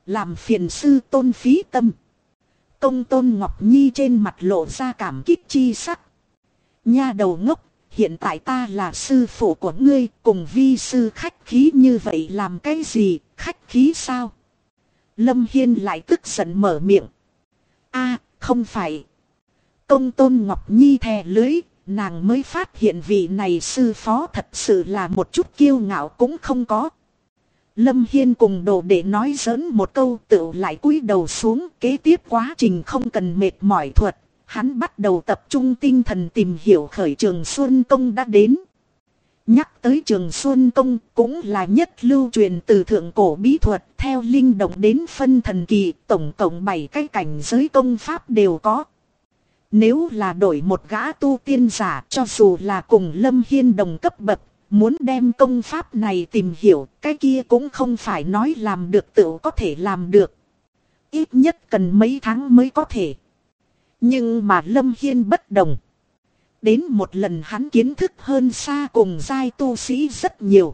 Làm phiền sư tôn phí tâm. Công Tôn Ngọc Nhi trên mặt lộ ra cảm kích chi sắc. Nha đầu ngốc, hiện tại ta là sư phụ của ngươi, cùng vi sư khách khí như vậy làm cái gì, khách khí sao? Lâm Hiên lại tức giận mở miệng. Không phải. Công Tôn Ngọc Nhi thè lưới, nàng mới phát hiện vị này sư phó thật sự là một chút kiêu ngạo cũng không có. Lâm Hiên cùng đồ đệ nói giỡn một câu tựu lại cúi đầu xuống, kế tiếp quá trình không cần mệt mỏi thuật. Hắn bắt đầu tập trung tinh thần tìm hiểu khởi Trường Xuân Công đã đến. Nhắc tới Trường Xuân Công cũng là nhất lưu truyền từ thượng cổ bí thuật, theo linh động đến phân thần kỳ, tổng cộng 7 cái cảnh giới công pháp đều có. Nếu là đổi một gã tu tiên giả, cho dù là cùng Lâm Hiên đồng cấp bậc, muốn đem công pháp này tìm hiểu, cái kia cũng không phải nói làm được tự có thể làm được. Ít nhất cần mấy tháng mới có thể. Nhưng mà Lâm Hiên bất đồng. Đến một lần hắn kiến thức hơn xa cùng giai tu sĩ rất nhiều.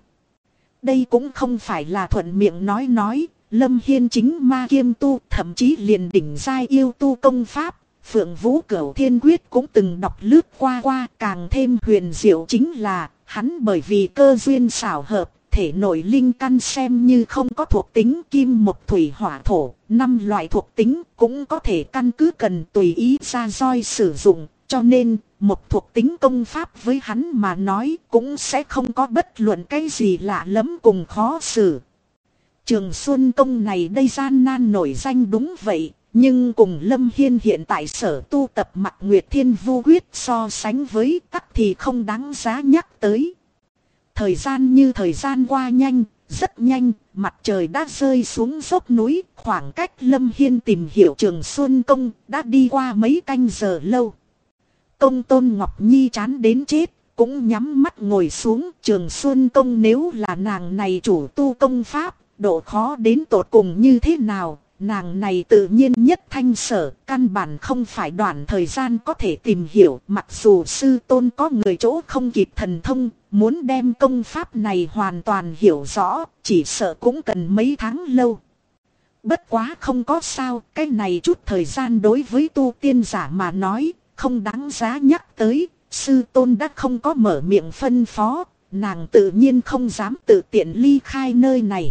Đây cũng không phải là thuận miệng nói, Lâm Hiên chính ma kiêm tu, thậm chí liền đỉnh giai yêu tu công pháp. Phượng Vũ Cửu Thiên Quyết cũng từng đọc lướt qua, càng thêm huyền diệu chính là hắn bởi vì cơ duyên xảo hợp, thể nội linh căn xem như không có thuộc tính kim mộc thủy hỏa thổ, 5 loại thuộc tính cũng có thể căn cứ cần tùy ý ra roi sử dụng, cho nên một thuộc tính công pháp với hắn mà nói cũng sẽ không có bất luận cái gì lạ lẫm cùng khó xử. Trường Xuân Công này đây gian nan nổi danh đúng vậy. Nhưng cùng Lâm Hiên hiện tại sở tu tập Mặc Nguyệt Thiên Vu Quyết so sánh với tắc thì không đáng giá nhắc tới. Thời gian như thời gian qua nhanh, rất nhanh, mặt trời đã rơi xuống dốc núi, khoảng cách Lâm Hiên tìm hiểu Trường Xuân Công đã đi qua mấy canh giờ lâu. Công Tôn Ngọc Nhi chán đến chết, cũng nhắm mắt ngồi xuống. Trường Xuân Công nếu là nàng này chủ tu công pháp, độ khó đến tột cùng như thế nào? Nàng này tự nhiên nhất thanh sở, căn bản không phải đoạn thời gian có thể tìm hiểu, mặc dù sư tôn có người chỗ không kịp thần thông, muốn đem công pháp này hoàn toàn hiểu rõ, chỉ sợ cũng cần mấy tháng lâu. Bất quá không có sao, cái này chút thời gian đối với tu tiên giả mà nói, không đáng giá nhắc tới, sư tôn đã không có mở miệng phân phó, nàng tự nhiên không dám tự tiện ly khai nơi này.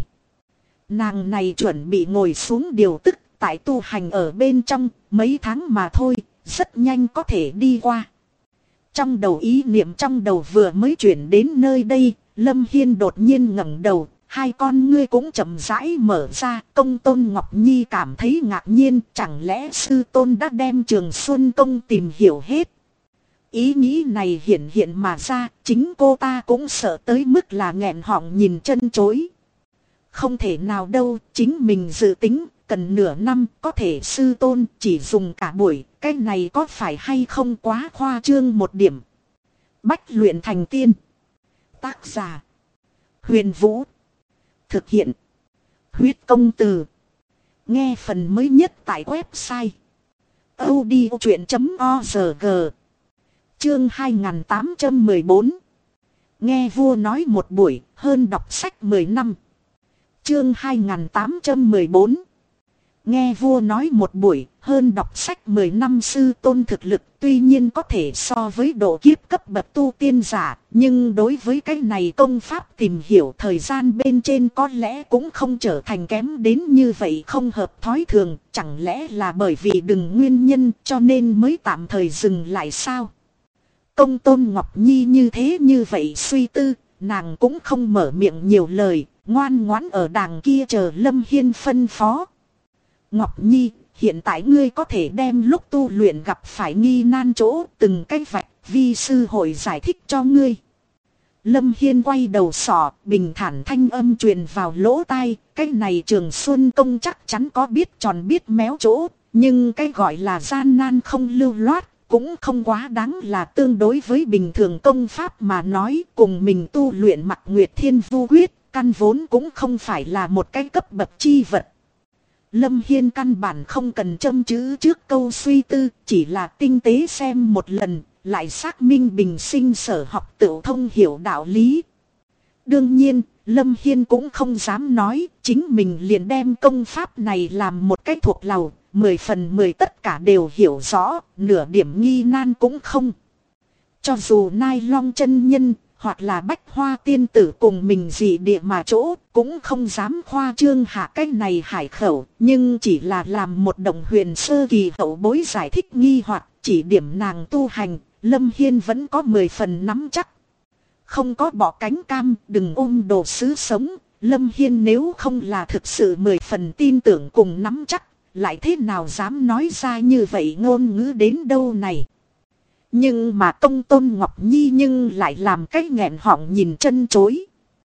Nàng này chuẩn bị ngồi xuống điều tức, tại tu hành ở bên trong, mấy tháng mà thôi, rất nhanh có thể đi qua. Trong đầu ý niệm trong đầu vừa mới chuyển đến nơi đây, Lâm Hiên đột nhiên ngẩng đầu, hai con ngươi cũng chậm rãi mở ra. Công Tôn Ngọc Nhi cảm thấy ngạc nhiên, chẳng lẽ sư tôn đã đem Trường Xuân Công tìm hiểu hết. Ý nghĩ này hiện mà ra, chính cô ta cũng sợ tới mức là nghẹn họng nhìn chân chối. Không thể nào đâu, chính mình dự tính, cần nửa năm, có thể sư tôn chỉ dùng cả buổi, cái này có phải hay không quá khoa trương một điểm. Bách luyện thành tiên. Tác giả: Huyền Vũ. Thực hiện: Huyết Công Từ. Nghe phần mới nhất tại website audiochuyện.org. Chương 2814. Nghe vua nói một buổi, hơn đọc sách 10 năm. Chương 2814. Nghe vua nói một buổi, hơn đọc sách 10 năm. Sư tôn thực lực tuy nhiên có thể so với độ kiếp cấp bậc tu tiên giả, nhưng đối với cái này công pháp tìm hiểu thời gian bên trên có lẽ cũng không trở thành kém đến như vậy, không hợp thói thường. Chẳng lẽ là bởi vì đừng nguyên nhân cho nên mới tạm thời dừng lại sao? Công Tôn Ngọc Nhi như thế như vậy suy tư, nàng cũng không mở miệng nhiều lời, ngoan ngoãn ở đàng kia chờ Lâm Hiên phân phó. Ngọc Nhi, hiện tại ngươi có thể đem lúc tu luyện gặp phải nghi nan chỗ từng cái vạch, vi sư hội giải thích cho ngươi. Lâm Hiên quay đầu sọ, bình thản thanh âm truyền vào lỗ tai, cái này Trường Xuân Công chắc chắn có biết tròn biết méo chỗ, nhưng cái gọi là gian nan không lưu loát, cũng không quá đáng là tương đối với bình thường công pháp mà nói, cùng mình tu luyện Mặc Nguyệt Thiên Vu Quyết, căn vốn cũng không phải là một cái cấp bậc chi vật. Lâm Hiên căn bản không cần châm chữ trước câu suy tư, chỉ là tinh tế xem một lần, lại xác minh bình sinh sở học tự thông hiểu đạo lý. Đương nhiên, Lâm Hiên cũng không dám nói, chính mình liền đem công pháp này làm một cách thuộc lòng, 10 phần 10 tất cả đều hiểu rõ, nửa điểm nghi nan cũng không. Cho dù Nai Long chân nhân, hoặc là Bách Hoa tiên tử cùng mình dị địa mà chỗ, cũng không dám khoa trương hạ cái này hải khẩu, nhưng chỉ là làm một động huyền sơ kỳ hậu bối giải thích nghi hoặc chỉ điểm nàng tu hành, Lâm Hiên vẫn có 10 phần nắm chắc. Không có bỏ cánh cam, đừng ôm đồ sứ sống, Lâm Hiên nếu không là thực sự 10 phần tin tưởng cùng nắm chắc, lại thế nào dám nói ra như vậy ngôn ngữ đến đâu này. Nhưng mà Công Tôn Ngọc Nhi nhưng lại làm cách nghẹn họng nhìn chân chối.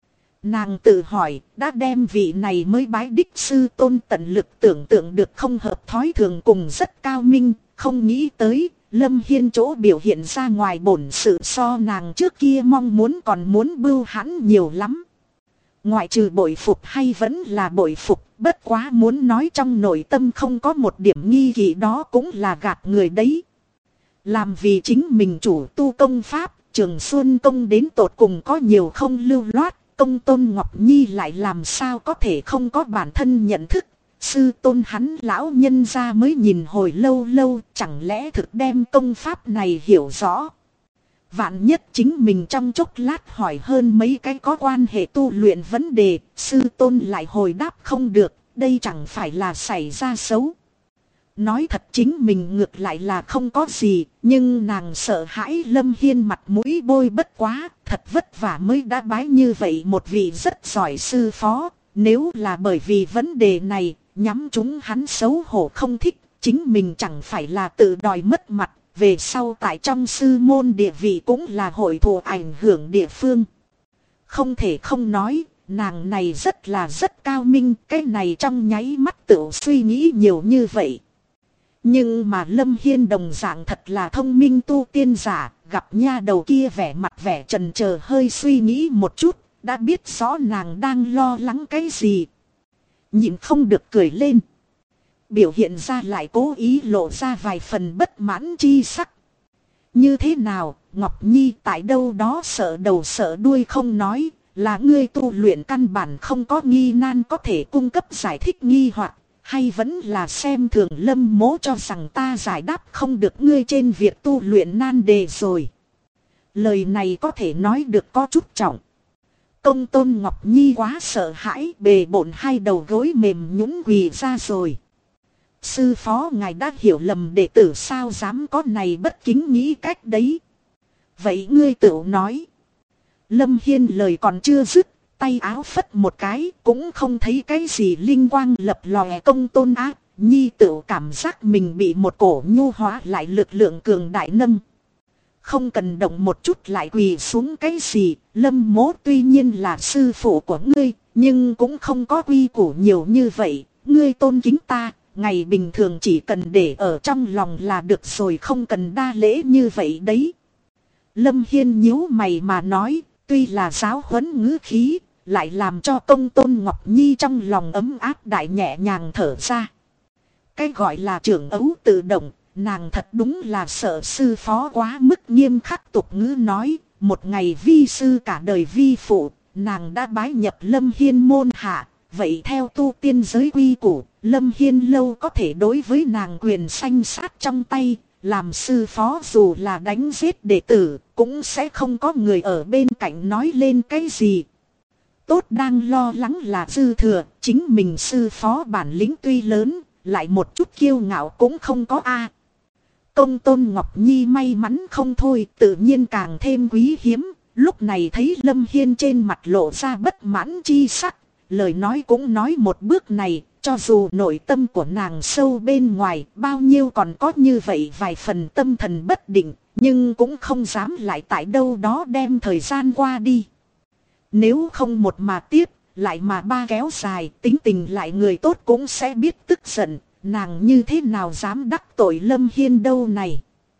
Nàng tự hỏi, đã đem vị này mới bái đích sư tôn tận lực tưởng tượng được không hợp thói thường cùng rất cao minh, không nghĩ tới, Lâm Hiên chỗ biểu hiện ra ngoài bổn sự so nàng trước kia mong muốn còn muốn bưu hãn nhiều lắm. Ngoại trừ bội phục hay vẫn là bội phục, bất quá muốn nói trong nội tâm không có một điểm nghi kỵ đó cũng là gạt người đấy. Làm vì chính mình chủ tu công pháp, Trường Xuân Công đến tột cùng có nhiều không lưu loát, Công Tôn Ngọc Nhi lại làm sao có thể không có bản thân nhận thức. Sư tôn hắn lão nhân ra mới nhìn hồi lâu lâu, chẳng lẽ thực đem công pháp này hiểu rõ. Vạn nhất chính mình trong chốc lát hỏi hơn mấy cái có quan hệ tu luyện vấn đề, sư tôn lại hồi đáp không được, đây chẳng phải là xảy ra xấu. Nói thật chính mình ngược lại là không có gì, nhưng nàng sợ hãi Lâm Hiên mặt mũi bôi bất quá, thật vất vả mới đã bái như vậy một vị rất giỏi sư phó, nếu là bởi vì vấn đề này, nhắm chúng hắn xấu hổ không thích, chính mình chẳng phải là tự đòi mất mặt, về sau tại trong sư môn địa vị cũng là hội thụ ảnh hưởng địa phương. Không thể không nói, nàng này rất cao minh, cái này trong nháy mắt tự suy nghĩ nhiều như vậy. Nhưng mà Lâm Hiên đồng dạng thật là thông minh tu tiên giả, gặp nha đầu kia vẻ mặt vẻ chần chờ hơi suy nghĩ một chút, đã biết rõ nàng đang lo lắng cái gì. Nhịn không được cười lên. Biểu hiện ra lại cố ý lộ ra vài phần bất mãn chi sắc. Như thế nào, Ngọc Nhi tại đâu đó sợ đầu sợ đuôi không nói, là ngươi tu luyện căn bản không có nghi nan có thể cung cấp giải thích nghi hoặc. Hay vẫn là xem thường Lâm mỗ cho rằng ta giải đáp không được ngươi trên việc tu luyện nan đề rồi. Lời này có thể nói được có chút trọng. Công Tôn Ngọc Nhi quá sợ hãi, bề bộn hai đầu gối mềm nhũn quỳ ra rồi. Sư phó ngài đã hiểu lầm đệ tử sao dám có này bất kính nghĩ cách đấy. Vậy ngươi tự nói. Lâm Hiên lời còn chưa dứt. Tay áo phất một cái cũng không thấy cái gì linh quang lập lòe. Công Tôn ác Nhi tự cảm giác mình bị một cổ nhu hóa lại lực lượng cường đại nâng. Không cần động một chút lại quỳ xuống cái gì. Lâm mỗ tuy nhiên là sư phụ của ngươi, nhưng cũng không có quy củ nhiều như vậy. Ngươi tôn kính ta, ngày bình thường chỉ cần để ở trong lòng là được rồi, không cần đa lễ như vậy đấy. Lâm Hiên nhíu mày mà nói, tuy là giáo huấn ngữ khí, lại làm cho Công Tôn Ngọc Nhi trong lòng ấm áp đại nhẹ nhàng thở ra. Cái gọi là trưởng ấu tự động, nàng thật đúng là sợ sư phó quá mức nghiêm khắc. Tục ngữ nói, một ngày vi sư cả đời vi phụ, nàng đã bái nhập Lâm Hiên môn hạ. Vậy theo tu tiên giới quy củ, Lâm Hiên lâu có thể đối với nàng quyền sanh sát trong tay, làm sư phó dù là đánh giết đệ tử, cũng sẽ không có người ở bên cạnh nói lên cái gì. Tốt đang lo lắng là dư thừa, chính mình sư phó bản lĩnh tuy lớn, lại một chút kiêu ngạo cũng không có a. Công Tôn Ngọc Nhi may mắn không thôi, tự nhiên càng thêm quý hiếm, lúc này thấy Lâm Hiên trên mặt lộ ra bất mãn chi sắc, lời nói cũng nói một bước này, cho dù nội tâm của nàng sâu bên ngoài, bao nhiêu còn có như vậy vài phần tâm thần bất định, nhưng cũng không dám lại tại đâu đó đem thời gian qua đi. Nếu không một mà tiếp, lại mà ba kéo dài, tính tình lại người tốt cũng sẽ biết tức giận, nàng như thế nào dám đắc tội Lâm Hiên đâu này.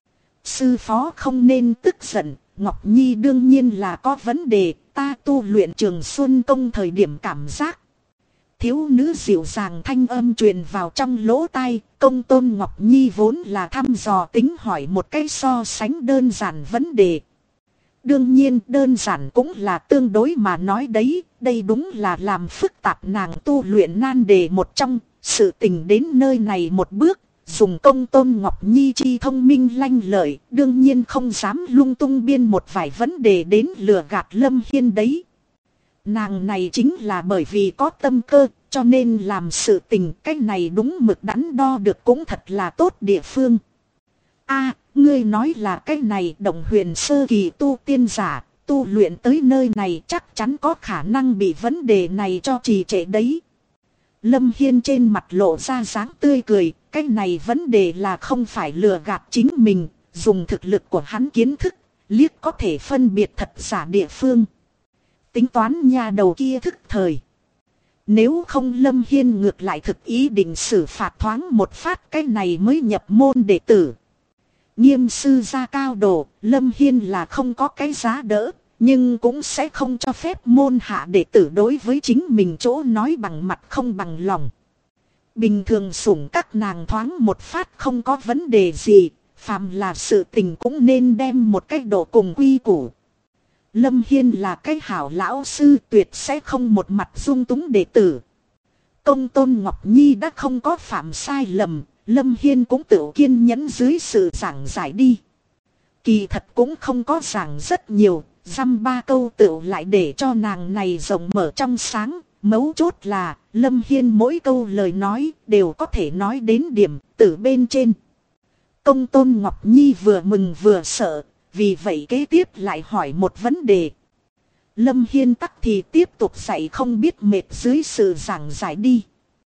Sư phó không nên tức giận, Ngọc Nhi đương nhiên là có vấn đề, ta tu luyện Trường Xuân Công thời điểm cảm giác. Thiếu nữ dịu dàng thanh âm truyền vào trong lỗ tai. Công Tôn Ngọc Nhi vốn là thăm dò tính hỏi một cái so sánh đơn giản vấn đề. đương nhiên đơn giản cũng là tương đối mà nói đấy. Đây đúng là làm phức tạp nàng tu luyện nan đề một trong. Sự tình đến nơi này một bước, dùng Công Tôn Ngọc Nhi chi thông minh lanh lợi, đương nhiên không dám lung tung biên một vài vấn đề đến lừa gạt Lâm Hiên đấy. Nàng này chính là bởi vì có tâm cơ, cho nên làm sự tình cái này đúng mực đắn đo được cũng thật là tốt địa phương. Ngươi nói là cái này Động Huyền sơ kỳ tu tiên giả, tu luyện tới nơi này chắc chắn có khả năng bị vấn đề này cho trì trệ đấy. Lâm Hiên trên mặt lộ ra dáng tươi cười, cái này vấn đề là không phải lừa gạt chính mình, dùng thực lực của hắn kiến thức, liếc có thể phân biệt thật giả địa phương. Tính toán nha đầu kia thức thời. Nếu không Lâm Hiên ngược lại thực ý định xử phạt thoáng một phát, cái này mới nhập môn đệ tử. Nghiêm sư gia cao độ, Lâm Hiên là không có cái giá đỡ, nhưng cũng sẽ không cho phép môn hạ đệ tử đối với chính mình chỗ nói bằng mặt không bằng lòng. Bình thường sủng các nàng thoáng một phát không có vấn đề gì, phàm là sự tình cũng nên đem một cách độ cùng quy củ. Lâm Hiên là cái hảo lão sư, tuyệt sẽ không một mặt dung túng đệ tử. Công Tôn Ngọc Nhi đã không có phạm sai lầm, Lâm Hiên cũng tự kiên nhẫn dưới sự giảng giải đi. Kỳ thật cũng không có giảng rất nhiều, dăm ba câu tựu lại để cho nàng này rộng mở trong sáng. Mấu chốt là Lâm Hiên mỗi câu lời nói đều có thể nói đến điểm từ bên trên. Công Tôn Ngọc Nhi vừa mừng vừa sợ, vì vậy kế tiếp lại hỏi một vấn đề. Lâm Hiên tắc thì tiếp tục dạy không biết mệt dưới sự giảng giải đi.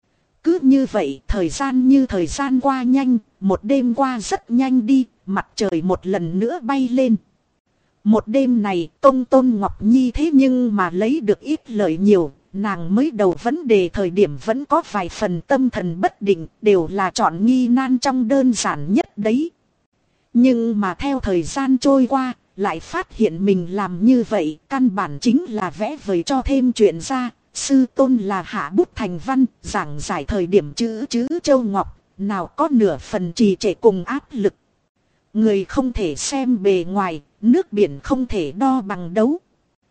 Cứ như vậy thời gian như thời gian qua nhanh, một đêm qua rất nhanh đi, mặt trời một lần nữa bay lên. Một đêm này Công Tôn Ngọc Nhi thế nhưng mà lấy được ít lợi nhiều, nàng mới đầu vấn đề thời điểm vẫn có vài phần tâm thần bất định, đều là chọn nghi nan trong đơn giản nhất đấy. Nhưng mà theo thời gian trôi qua, lại phát hiện mình làm như vậy, căn bản chính là vẽ vời cho thêm chuyện ra. Sư tôn là hạ bút thành văn, giảng giải thời điểm chữ châu ngọc, nào có nửa phần trì trệ cùng áp lực. Người không thể xem bề ngoài, nước biển không thể đo bằng đấu.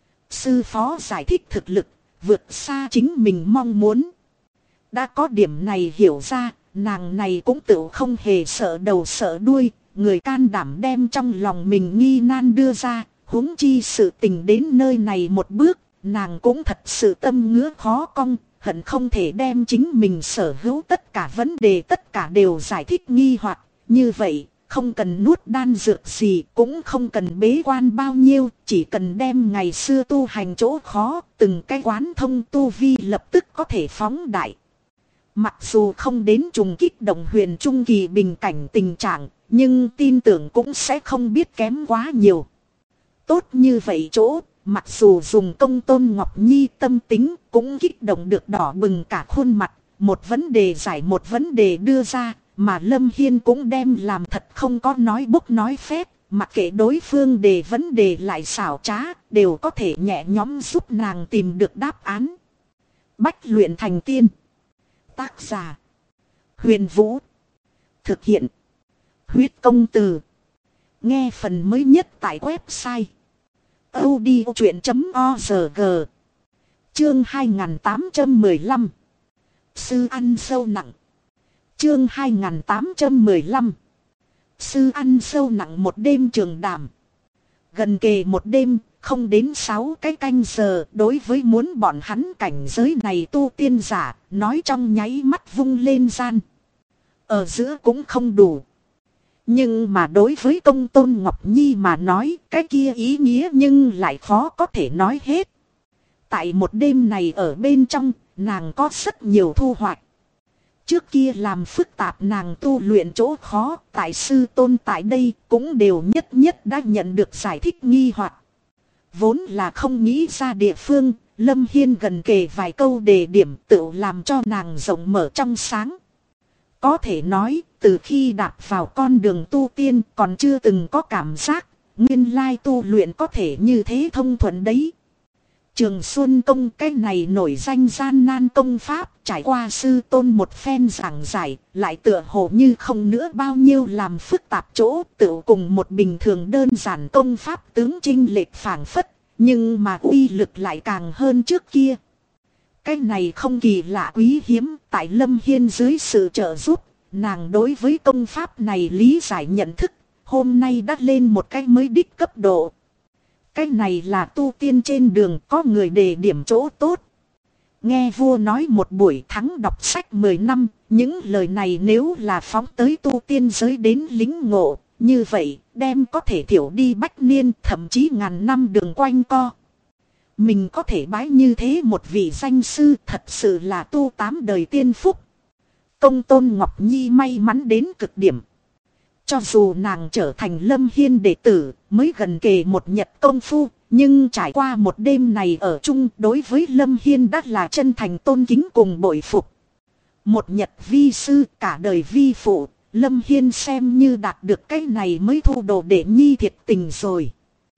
Sư phó giải thích thực lực, vượt xa chính mình mong muốn. Đã có điểm này hiểu ra, nàng này cũng tự không hề sợ đầu sợ đuôi, người can đảm đem trong lòng mình nghi nan đưa ra, huống chi sự tình đến nơi này một bước. Nàng cũng thật sự tâm ngứa khó cong, hận không thể đem chính mình sở hữu tất cả vấn đề tất cả đều giải thích nghi hoặc. Như vậy, không cần nuốt đan dược gì, cũng không cần bế quan bao nhiêu, chỉ cần đem ngày xưa tu hành chỗ khó, từng cái quán thông tu vi lập tức có thể phóng đại. Mặc dù không đến trùng kích Động Huyền trung kỳ bình cảnh tình trạng, nhưng tin tưởng cũng sẽ không biết kém quá nhiều. Tốt như vậy chỗ, mặc dù dùng Công Tôn Ngọc Nhi tâm tính cũng kích động được đỏ bừng cả khuôn mặt, một vấn đề giải một vấn đề đưa ra, mà Lâm Hiên cũng đem làm thật không có nói bốc nói phép, mặc kệ đối phương đề vấn đề lại xảo trá, đều có thể nhẹ nhõm giúp nàng tìm được đáp án. Bách luyện thành tiên. Tác giả Huyền Vũ. Thực hiện Huyết Công Từ. Nghe phần mới nhất tại website audiochuyện.org. Chương 2815. Sư ăn sâu nặng. Chương 2815. Sư ăn sâu nặng. Một đêm trường đàm. Gần kề một đêm, không đến 6 cái canh giờ, đối với muốn bọn hắn cảnh giới này tu tiên giả, nói trong nháy mắt vung lên gian. Ở giữa cũng không đủ. Nhưng mà đối với Công Tôn Ngọc Nhi mà nói, cái kia ý nghĩa nhưng lại khó có thể nói hết. Tại một đêm này ở bên trong, nàng có rất nhiều thu hoạch. Trước kia làm phức tạp nàng tu luyện chỗ khó, tại sư tôn tại đây cũng đều nhất nhất đã nhận được giải thích nghi hoặc. Vốn là không nghĩ ra địa phương, Lâm Hiên gần kề vài câu đề điểm tự làm cho nàng rộng mở trong sáng. Có thể nói, từ khi đạp vào con đường tu tiên còn chưa từng có cảm giác, nguyên lai tu luyện có thể như thế thông thuận đấy. Trường Xuân Công, cái này nổi danh gian nan công pháp, trải qua sư tôn một phen giảng giải, lại tựa hồ như không nữa bao nhiêu làm phức tạp chỗ, tự cùng một bình thường đơn giản công pháp tướng chinh lệch phảng phất, nhưng mà uy lực lại càng hơn trước kia. Cái này không kỳ lạ quý hiếm, tại Lâm Hiên dưới sự trợ giúp, nàng đối với công pháp này lý giải nhận thức, hôm nay đã lên một cái mới đích cấp độ. Cái này là tu tiên trên đường, có người đề điểm chỗ tốt. Nghe vua nói một buổi thắng đọc sách 10 năm, những lời này nếu là phóng tới tu tiên giới đến lính ngộ, như vậy đem có thể thiểu đi bách niên thậm chí ngàn năm đường quanh co. Mình có thể bái như thế một vị danh sư, thật sự là tu 8 đời tiên phúc. Công Tôn Ngọc Nhi may mắn đến cực điểm. Cho dù nàng trở thành Lâm Hiên đệ tử, mới gần kề một nhật công phu, nhưng trải qua một đêm này ở chung, đối với Lâm Hiên đã là chân thành tôn kính cùng bội phục. Một nhật vi sư, cả đời vi phụ, Lâm Hiên xem như đạt được cái này mới thu đồ đệ nhi thiệt tình rồi.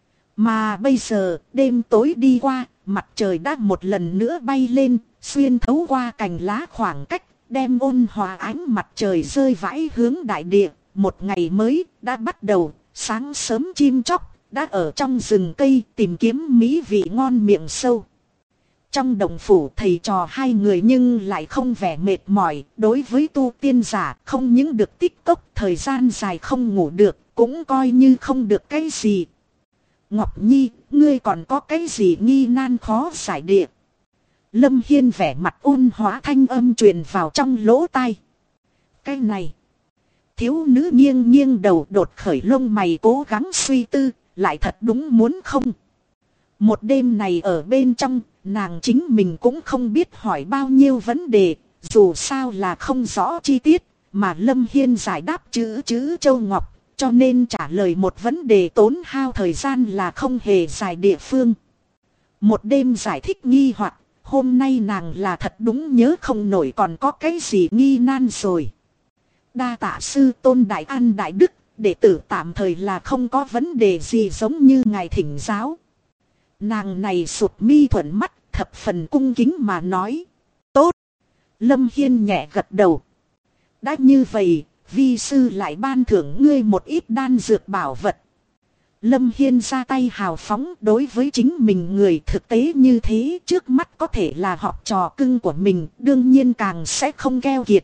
Mà bây giờ, đêm tối đi qua, mặt trời đã một lần nữa bay lên, xuyên thấu qua cành lá khoảng cách, đem ôn hòa ánh mặt trời rơi vãi hướng đại địa. Một ngày mới đã bắt đầu, sáng sớm chim chóc đã ở trong rừng cây tìm kiếm mỹ vị ngon miệng sâu. Trong đồng phủ thầy trò hai người nhưng lại không vẻ mệt mỏi, đối với tu tiên giả không những được tích cốc thời gian dài không ngủ được, cũng coi như không được cái gì. Ngọc Nhi, ngươi còn có cái gì nghi nan khó giải địa? Lâm Hiên vẻ mặt ôn hóa thanh âm truyền vào trong lỗ tai. Cái này. Thiếu nữ nghiêng nghiêng đầu đột khởi lông mày cố gắng suy tư, lại thật đúng muốn không. Một đêm này ở bên trong, nàng chính mình cũng không biết hỏi bao nhiêu vấn đề, dù sao là không rõ chi tiết, mà Lâm Hiên giải đáp chữ Châu Ngọc, cho nên trả lời một vấn đề tốn hao thời gian là không hề dài địa phương. Một đêm giải thích nghi hoặc, hôm nay nàng là thật đúng nhớ không nổi còn có cái gì nghi nan rồi. Đa tạ sư tôn đại an đại đức, đệ tử tạm thời là không có vấn đề gì giống như ngài thỉnh giáo. Nàng này sụt mi thuận mắt, thập phần cung kính mà nói. Tốt. Lâm Hiên nhẹ gật đầu. Đã như vậy, vi sư lại ban thưởng ngươi một ít đan dược bảo vật. Lâm Hiên ra tay hào phóng, đối với chính mình người thực tế như thế, trước mắt có thể là học trò cưng của mình, đương nhiên càng sẽ không keo kiệt.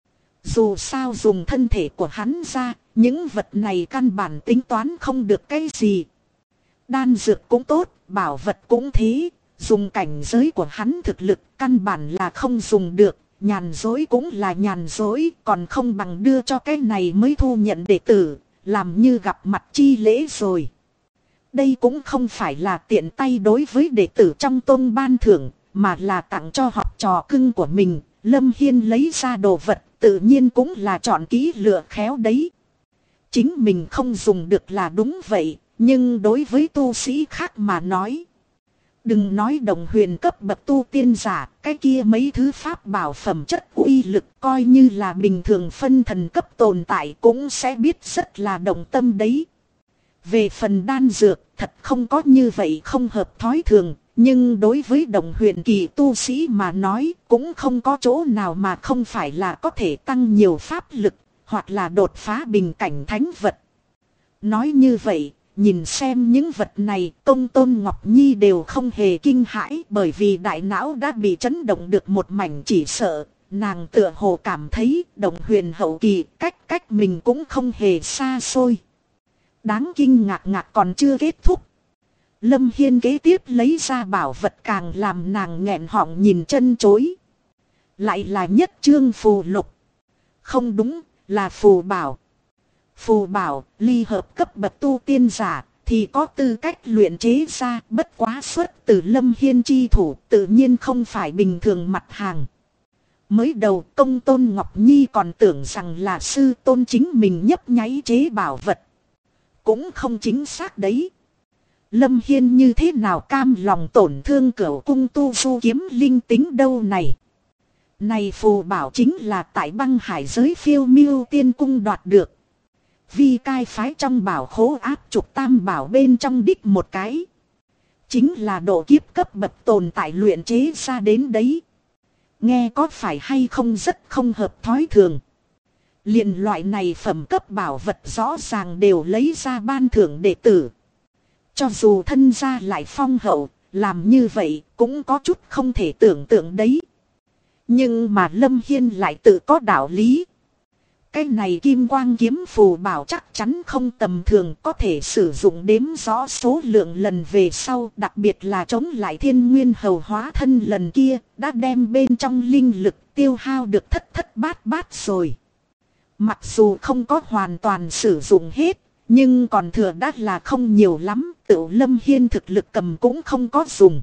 Dù sao dùng thân thể của hắn ra, những vật này căn bản tính toán không được cái gì. Đan dược cũng tốt, bảo vật cũng thế, dùng cảnh giới của hắn thực lực căn bản là không dùng được, nhàn dối cũng là nhàn dối, còn không bằng đưa cho cái này mới thu nhận đệ tử, làm như gặp mặt chi lễ rồi. Đây cũng không phải là tiện tay đối với đệ tử trong tôn ban thưởng, mà là tặng cho học trò cưng của mình. Lâm Hiên lấy ra đồ vật, tự nhiên cũng là chọn kỹ lựa khéo đấy. Chính mình không dùng được là đúng vậy, nhưng đối với tu sĩ khác mà nói. Đừng nói đồng huyền cấp bậc tu tiên giả, cái kia mấy thứ pháp bảo phẩm chất uy lực coi như là bình thường phân thần cấp tồn tại cũng sẽ biết rất là động tâm đấy. Về phần đan dược, thật không có như vậy không hợp thói thường, nhưng đối với đồng huyền kỳ tu sĩ mà nói cũng không có chỗ nào mà không phải là có thể tăng nhiều pháp lực, hoặc là đột phá bình cảnh thánh vật. Nói như vậy, nhìn xem những vật này, Công Tôn Ngọc Nhi đều không hề kinh hãi, bởi vì đại não đã bị chấn động được một mảnh chỉ sợ. Nàng tựa hồ cảm thấy đồng huyền hậu kỳ cách mình cũng không hề xa xôi. Đáng kinh ngạc còn chưa kết thúc. Lâm Hiên kế tiếp lấy ra bảo vật càng làm nàng nghẹn họng nhìn chân chối. Lại là nhất chương phù lục. Không đúng, là phù bảo. Phù bảo, ly hợp cấp bậc tu tiên giả, thì có tư cách luyện chế ra, bất quá xuất từ Lâm Hiên chi thủ, tự nhiên không phải bình thường mặt hàng. Mới đầu Công Tôn Ngọc Nhi còn tưởng rằng là sư tôn chính mình nhấp nháy chế bảo vật. Cũng không chính xác đấy. Lâm Hiên như thế nào cam lòng tổn thương Cửu Cung tu du kiếm linh tính đâu này. Này phù bảo chính là tại Băng Hải giới Phiêu Miêu Tiên Cung đoạt được. Vi cai phái trong bảo khố áp trục tam bảo bên trong đích một cái. Chính là độ kiếp cấp bậc tồn tại luyện chế ra đến đấy. Nghe có phải hay không rất không hợp thói thường. Liền loại này phẩm cấp bảo vật rõ ràng đều lấy ra ban thưởng đệ tử. Cho dù thân gia lại phong hậu, làm như vậy cũng có chút không thể tưởng tượng đấy. Nhưng mà Lâm Hiên lại tự có đạo lý. Cái này kim quang kiếm phù bảo chắc chắn không tầm thường, có thể sử dụng đếm rõ số lượng lần về sau. Đặc biệt là chống lại thiên nguyên hầu hóa thân lần kia, đã đem bên trong linh lực tiêu hao được thất thất bát bát rồi. Mặc dù không có hoàn toàn sử dụng hết, nhưng còn thừa đã là không nhiều lắm. Tự Lâm Hiên thực lực cầm cũng không có dùng.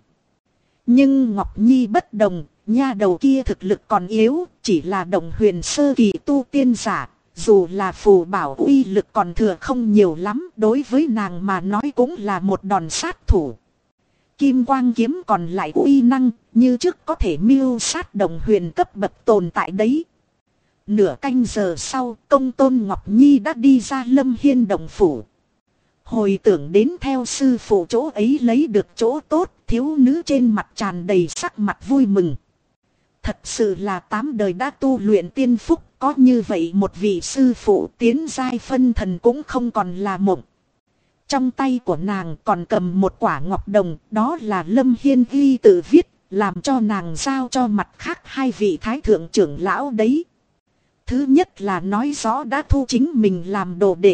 Nhưng Ngọc Nhi bất đồng. Nha đầu kia thực lực còn yếu, chỉ là động huyền sơ kỳ tu tiên giả, dù là phù bảo uy lực còn thừa không nhiều lắm, đối với nàng mà nói cũng là một đòn sát thủ. Kim quang kiếm còn lại uy năng, như trước có thể mưu sát động huyền cấp bậc tồn tại đấy. Nửa canh giờ sau, Công Tôn Ngọc Nhi đã đi ra Lâm Hiên động phủ. Hồi tưởng đến theo sư phụ chỗ ấy lấy được chỗ tốt, thiếu nữ trên mặt tràn đầy sắc mặt vui mừng. Thật sự là 8 đời đã tu luyện tiên phúc, có như vậy một vị sư phụ tiến giai phân thần cũng không còn là mộng. Trong tay của nàng còn cầm một quả ngọc đồng, đó là Lâm Hiên ghi tự viết, làm cho nàng giao cho mặt khác 2 vị thái thượng trưởng lão đấy. Thứ nhất là nói rõ đã thu chính mình làm đồ đệ.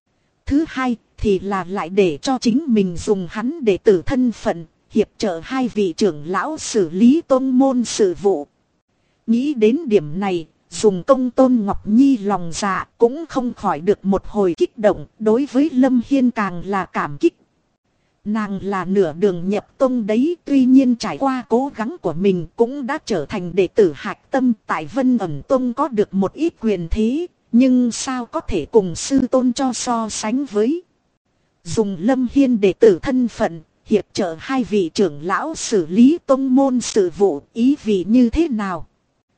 Thứ hai thì là lại để cho chính mình dùng hắn để tử thân phận, hiệp trợ 2 vị trưởng lão xử lý tôn môn sự vụ. Nghĩ đến điểm này, dùng Công Tôn Ngọc Nhi lòng dạ cũng không khỏi được một hồi kích động, đối với Lâm Hiên càng là cảm kích. Nàng là nửa đường nhập tông đấy, tuy nhiên trải qua cố gắng của mình cũng đã trở thành đệ tử hạch tâm tại Vân Ẩn Tông có được một ít quyền thế, nhưng sao có thể cùng sư tôn cho so sánh với. Dùng Lâm Hiên đệ tử thân phận, hiệp trợ 2 vị trưởng lão xử lý tông môn sự vụ, ý vị như thế nào?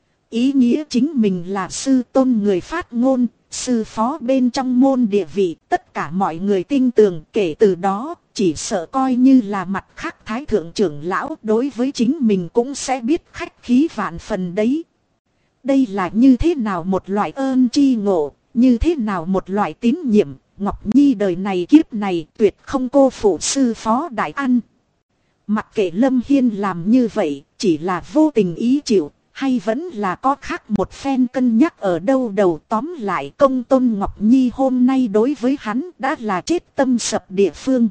Ý nghĩa chính mình là sư tôn người phát ngôn, sư phó bên trong môn địa vị, tất cả mọi người tin tưởng, kể từ đó, chỉ sợ coi như là mặt khác thái thượng trưởng lão đối với chính mình cũng sẽ biết khách khí vạn phần đấy. Đây là như thế nào một loại ơn tri ngộ, như thế nào một loại tín nhiệm, Ngọc Nhi đời này kiếp này tuyệt không cô phụ sư phó đại ăn. Mặc kệ Lâm Hiên làm như vậy, chỉ là vô tình ý chịu, hay vẫn là có khác một phen cân nhắc ở đâu đầu. Tóm lại Công Tôn Ngọc Nhi hôm nay đối với hắn đã là chết tâm sập địa phương.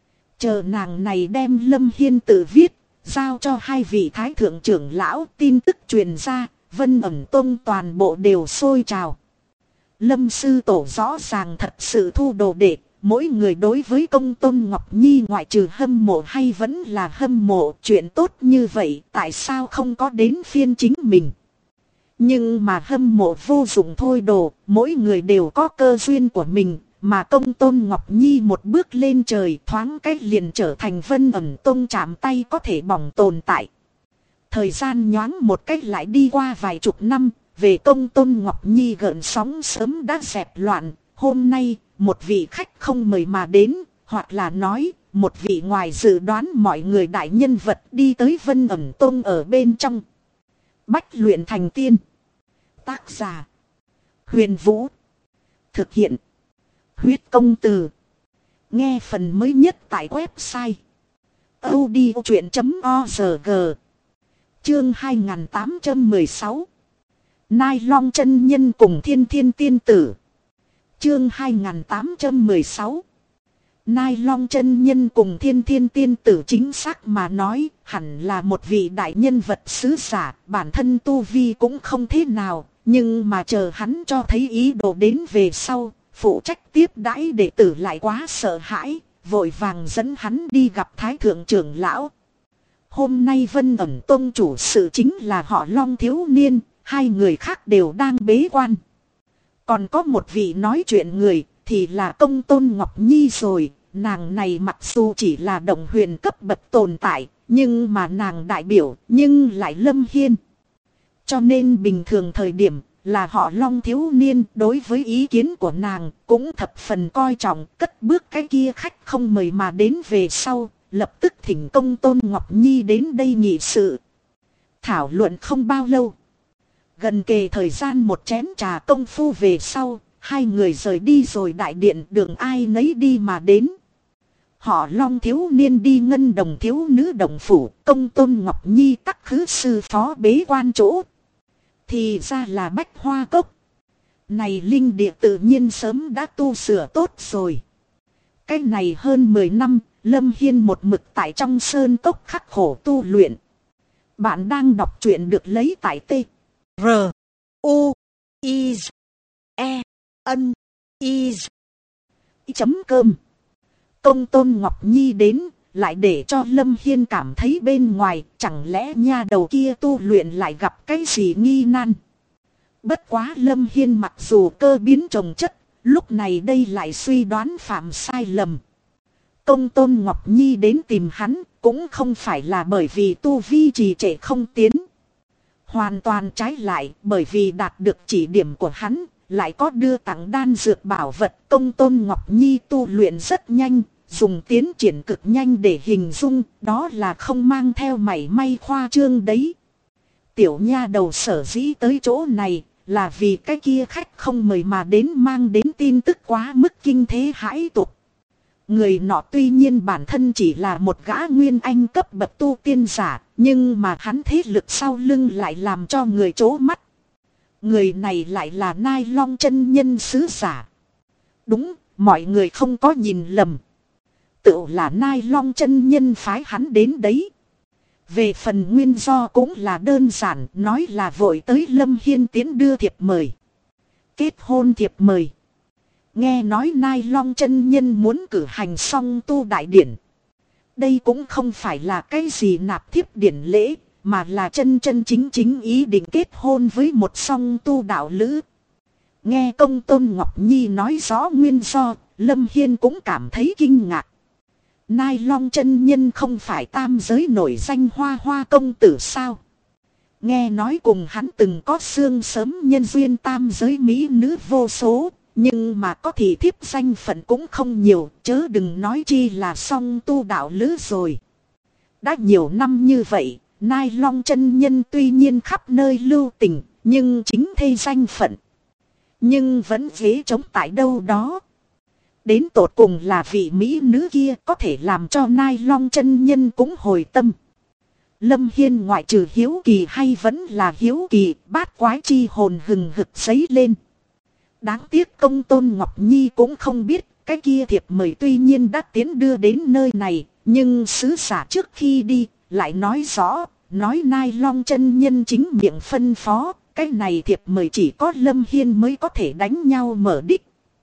Chờ nàng này đem Lâm Hiên tự viết, giao cho 2 vị thái thượng trưởng lão, tin tức truyền ra, Vân Ẩn Tông toàn bộ đều sôi trào. Lâm sư tổ rõ ràng thật sự thu đồ đệ, mỗi người đối với Công Tôn Ngọc Nhi ngoại trừ hâm mộ hay vẫn là hâm mộ, chuyện tốt như vậy tại sao không có đến phiên chính mình. Nhưng mà hâm mộ vô dụng thôi đồ, mỗi người đều có cơ duyên của mình, mà Công Tôn Ngọc Nhi một bước lên trời thoáng cách liền trở thành Vân Ẩn Tông chạm tay có thể bỏng tồn tại. Thời gian nhoáng một cách lại đi qua vài chục năm, về Công Tôn Ngọc Nhi gợn sóng sớm đã dẹp loạn. Hôm nay, một vị khách không mời mà đến, hoặc là nói, một vị ngoài dự đoán mọi người đại nhân vật đi tới Vân Ẩn Tông ở bên trong. Bách luyện thành tiên. Tác giả: Huyền Vũ. Thực hiện: Huyết Công Từ. Nghe phần mới nhất tại website audiochuyện.org. Chương 2816. Nai Long chân nhân cùng Thiên Thiên tiên tử. Chương 2816. Nai Long chân nhân cùng Thiên Thiên tiên tử, chính xác mà nói, hẳn là một vị đại nhân vật sứ giả, bản thân tu vi cũng không thế nào, nhưng mà chờ hắn cho thấy ý đồ đến về sau, phụ trách tiếp đãi đệ tử lại quá sợ hãi, vội vàng dẫn hắn đi gặp Thái thượng trưởng lão. Hôm nay Vân Ẩn Tông chủ sự chính là họ Long thiếu niên, 2 người khác đều đang bế quan. Còn có một vị nói chuyện người thì là Công Tôn Ngọc Nhi rồi. Nàng này mặc dù chỉ là động huyền cấp bậc tồn tại, nhưng mà nàng đại biểu nhưng lại Lâm Hiên. Cho nên bình thường thời điểm là họ Long thiếu niên đối với ý kiến của nàng cũng thập phần coi trọng, cất bước cái kia khách không mời mà đến về sau, lập tức thỉnh Công Tôn Ngọc Nhi đến đây nghị sự. Thảo luận không bao lâu. Gần kề thời gian một chén trà công phu về sau, hai người rời đi rồi đại điện đường ai nấy đi mà đến. Họ Long thiếu niên đi Ngân Đồng thiếu nữ đồng phủ, Công Tôn Ngọc Nhi các khứ sư phó bế quan chỗ. Thì ra là Bách Hoa Cốc. Này linh địa tự nhiên sớm đã tu sửa tốt rồi. Cái này hơn 10 năm, Lâm Hiên một mực tại trong sơn cốc khắc khổ tu luyện. Bạn đang đọc truyện được lấy tại T. R. U. I. E. N. I. Chấm cơm. Công Tôn Ngọc Nhi đến, lại để cho Lâm Hiên cảm thấy bên ngoài, chẳng lẽ nha đầu kia tu luyện lại gặp cái gì nghi nan. Bất quá Lâm Hiên mặc dù cơ biến trồng chất, lúc này đây lại suy đoán phạm sai lầm. Công Tôn Ngọc Nhi đến tìm hắn, cũng không phải là bởi vì tu vi trì trệ không tiến. Hoàn toàn trái lại, bởi vì đạt được chỉ điểm của hắn, lại có đưa tặng đan dược bảo vật. Công Tôn Ngọc Nhi tu luyện rất nhanh, dùng tiến triển cực nhanh để hình dung, đó là không mang theo mảy may khoa trương đấy. Tiểu nha đầu sở dĩ tới chỗ này, là vì cái kia khách không mời mà đến mang đến tin tức quá mức kinh thế hãi tục. Người nọ tuy nhiên bản thân chỉ là một gã nguyên anh cấp bậc tu tiên giả, nhưng mà hắn thế lực sau lưng lại làm cho người chố mắt. Người này lại là Nai Long chân nhân sứ giả. Đúng, mọi người không có nhìn lầm. Tự là Nai Long chân nhân phái hắn đến đấy. Về phần nguyên do cũng là đơn giản, nói là vội tới Lâm Hiên tiến đưa thiệp mời. Kết hôn thiệp mời. Nghe nói Nai Long chân nhân muốn cử hành song tu đại điển. Đây cũng không phải là cái gì nạp thiếp điển lễ, mà là chân chân chính chính ý định kết hôn với một song tu đạo lữ. Nghe Công Tôn Ngọc Nhi nói rõ nguyên do, Lâm Hiên cũng cảm thấy kinh ngạc. Nai Long chân nhân không phải tam giới nổi danh Hoa Hoa công tử sao? Nghe nói cùng hắn từng có xương sớm nhân duyên tam giới mỹ nữ vô số, nhưng mà có thì thiếp danh phận cũng không nhiều, chớ đừng nói chi là song tu đạo lữ rồi. Đã nhiều năm như vậy, Nai Long chân nhân tuy nhiên khắp nơi lưu tình, nhưng chính thê danh phận. Nhưng vẫn ghế trống tại đâu đó. Đến tột cùng là vị mỹ nữ kia có thể làm cho Nai Long chân nhân cũng hồi tâm. Lâm Hiên ngoại trừ hiếu kỳ hay vẫn là hiếu kỳ, bát quái chi hồn hừng hực dấy lên. Đáng tiếc Công Tôn Ngọc Nhi cũng không biết, cái kia thiệp mời tuy nhiên đã tiến đưa đến nơi này, nhưng sứ giả trước khi đi, lại nói rõ, nói Nai Long chân nhân chính miệng phân phó, cái này thiệp mời chỉ có Lâm Hiên mới có thể đánh nhau mở đích.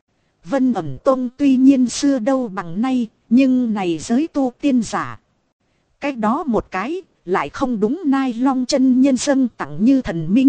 Vân Ẩm Tông tuy nhiên xưa đâu bằng nay, nhưng này giới tu tiên giả. Cái đó một cái, lại không đúng Nai Long chân nhân dâng tặng như thần minh.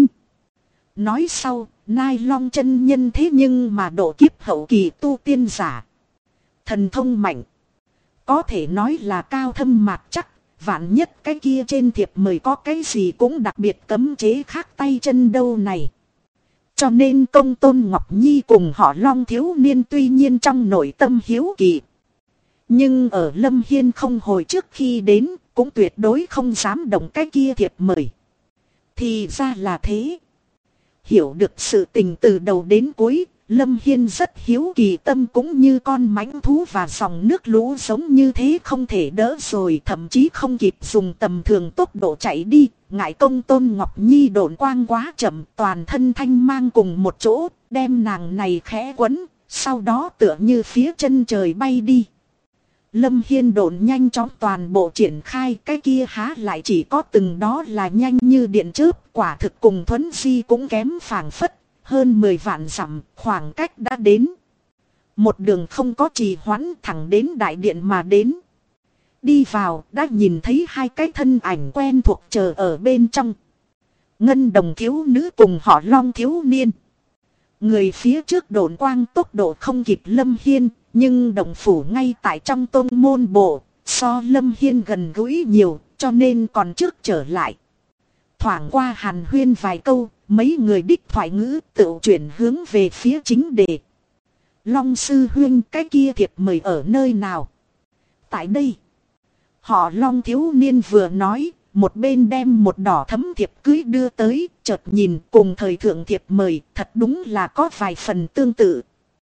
Nói sau, Nai Long chân nhân thế nhưng mà độ kiếp hậu kỳ tu tiên giả. Thần thông mạnh. Có thể nói là cao thâm mạc chắc, vạn nhất cái kia trên thiệp mời có cái gì cũng đặc biệt cấm chế khác tay chân đâu này. Cho nên Công Tôn Ngọc Nhi cùng họ Long thiếu niên tuy nhiên trong nội tâm hiếu kỳ. Nhưng ở Lâm Hiên không hồi trước khi đến, cũng tuyệt đối không dám động cái kia thiệp mời. Thì ra là thế. Hiểu được sự tình từ đầu đến cuối, Lâm Hiên rất hiếu kỳ, tâm cũng như con mãnh thú và dòng nước lũ giống như thế không thể đỡ rồi, thậm chí không kịp dùng tầm thường tốc độ chạy đi. Ngại Công Tôn Ngọc Nhi độn quang quá chậm, toàn thân thanh mang cùng một chỗ, đem nàng này khẽ quấn, sau đó tựa như phía chân trời bay đi. Lâm Hiên độn nhanh chóng toàn bộ triển khai, cái kia há lại chỉ có từng đó là nhanh như điện chớp, quả thực cùng Thuấn Di cũng kém phảng phất, hơn 10 vạn dặm, khoảng cách đã đến. Một đường không có trì hoãn, thẳng đến đại điện mà đến. Đi vào, đã nhìn thấy hai cái thân ảnh quen thuộc chờ ở bên trong. Ngân Đồng thiếu nữ cùng họ Long thiếu niên. Người phía trước độn quang tốc độ không kịp Lâm Hiên, nhưng đồng phủ ngay tại trong tôn môn bộ, so Lâm Hiên gần gũi nhiều, cho nên còn trước trở lại. Thoảng qua hàn huyên vài câu, mấy người đích thoại ngữ tự chuyển hướng về phía chính đề. Long sư huynh, cái kia thiệp mời ở nơi nào? Tại đây. Họ Long thiếu niên vừa nói, một bên đem một đỏ thấm thiệp cưới đưa tới, chợt nhìn cùng thời thượng thiệp mời, thật đúng là có vài phần tương tự.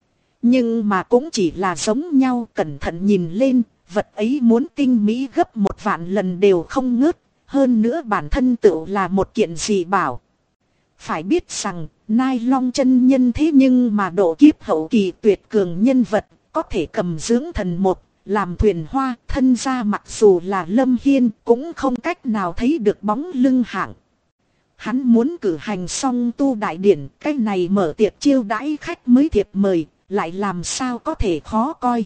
Nhưng mà cũng chỉ là giống nhau, cẩn thận nhìn lên, vật ấy muốn tinh mỹ gấp 1.000 lần đều không ngớt, hơn nữa bản thân tựu là một kiện dị bảo. Phải biết rằng, Nai Long chân nhân thế nhưng mà độ kiếp hậu kỳ tuyệt cường nhân vật, có thể cầm dưỡng thần một, làm thuyền hoa, thân ra mặc dù là Lâm Hiên cũng không cách nào thấy được bóng lưng hạng. Hắn muốn cử hành xong tu đại điển, cái này mở tiệc chiêu đãi khách mới thiệp mời, lại làm sao có thể khó coi.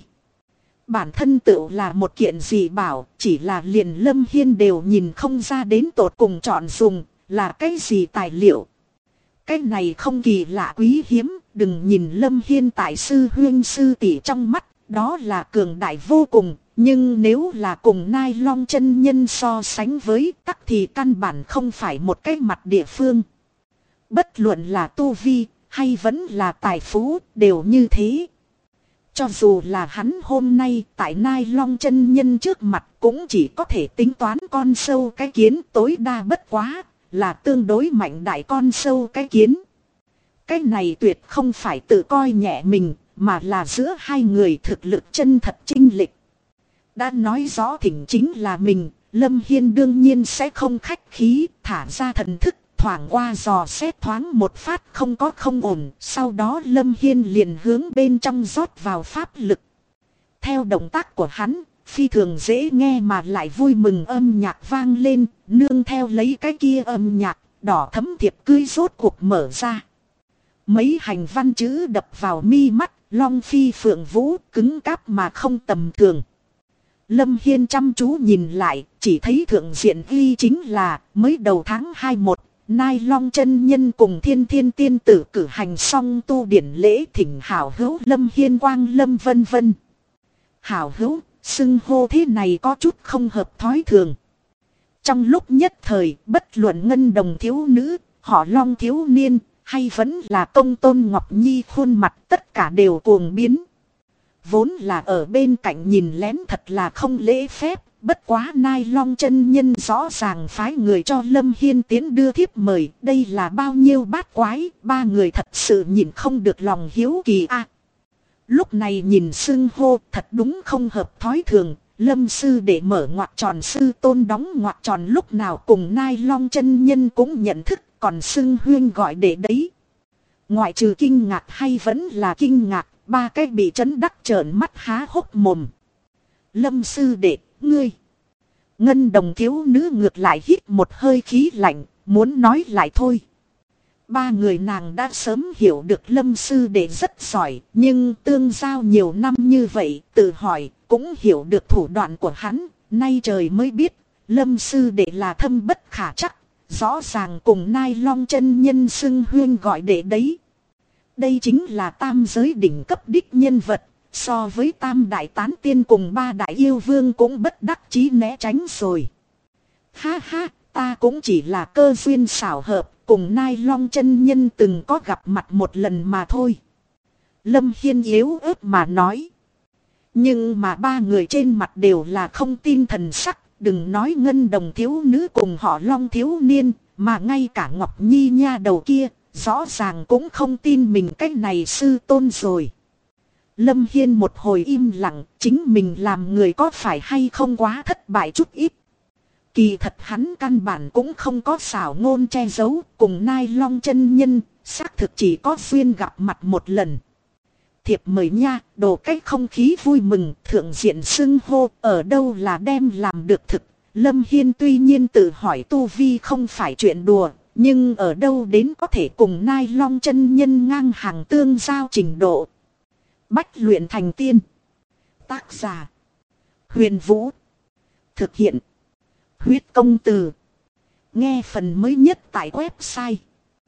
Bản thân tựu là một kiện dị bảo, chỉ là liền Lâm Hiên đều nhìn không ra đến tột cùng chọn dùng, là cái gì tài liệu. Cái này không kỳ lạ quý hiếm, đừng nhìn Lâm Hiên tại sư huynh sư tỷ trong mắt, đó là cường đại vô cùng, nhưng nếu là cùng Nai Long chân nhân so sánh với tắc thì căn bản không phải một cái mặt địa phương. Bất luận là tu vi, hay vẫn là tài phú, đều như thế. Cho dù là hắn hôm nay tại Nai Long chân nhân trước mặt cũng chỉ có thể tính toán con sâu cái kiến, tối đa bất quá là tương đối mạnh đại con sâu cái kiến. Cái này tuyệt không phải tự coi nhẹ mình, mà là giữa hai người thực lực chân thật chênh lệch. Đã nói rõ thỉnh chính là mình, Lâm Hiên đương nhiên sẽ không khách khí, thả ra thần thức, thoảng qua dò xét thoáng một phát không có không ổn. Sau đó Lâm Hiên liền hướng bên trong rót vào pháp lực. Theo động tác của hắn, phi thường dễ nghe mà lại vui mừng âm nhạc vang lên, nương theo lấy cái kia âm nhạc, đỏ thấm thiệp cưới rốt cuộc mở ra. Mấy hành văn chữ đập vào mi mắt, long phi phượng vũ, cứng cáp mà không tầm thường. Lâm Hiên chăm chú nhìn lại, chỉ thấy thượng diện ghi chính là mới đầu tháng 21, Nai Long chân nhân cùng Thiên Thiên tiên tử cử hành xong tu điển lễ thỉnh hảo hữu Lâm Hiên quang lâm vân vân. Hảo hữu, xưng hô thế này có chút không hợp thói thường. Trong lúc nhất thời, bất luận ngân đồng thiếu nữ, họ Long thiếu niên, hay vẫn là Công Tôn Ngọc Nhi khuôn mặt tất cả đều cuồng biến. Vốn là ở bên cạnh nhìn lén thật là không lễ phép, bất quá Nai Long chân nhân rõ ràng phái người cho Lâm Hiên tiến đưa thiếp mời, đây là bao nhiêu bát quái, ba người thật sự nhìn không được lòng hiếu kỳ a. Lúc này nhìn xưng hô thật đúng không hợp thói thường, Lâm sư để mở ngoặc tròn sư tôn đóng ngoặc tròn lúc nào cùng Nai Long chân nhân cũng nhận thức, còn xưng huyên gọi để đấy. Ngoại trừ kinh ngạc hay vẫn là kinh ngạc, ba cái bị chấn đắc trợn mắt há hốc mồm. Lâm sư đệ, ngươi. Ngân đồng thiếu nữ ngược lại hít một hơi khí lạnh, muốn nói lại thôi. Ba người nàng đã sớm hiểu được Lâm sư đệ rất giỏi, nhưng tương giao nhiều năm như vậy, tự hỏi, cũng hiểu được thủ đoạn của hắn. Nay trời mới biết, Lâm sư đệ là thâm bất khả trắc, rõ ràng cùng Nai Long chân nhân xưng huyên gọi đệ đấy. Đây chính là tam giới đỉnh cấp đích nhân vật, so với tam đại tán tiên cùng ba đại yêu vương cũng bất đắc chí né tránh rồi. Ha ha, ta cũng chỉ là cơ duyên xảo hợp, cùng Nai Long chân nhân từng có gặp mặt một lần mà thôi. Lâm Hiên yếu ớt mà nói. Nhưng mà ba người trên mặt đều là không tin thần sắc, đừng nói ngân đồng thiếu nữ cùng họ Long thiếu niên, mà ngay cả Ngọc Nhi nha đầu kia, rõ ràng cũng không tin mình cái này sư tôn rồi. Lâm Hiên một hồi im lặng, chính mình làm người có phải hay không quá thất bại chút ít. Kỳ thật hắn căn bản cũng không có xảo ngôn che giấu, cùng Nai Long chân nhân, xác thực chỉ có duyên gặp mặt một lần. Thiệp mời nha, đồ cách không khí vui mừng, thượng diện xưng hô, ở đâu là đem làm được thực. Lâm Hiên tuy nhiên tự hỏi tu vi không phải chuyện đùa, nhưng ở đâu đến có thể cùng Nai Long chân nhân ngang hàng tương giao trình độ. Bách luyện thành tiên. Tác giả: Huyền Vũ. Thực hiện: Huyết Công Từ. Nghe phần mới nhất tại website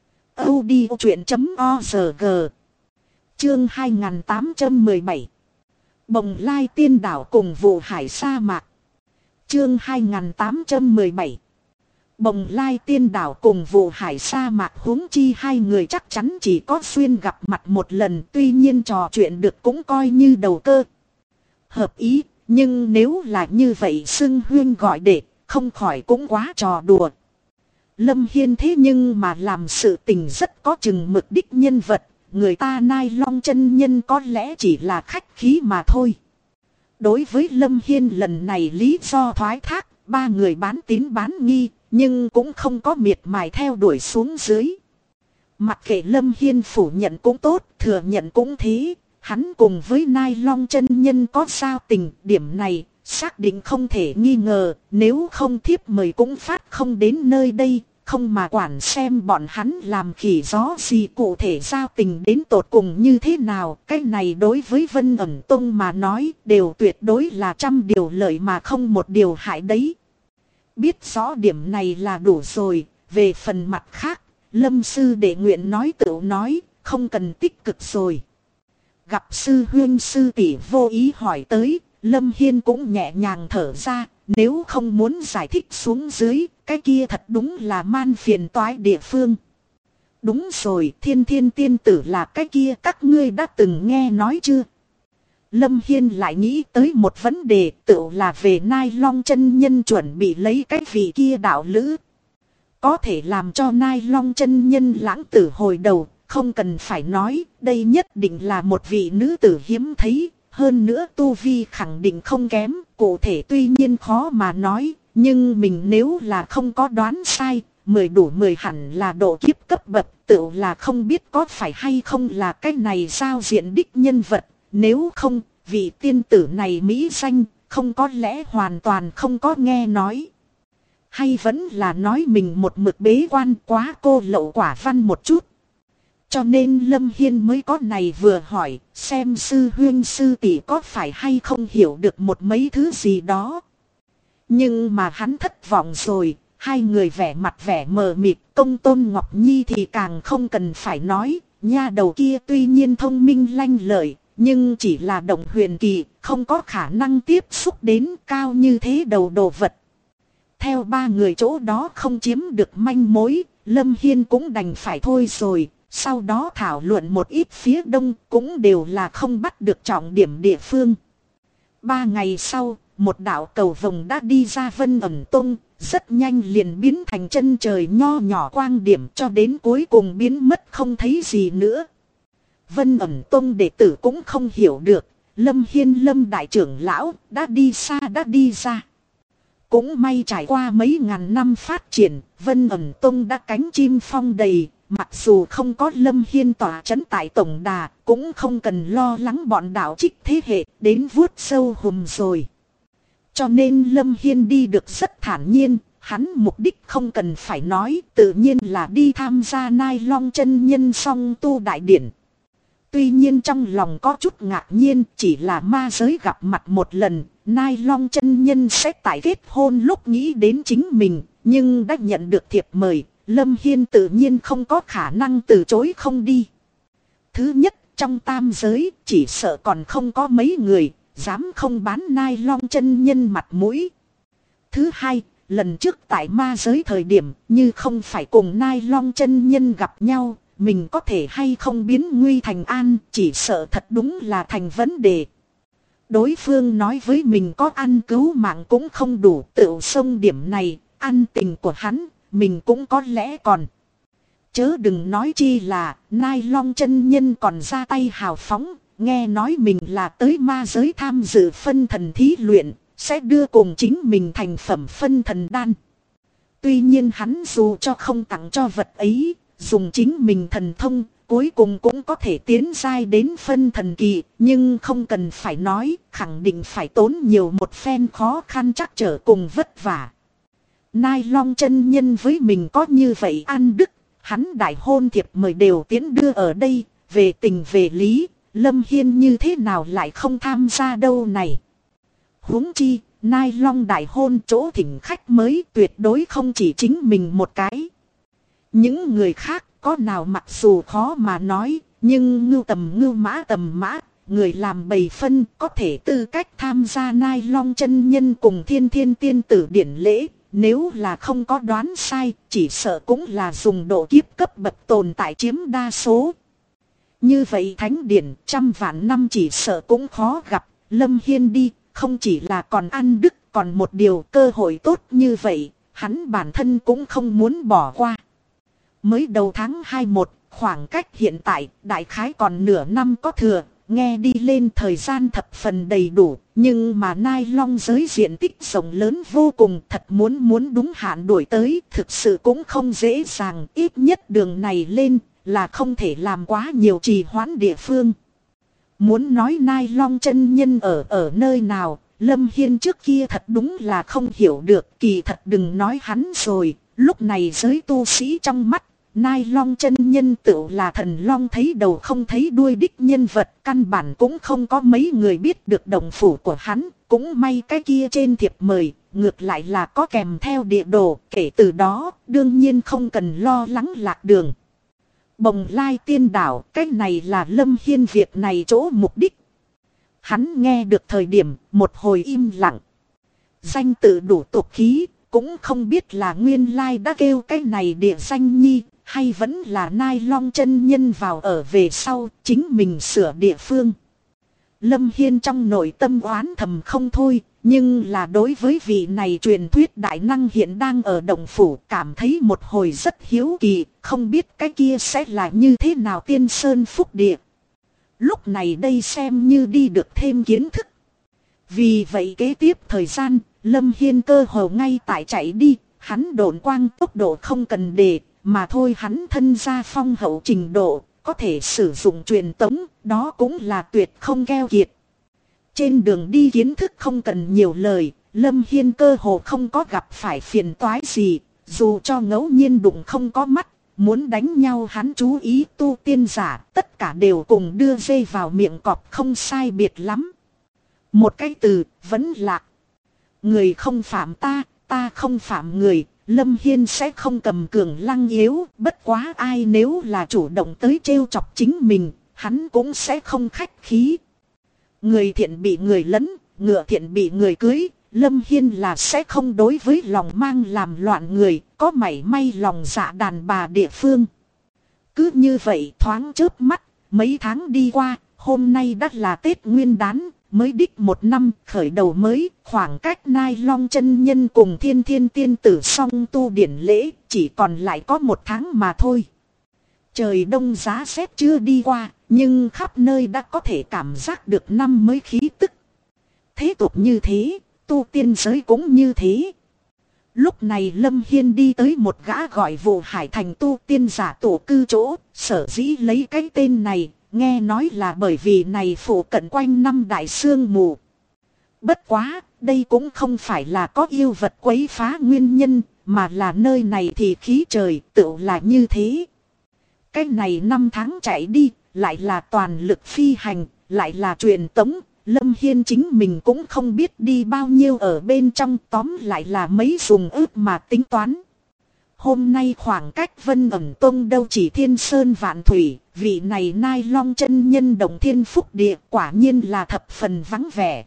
audiochuyện.org. Chương 2817. Bồng Lai Tiên Đảo cùng Vụ Hải Sa Mạc. Chương 2817. Bồng Lai Tiên Đảo cùng Vụ Hải Sa Mạc, huống chi hai người chắc chắn chỉ có xuyên gặp mặt một lần, tuy nhiên trò chuyện được cũng coi như đầu cơ. Hợp ý, Nhưng nếu là như vậy xưng huyên gọi đệ, không khỏi cũng quá trò đùa. Lâm Hiên thế nhưng mà làm sự tình rất có chừng mực đích nhân vật, người ta Nai Long chân nhân có lẽ chỉ là khách khí mà thôi. Đối với Lâm Hiên lần này lý do thoái thác, ba người bán tín bán nghi, nhưng cũng không có miệt mài theo đuổi xuống dưới. Mặc kệ Lâm Hiên phủ nhận cũng tốt, thừa nhận cũng thế, hắn cùng với Nai Long chân nhân có giao tình, điểm này xác định không thể nghi ngờ, nếu không thiếp mời cũng phát không đến nơi đây, không mà quản xem bọn hắn làm khỉ gió gì, cụ thể giao tình đến tột cùng như thế nào. Cái này đối với Vân Ẩn Tông mà nói đều tuyệt đối là trăm điều lợi mà không một điều hại đấy. Biết rõ điểm này là đủ rồi, về phần mặt khác, Lâm sư đệ nguyện nói tự nói, không cần tích cực rồi. Gặp sư huynh sư tỷ vô ý hỏi tới, Lâm Hiên cũng nhẹ nhàng thở ra, nếu không muốn giải thích xuống dưới, cái kia thật đúng là man phiền toái địa phương. Đúng rồi, Thiên Thiên tiên tử là cái kia, các ngươi đã từng nghe nói chưa? Lâm Hiên lại nghĩ tới một vấn đề, tự là về Nai Long chân nhân chuẩn bị lấy cái vị kia đạo lữ. Có thể làm cho Nai Long chân nhân lãng tử hồi đầu, không cần phải nói, đây nhất định là một vị nữ tử hiếm thấy, hơn nữa tu vi khẳng định không kém, cụ thể tuy nhiên khó mà nói, nhưng mình nếu là không có đoán sai, 10 đủ 10 hẳn là độ kiếp cấp bậc, tự là không biết có phải hay không là cái này giao diện đích nhân vật, nếu không, vị tiên tử này mỹ danh, không có lẽ hoàn toàn không có nghe nói. Hay vẫn là nói mình một mực bế quan quá cô lậu quả văn một chút. Cho nên Lâm Hiên mới có này vừa hỏi, xem sư huynh sư tỷ có phải hay không hiểu được một mấy thứ gì đó. Nhưng mà hắn thất vọng rồi, hai người vẻ mặt vẻ mờ mịt, Công Tôn Ngọc Nhi thì càng không cần phải nói, nha đầu kia tuy nhiên thông minh lanh lợi, nhưng chỉ là động huyền kỳ, không có khả năng tiếp xúc đến cao như thế đầu đồ vật. Theo ba người chỗ đó không chiếm được manh mối, Lâm Hiên cũng đành phải thôi rồi. Sau đó thảo luận một ít phía đông cũng đều là không bắt được trọng điểm địa phương. 3 ngày sau, một đạo cầu vồng đã đi ra Vân Ẩn Tông, rất nhanh liền biến thành chân trời nho nhỏ quang điểm cho đến cuối cùng biến mất không thấy gì nữa. Vân Ẩn Tông đệ tử cũng không hiểu được, Lâm Hiên Lâm đại trưởng lão đã đi xa đã đi ra. Cũng may trải qua mấy ngàn năm phát triển, Vân Ẩn Tông đã cánh chim phong đầy. Mặc dù không có Lâm Hiên tỏa trấn tại tổng đà, cũng không cần lo lắng bọn đạo trích thế hệ đến vuốt sâu hùm rồi. Cho nên Lâm Hiên đi được rất thản nhiên, hắn mục đích không cần phải nói, tự nhiên là đi tham gia Nai Long chân nhân song tu đại điển. Tuy nhiên trong lòng có chút ngạc nhiên, chỉ là ma giới gặp mặt một lần, Nai Long chân nhân sẽ tại kết hôn lúc nghĩ đến chính mình, nhưng đã nhận được thiệp mời. Lâm Hiên tự nhiên không có khả năng từ chối không đi. Thứ nhất, trong tam giới, chỉ sợ còn không có mấy người, dám không bán Nai Long chân nhân mặt mũi. Thứ hai, lần trước tại ma giới thời điểm, như không phải cùng Nai Long chân nhân gặp nhau, mình có thể hay không biến nguy thành an, chỉ sợ thật đúng là thành vấn đề. Đối phương nói với mình có ăn cứu mạng cũng không đủ, tự xông điểm này, ăn tình của hắn. Mình cũng có lẽ còn. Chớ đừng nói chi là Nai Long chân nhân còn ra tay hào phóng. Nghe nói mình là tới ma giới tham dự phân thần thí luyện. Sẽ đưa cùng chính mình thành phẩm phân thần đan. Tuy nhiên hắn dù cho không tặng cho vật ấy. Dùng chính mình thần thông. Cuối cùng cũng có thể tiến giai đến phân thần kỳ. Nhưng không cần phải nói. Khẳng định phải tốn nhiều một phen khó khăn trắc trở cùng vất vả. Nai Long chân nhân với mình có như vậy ăn đức, hắn đại hôn thiệp mời đều tiến đưa ở đây, về tình về lý, Lâm Hiên như thế nào lại không tham gia đâu này. Huống chi, Nai Long đại hôn chỗ thỉnh khách mới tuyệt đối không chỉ chính mình một cái. Những người khác có nào mặc dù khó mà nói, nhưng ngưu mã tầm mã, người làm bầy phân có thể tư cách tham gia Nai Long chân nhân cùng Thiên Thiên tiên tử điển lễ. Nếu là không có đoán sai, chỉ sợ cũng là dùng độ kiếp cấp bậc tồn tại chiếm đa số. Như vậy thánh điển trăm vạn năm chỉ sợ cũng khó gặp, Lâm Hiên đi, không chỉ là còn ăn đứt, còn một điều cơ hội tốt như vậy, hắn bản thân cũng không muốn bỏ qua. Mới đầu tháng 21, khoảng cách hiện tại đại khái còn nửa năm có thừa, nghe đi lên thời gian thập phần đầy đủ, nhưng mà nai long giới diện tích rộng lớn vô cùng, thật muốn đúng hạn đuổi tới, thực sự cũng không dễ dàng, ít nhất đường này lên là không thể làm quá nhiều trì hoãn địa phương. Muốn nói nai long chân nhân ở nơi nào, Lâm Hiên trước kia thật đúng là không hiểu được, kỳ thật đừng nói hắn rồi, lúc này giới tu sĩ trong mắt, nai long chân nhân tựu là thần long thấy đầu không thấy đuôi đích nhân vật, căn bản cũng không có mấy người biết được động phủ của hắn, cũng may cái kia trên thiệp mời, ngược lại là có kèm theo địa đồ, kể từ đó, đương nhiên không cần lo lắng lạc đường. Bồng Lai Tiên Đảo, cái này là Lâm Hiên việc này chỗ mục đích. Hắn nghe được thời điểm, một hồi im lặng. Danh tự đủ tục khí, cũng không biết là nguyên lai đã kêu cái này địa danh nhi, hay vẫn là nai long chân nhân vào ở về sau, chính mình sửa địa phương. Lâm Hiên trong nội tâm oán thầm không thôi, nhưng là đối với vị này truyền thuyết đại năng hiện đang ở động phủ, cảm thấy một hồi rất hiếu kỳ, không biết cái kia sẽ là như thế nào tiên sơn phúc địa. Lúc này đây xem như đi được thêm kiến thức. Vì vậy kế tiếp thời gian, Lâm Hiên cơ hồ ngay tại chạy đi, hắn độn quang tốc độ không cần đề, mà thôi hắn thân gia phong hậu trình độ, có thể sử dụng truyền tống, đó cũng là tuyệt không keo kiệt. Trên đường đi kiến thức không cần nhiều lời, Lâm Hiên cơ hồ không có gặp phải phiền toái gì, dù cho ngẫu nhiên đụng không có mắt, muốn đánh nhau hắn chú ý tu tiên giả, tất cả đều cùng đưa dây vào miệng cọp không sai biệt lắm. Một cái từ, vẫn lạc. Người không phạm ta, ta không phạm người, Lâm Hiên sẽ không cầm cường lăng yếu, bất quá ai nếu là chủ động tới trêu chọc chính mình, hắn cũng sẽ không khách khí. Người thiện bị người lấn, ngựa thiện bị người cưới, Lâm Hiên là sẽ không đối với lòng mang làm loạn người, có mảy may lòng dạ đàn bà địa phương. Cứ như vậy thoáng chớp mắt, mấy tháng đi qua, hôm nay đã là Tết Nguyên Đán, mới đích một năm khởi đầu mới, khoảng cách nai long chân nhân cùng thiên thiên tiên tử song tu điển lễ, chỉ còn lại có một tháng mà thôi. Trời đông giá rét chưa đi qua, nhưng khắp nơi đã có thể cảm giác được năm mới khí tức. Thế tục như thế, tu tiên giới cũng như thế. Lúc này Lâm Hiên đi tới một gã gọi Vụ Hải Thành tu tiên giả tổ cư chỗ, sở dĩ lấy cái tên này, nghe nói là bởi vì này phủ cận quanh năm đại sương mù. Bất quá, đây cũng không phải là có yêu vật quấy phá nguyên nhân, mà là nơi này thì khí trời tựu là như thế. Cái này năm tháng chạy đi, lại là toàn lực phi hành, lại là truyền tống, Lâm Hiên chính mình cũng không biết đi bao nhiêu ở bên trong, tóm lại là mấy dùng ước mà tính toán. Hôm nay khoảng cách Vân Ẩn Tông đâu chỉ thiên sơn vạn thủy, vị này nai long chân nhân đồng thiên phúc địa quả nhiên là thập phần vắng vẻ.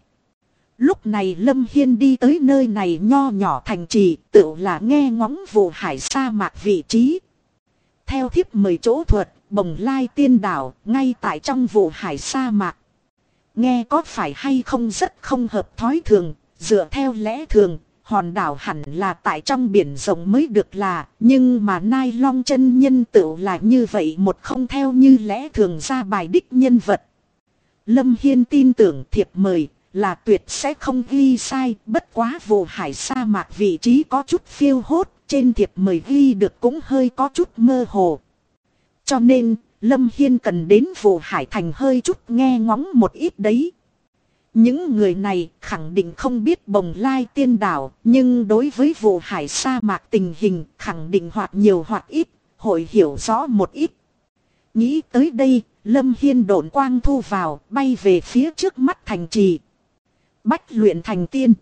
Lúc này Lâm Hiên đi tới nơi này nho nhỏ thành trì, tự là nghe ngóng Vụ Hải sa mạc vị trí. Theo thiếp mời chỗ thuật, Bồng Lai Tiên Đảo, ngay tại trong Vụ Hải sa mạc. Nghe có phải hay không rất không hợp thói thường, dựa theo lẽ thường, hòn đảo hẳn là tại trong biển rộng mới được là, nhưng mà nai long chân nhân tựu là như vậy một không theo như lẽ thường ra bài đích nhân vật. Lâm Hiên tin tưởng thiệp mời là tuyệt sẽ không ghi sai, bất quá Vụ Hải sa mạc vị trí có chút phiêu hốt, trên thiệp mời ghi được cũng hơi có chút mơ hồ. Cho nên, Lâm Hiên cần đến Vụ Hải Thành hơi chút nghe ngóng một ít đấy. Những người này khẳng định không biết Bồng Lai Tiên Đảo, nhưng đối với Vụ Hải sa mạc tình hình khẳng định hoặc nhiều hoặc ít, hội hiểu rõ một ít. Nghĩ tới đây, Lâm Hiên độn quang thu vào, bay về phía trước mắt thành trì. Bách luyện thành tiên.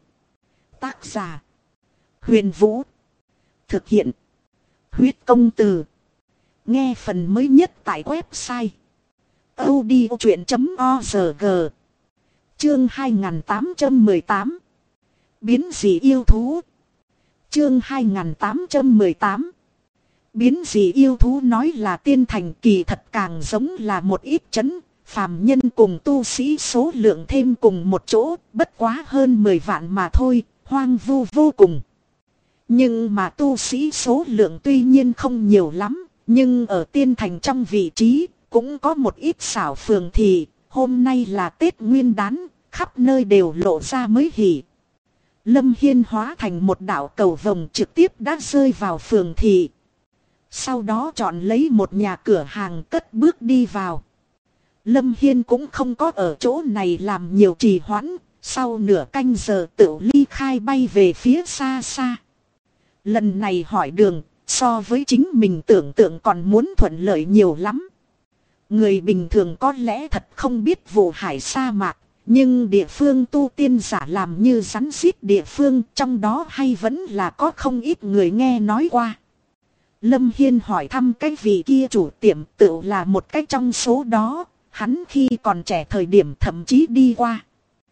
Tác giả: Huyền Vũ. Thực hiện: Huyết Công Từ. Nghe phần mới nhất tại website audiochuyện.org. Chương 2818. Biến dị yêu thú. Chương 2818. Biến dị yêu thú nói là tiên thành, kỳ thật càng giống là một ít trấn, phàm nhân cùng tu sĩ số lượng thêm cùng một chỗ, bất quá hơn 10 vạn mà thôi, hoang vu vô cùng. Nhưng mà tu sĩ số lượng tuy nhiên không nhiều lắm, nhưng ở tiên thành trong vị trí, cũng có một ít xảo phường thị. Hôm nay là Tết Nguyên Đán, khắp nơi đều lộ ra mới hỉ. Lâm Hiên hóa thành một đạo cầu vồng trực tiếp đã rơi vào phường thị. Sau đó chọn lấy một nhà cửa hàng cất bước đi vào. Lâm Hiên cũng không có ở chỗ này làm nhiều trì hoãn, sau nửa canh giờ tự ly khai bay về phía xa xa. Lần này hỏi đường, so với chính mình tưởng tượng còn muốn thuận lợi nhiều lắm. Người bình thường có lẽ thật không biết vụ hải sa mạc, nhưng địa phương tu tiên giả làm như rắn rít địa phương, trong đó hay vẫn là có không ít người nghe nói qua. Lâm Hiên hỏi thăm cái vị kia chủ tiệm tự là một cái trong số đó, hắn khi còn trẻ thời điểm thậm chí đi qua.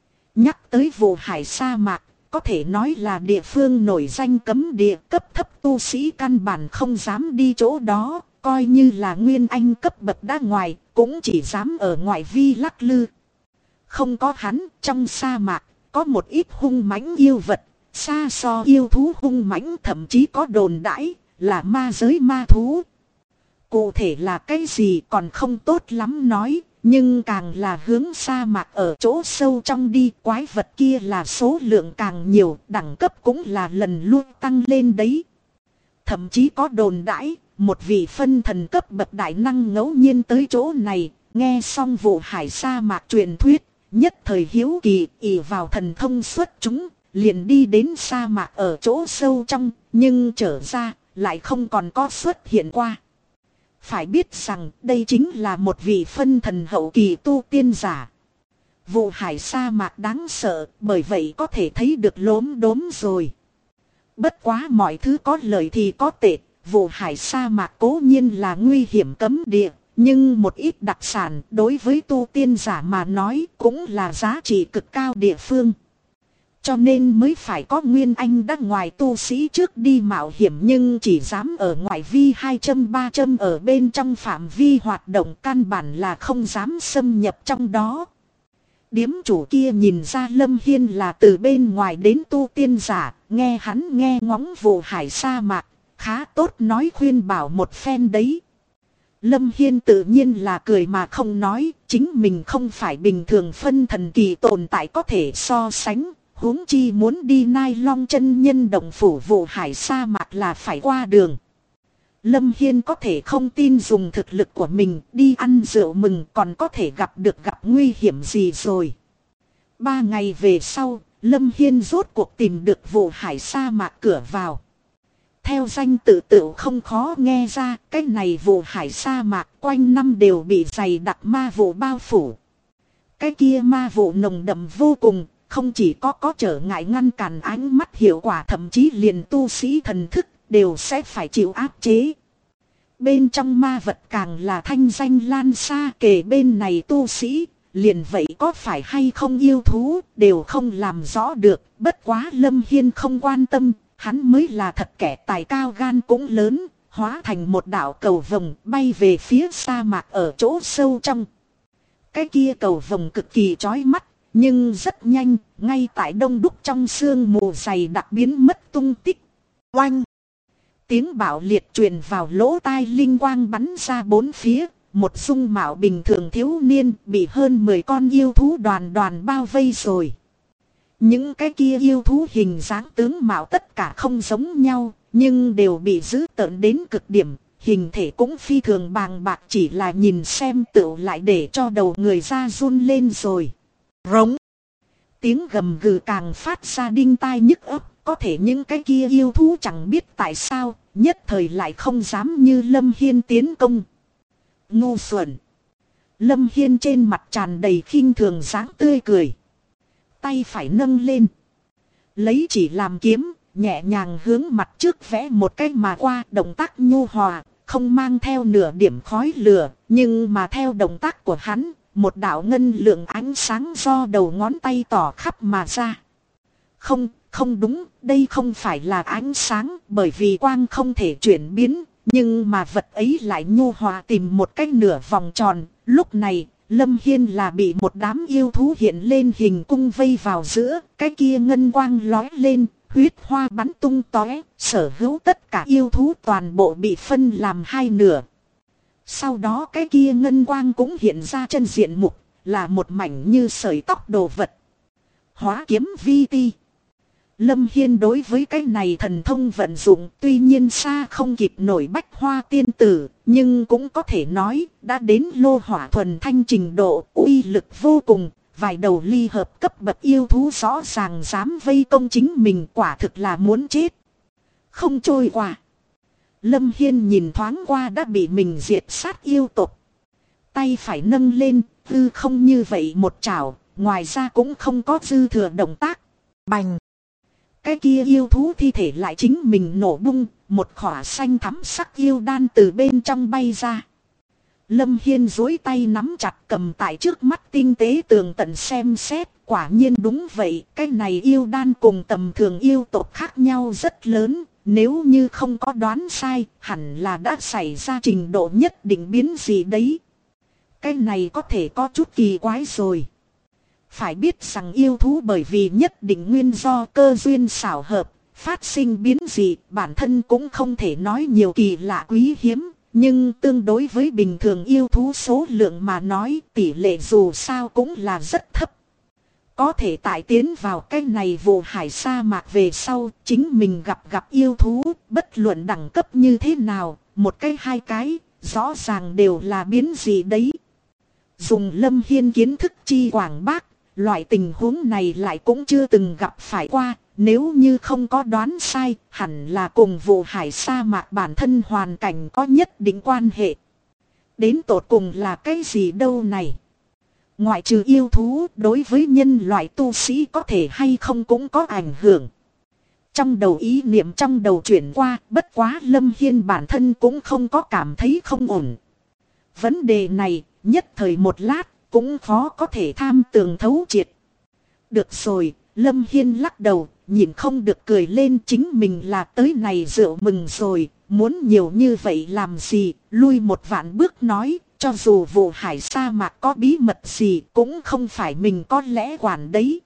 Nhắc tới vụ hải sa mạc, có thể nói là địa phương nổi danh cấm địa, cấp thấp tu sĩ căn bản không dám đi chỗ đó, coi như là nguyên anh cấp bậc đã ngoài, cũng chỉ dám ở ngoại vi lắc lư. Không có hắn, trong sa mạc, có một ít hung mãnh yêu vật, xa so yêu thú hung mãnh, thậm chí có đồn đãi là ma giới ma thú. Cụ thể là cái gì còn không tốt lắm nói, nhưng càng là hướng sa mạc ở chỗ sâu trong đi, quái vật kia là số lượng càng nhiều, đẳng cấp cũng là lần luôn tăng lên đấy. Thậm chí có đồn đãi, một vị phân thần cấp bậc đại năng ngẫu nhiên tới chỗ này, nghe xong vụ hải sa mạc truyền thuyết, nhất thời hiếu kỳ ỷ vào thần thông xuất chúng, liền đi đến sa mạc ở chỗ sâu trong, nhưng trở ra lại không còn có xuất hiện qua. Phải biết rằng đây chính là một vị phân thần hậu kỳ tu tiên giả. Vụ hải sa mạc đáng sợ, bởi vậy có thể thấy được lốm đốm rồi. Bất quá mọi thứ có lợi thì có tệ, vụ hải sa mạc cố nhiên là nguy hiểm cấm địa, nhưng một ít đặc sản đối với tu tiên giả mà nói cũng là giá trị cực cao địa phương. Cho nên mới phải có nguyên anh đắc ngoài tu sĩ trước đi mạo hiểm, nhưng chỉ dám ở ngoại vi 200-300 ở bên trong phạm vi hoạt động, căn bản là không dám xâm nhập trong đó. Điếm chủ kia nhìn ra Lâm Hiên là từ bên ngoài đến tu tiên giả, nghe hắn nghe ngóng vụ hải sa mạc, khá tốt nói khuyên bảo một phen đấy. Lâm Hiên tự nhiên là cười mà không nói, chính mình không phải bình thường phân thần kỳ tồn tại có thể so sánh. Huống chi muốn đi Nai Long chân nhân động phủ, vụ hải sa mạc là phải qua đường. Lâm Hiên có thể không tin dùng thực lực của mình đi ăn rượu mừng còn có thể gặp nguy hiểm gì rồi. 3 ngày về sau, Lâm Hiên rốt cuộc tìm được vụ hải sa mạc cửa vào. Theo danh tự tựu không khó nghe ra, cái này vụ hải sa mạc quanh năm đều bị dày đặc ma vụ bao phủ. Cái kia ma vụ nồng đậm vô cùng. Không chỉ có trở ngại ngăn cản ánh mắt hiệu quả, thậm chí liền tu sĩ thần thức đều sẽ phải chịu áp chế. Bên trong ma vật càng là thanh danh lan xa, kể bên này tu sĩ, liền vậy có phải hay không yêu thú đều không làm rõ được. Bất quá Lâm Hiên không quan tâm, hắn mới là thật kẻ tài cao gan cũng lớn, hóa thành một đạo cầu vồng bay về phía sa mạc ở chỗ sâu trong. Cái kia cầu vồng cực kỳ chói mắt. Nhưng rất nhanh, ngay tại đông đúc trong sương mù dày đặc biến mất tung tích. Oanh! Tiếng bạo liệt truyền vào lỗ tai, linh quang bắn ra bốn phía. Một dung mạo bình thường thiếu niên bị hơn 10 con yêu thú đoàn bao vây rồi. Những cái kia yêu thú hình dáng tướng mạo tất cả không giống nhau, nhưng đều bị dữ tợn đến cực điểm. Hình thể cũng phi thường bàng bạc, chỉ là nhìn xem tựu lại để cho đầu người ra run lên rồi. Rống. Tiếng gầm gừ càng phát ra đinh tai nhức óc, có thể những cái kia yêu thú chẳng biết tại sao, nhất thời lại không dám như Lâm Hiên tiến công. Ngu xuẩn. Lâm Hiên trên mặt tràn đầy khinh thường dáng tươi cười. Tay phải nâng lên. Lấy chỉ làm kiếm, nhẹ nhàng hướng mặt trước vẽ một cái mà qua, động tác nhu hòa, không mang theo nửa điểm khói lửa, nhưng mà theo động tác của hắn, một đạo ngân lượng ánh sáng do đầu ngón tay tỏ khắp mà ra. Không đúng, đây không phải là ánh sáng, bởi vì quang không thể chuyển biến, nhưng mà vật ấy lại nhu hòa tìm một cái nửa vòng tròn. Lúc này, Lâm Hiên là bị một đám yêu thú hiện lên hình cung vây vào giữa, cái kia ngân quang lói lên, huyết hoa bắn tung tóe, sở hữu tất cả yêu thú toàn bộ bị phân làm hai nửa. Sau đó cái kia ngân quang cũng hiện ra chân diện mục, là một mảnh như sợi tóc đồ vật. Hóa kiếm vi ti. Lâm Hiên đối với cái này thần thông vận dụng tuy nhiên xa không kịp nổi Bách Hoa tiên tử, nhưng cũng có thể nói đã đến lô hỏa thuần thanh trình độ, uy lực vô cùng. Vài đầu ly hợp cấp bậc yêu thú rõ ràng dám vây công chính mình, quả thực là muốn chết. Không trôi qua. Lâm Hiên nhìn thoáng qua đã bị mình diệt sát yêu tộc. Tay phải nâng lên, hư không như vậy một chảo, ngoài ra cũng không có dư thừa động tác. Bành! Cái kia yêu thú thi thể lại chính mình nổ bung, một khỏa xanh thắm sắc yêu đan từ bên trong bay ra. Lâm Hiên duỗi tay nắm chặt cầm tại trước mắt tinh tế tường tận xem xét, quả nhiên đúng vậy, cái này yêu đan cùng tầm thường yêu tộc khác nhau rất lớn, nếu như không có đoán sai, hẳn là đã xảy ra trình độ nhất định biến gì đấy. Cái này có thể có chút kỳ quái rồi. Phải biết rằng yêu thú bởi vì nhất định nguyên do cơ duyên xảo hợp, phát sinh biến dị, bản thân cũng không thể nói nhiều kỳ lạ quý hiếm. Nhưng tương đối với bình thường yêu thú số lượng mà nói, tỷ lệ dù sao cũng là rất thấp. Có thể tại tiến vào cái này vụ hải sa mạc về sau, chính mình gặp yêu thú, bất luận đẳng cấp như thế nào, một cái hai cái, rõ ràng đều là biến dị đấy. Dùng Lâm Hiên kiến thức chi quảng bác, loại tình huống này lại cũng chưa từng gặp phải qua. Nếu như không có đoán sai, hẳn là cùng vụ hải sa mạc bản thân hoàn cảnh có nhất định quan hệ. Đến tột cùng là cái gì đâu này? Ngoại trừ yêu thú, đối với nhân loại tu sĩ có thể hay không cũng có ảnh hưởng. Trong đầu ý niệm trong đầu chuyển qua, bất quá Lâm Hiên bản thân cũng không có cảm thấy không ổn. Vấn đề này, nhất thời một lát, cũng khó có thể tham tường thấu triệt. Được rồi, Lâm Hiên lắc đầu. Nhìn không được cười lên, chính mình là tới này rượu mừng rồi, muốn nhiều như vậy làm gì, lui một vạn bước nói, cho dù vụ hải sa mạc có bí mật gì cũng không phải mình có lẽ quản đấy.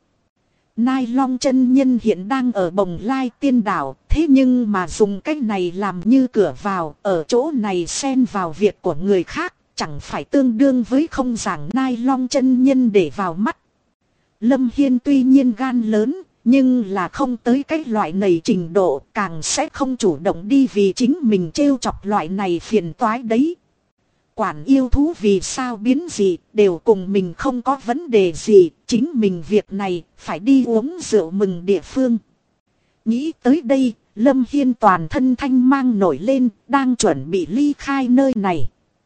Nai Long chân nhân hiện đang ở Bồng Lai Tiên Đảo, thế nhưng mà dùng cái này làm như cửa vào, ở chỗ này xen vào việc của người khác, chẳng phải tương đương với không giảng Nai Long chân nhân để vào mắt. Lâm Hiên tuy nhiên gan lớn, nhưng là không tới cái loại này trình độ, càng sẽ không chủ động đi vì chính mình trêu chọc loại này phiền toái đấy. Quản yêu thú vì sao biến gì, đều cùng mình không có vấn đề gì, chính mình việc này phải đi uống rượu mừng địa phương. Nghĩ tới đây, Lâm Hiên toàn thân thanh mang nổi lên, đang chuẩn bị ly khai nơi này.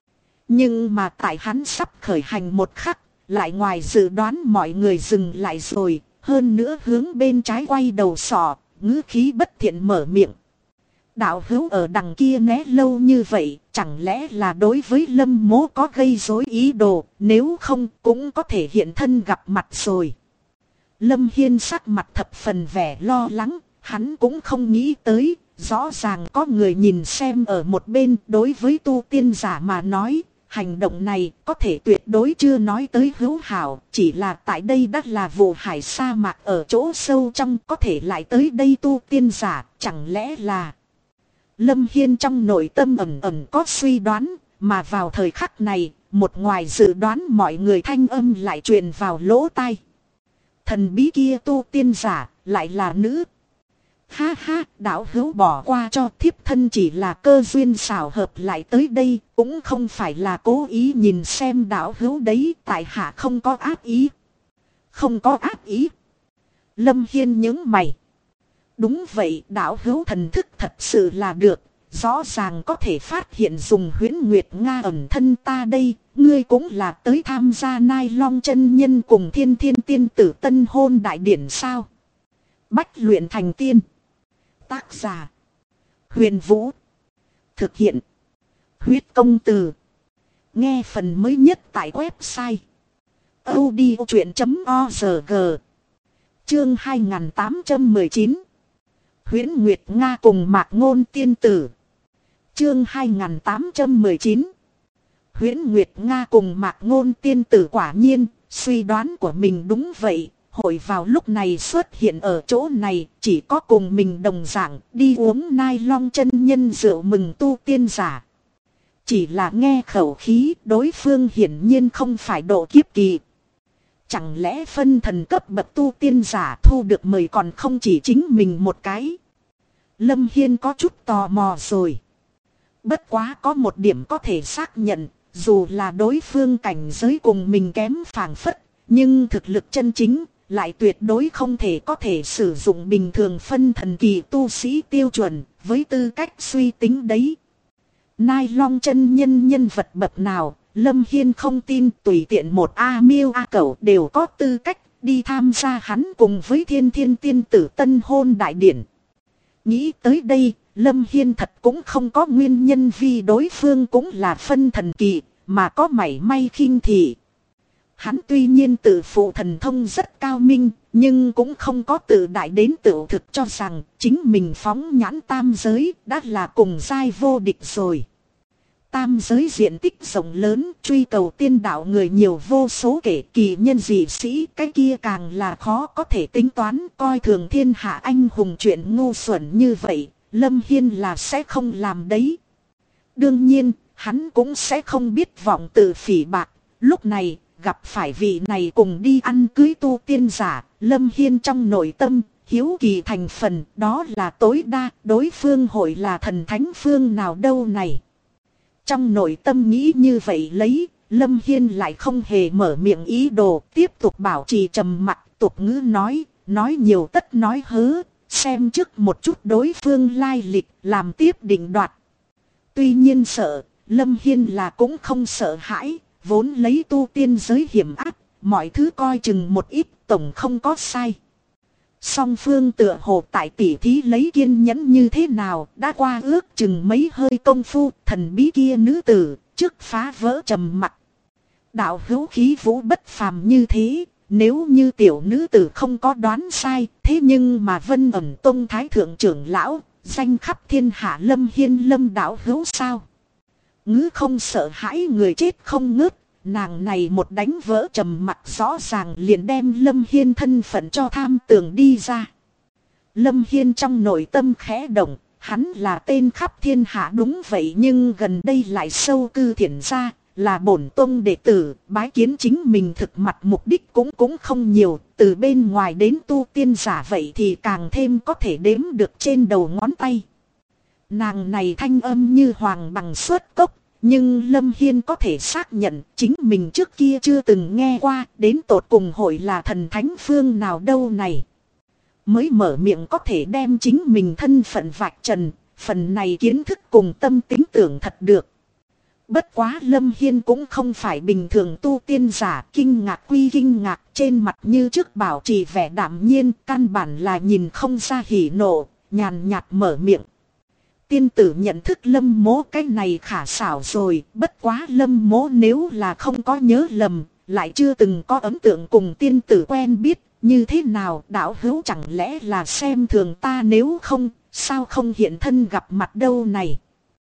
Nhưng mà tại hắn sắp khởi hành một khắc, lại ngoài dự đoán mọi người dừng lại rồi. Hơn nữa hướng bên trái quay đầu sọ, ngữ khí bất thiện mở miệng. Đạo hữu ở đằng kia né lâu như vậy, chẳng lẽ là đối với Lâm Mỗ có gây rối ý đồ, nếu không cũng có thể hiện thân gặp mặt rồi. Lâm Hiên sắc mặt thập phần vẻ lo lắng, hắn cũng không nghĩ tới, rõ ràng có người nhìn xem ở một bên. Đối với tu tiên giả mà nói, hành động này có thể tuyệt đối chưa nói tới hữu hảo, chỉ là tại đây đã là vụ hải sa mạc ở chỗ sâu trong, có thể lại tới đây tu tiên giả, chẳng lẽ là... Lâm Hiên trong nội tâm ẩn ẩn có suy đoán, mà vào thời khắc này, một ngoài dự đoán mọi người thanh âm lại truyền vào lỗ tai. Thần bí kia tu tiên giả, lại là nữ. Ha ha, đạo hữu bỏ qua cho, thiếp thân chỉ là cơ duyên xảo hợp lại tới đây, cũng không phải là cố ý nhìn xem đạo hữu đấy, tại hạ không có ác ý. Không có ác ý. Lâm Hiên nhướng mày. Đúng vậy, đạo hữu thần thức thật sự là được, rõ ràng có thể phát hiện dùng huyễn nguyệt Nga ẩn thân ta đây, ngươi cũng là tới tham gia Nai Long chân nhân cùng Thiên Thiên tiên tử tân hôn đại điển sao? Bách luyện thành tiên. Tác giả Huyền Vũ. Thực hiện Huyết Công Từ. Nghe phần mới nhất tại website audiochuyện.org. Chương 2819. Huyễn Nguyệt Nga cùng Mạc Ngôn tiên tử. Chương 2819. Huyễn Nguyệt Nga cùng Mạc Ngôn tiên tử quả nhiên, suy đoán của mình đúng vậy. Hội vào lúc này xuất hiện ở chỗ này, chỉ có cùng mình đồng dạng đi uống Nai Long chân nhân rượu mừng tu tiên giả. Chỉ là nghe khẩu khí, đối phương hiển nhiên không phải độ kiếp kỳ. Chẳng lẽ phân thần cấp bậc tu tiên giả thu được mời còn không chỉ chính mình một cái? Lâm Hiên có chút tò mò rồi. Bất quá có một điểm có thể xác nhận, dù là đối phương cảnh giới cùng mình kém phảng phất, nhưng thực lực chân chính lại tuyệt đối không thể có thể sử dụng bình thường phân thần kỳ tu sĩ tiêu chuẩn với tư cách suy tính đấy. Nai Long chân nhân nhân vật bậc nào, Lâm Hiên không tin tùy tiện một A Miêu A Cẩu đều có tư cách đi tham gia hắn cùng với Thiên Thiên tiên tử tân hôn đại điển. Nghĩ tới đây, Lâm Hiên thật cũng không có nguyên nhân vì đối phương cũng là phân thần kỳ, mà có mảy may khinh thị. Hắn tuy nhiên tự phụ thần thông rất cao minh, nhưng cũng không có tự đại đến tự thực cho rằng chính mình phóng nhãn tam giới đã là cùng giai vô địch rồi. Tam giới diện tích rộng lớn, truy cầu tiên đạo người nhiều vô số kể, kỳ nhân dị sĩ, cái kia càng là khó có thể tính toán. Coi thường thiên hạ anh hùng chuyện ngu xuẩn như vậy, Lâm Hiên là sẽ không làm đấy. Đương nhiên, hắn cũng sẽ không biết vọng tự phỉ bạc. Lúc này, gặp phải vị này cùng đi ăn cưới tu tiên giả, Lâm Hiên trong nội tâm hiếu kỳ thành phần, đó là tối đa đối phương hội là thần thánh phương nào đâu này. Trong nội tâm nghĩ như vậy lấy, Lâm Hiên lại không hề mở miệng ý đồ, tiếp tục bảo trì trầm mặc, tục ngữ nói nhiều tất nói hớ, xem trước một chút đối phương lai lịch, làm tiếp định đoạt. Tuy nhiên sợ, Lâm Hiên là cũng không sợ hãi, vốn lấy tu tiên giới hiểm ác, mọi thứ coi chừng một ít, tổng không có sai. Song phương tựa hồ tại tỉ thí lấy kiên nhẫn như thế nào, đã qua ước chừng mấy hơi công phu, thần bí kia nữ tử trước phá vỡ trầm mặc. Đạo hữu khí vũ bất phàm như thế, nếu như tiểu nữ tử không có đoán sai, thế nhưng mà Vân Ẩn Tông thái thượng trưởng lão, danh khắp thiên hạ Lâm Hiên Lâm đạo hữu sao? Ngữ không sợ hãi người chết không ngớt. Nàng này một đánh vỡ trầm mặc rõ ràng liền đem Lâm Hiên thân phận cho tham tưởng đi ra. Lâm Hiên trong nội tâm khẽ động, hắn là tên khắp thiên hạ đúng vậy, nhưng gần đây lại sâu cư thiển ra, là bổn tông đệ tử, bái kiến chính mình thực mặt mục đích cũng không nhiều, từ bên ngoài đến tu tiên giả vậy thì càng thêm có thể đếm được trên đầu ngón tay. Nàng này thanh âm như hoàng bằng xuất cốc. Nhưng Lâm Hiên có thể xác nhận chính mình trước kia chưa từng nghe qua, đến tột cùng hội là thần thánh phương nào đâu này. Mới mở miệng có thể đem chính mình thân phận vạch trần, phần này kiến thức cùng tâm tính tưởng thật được. Bất quá Lâm Hiên cũng không phải bình thường tu tiên giả, kinh ngạc quy kinh ngạc, trên mặt như trước bảo trì vẻ đạm nhiên, căn bản là nhìn không ra hỉ nộ, nhàn nhạt mở miệng. Tiên tử nhận thức Lâm mỗ cái này khả xảo rồi, bất quá Lâm mỗ nếu là không có nhớ lầm, lại chưa từng có ấn tượng cùng tiên tử quen biết, như thế nào đạo hữu chẳng lẽ là xem thường ta, nếu không, sao không hiện thân gặp mặt đâu này.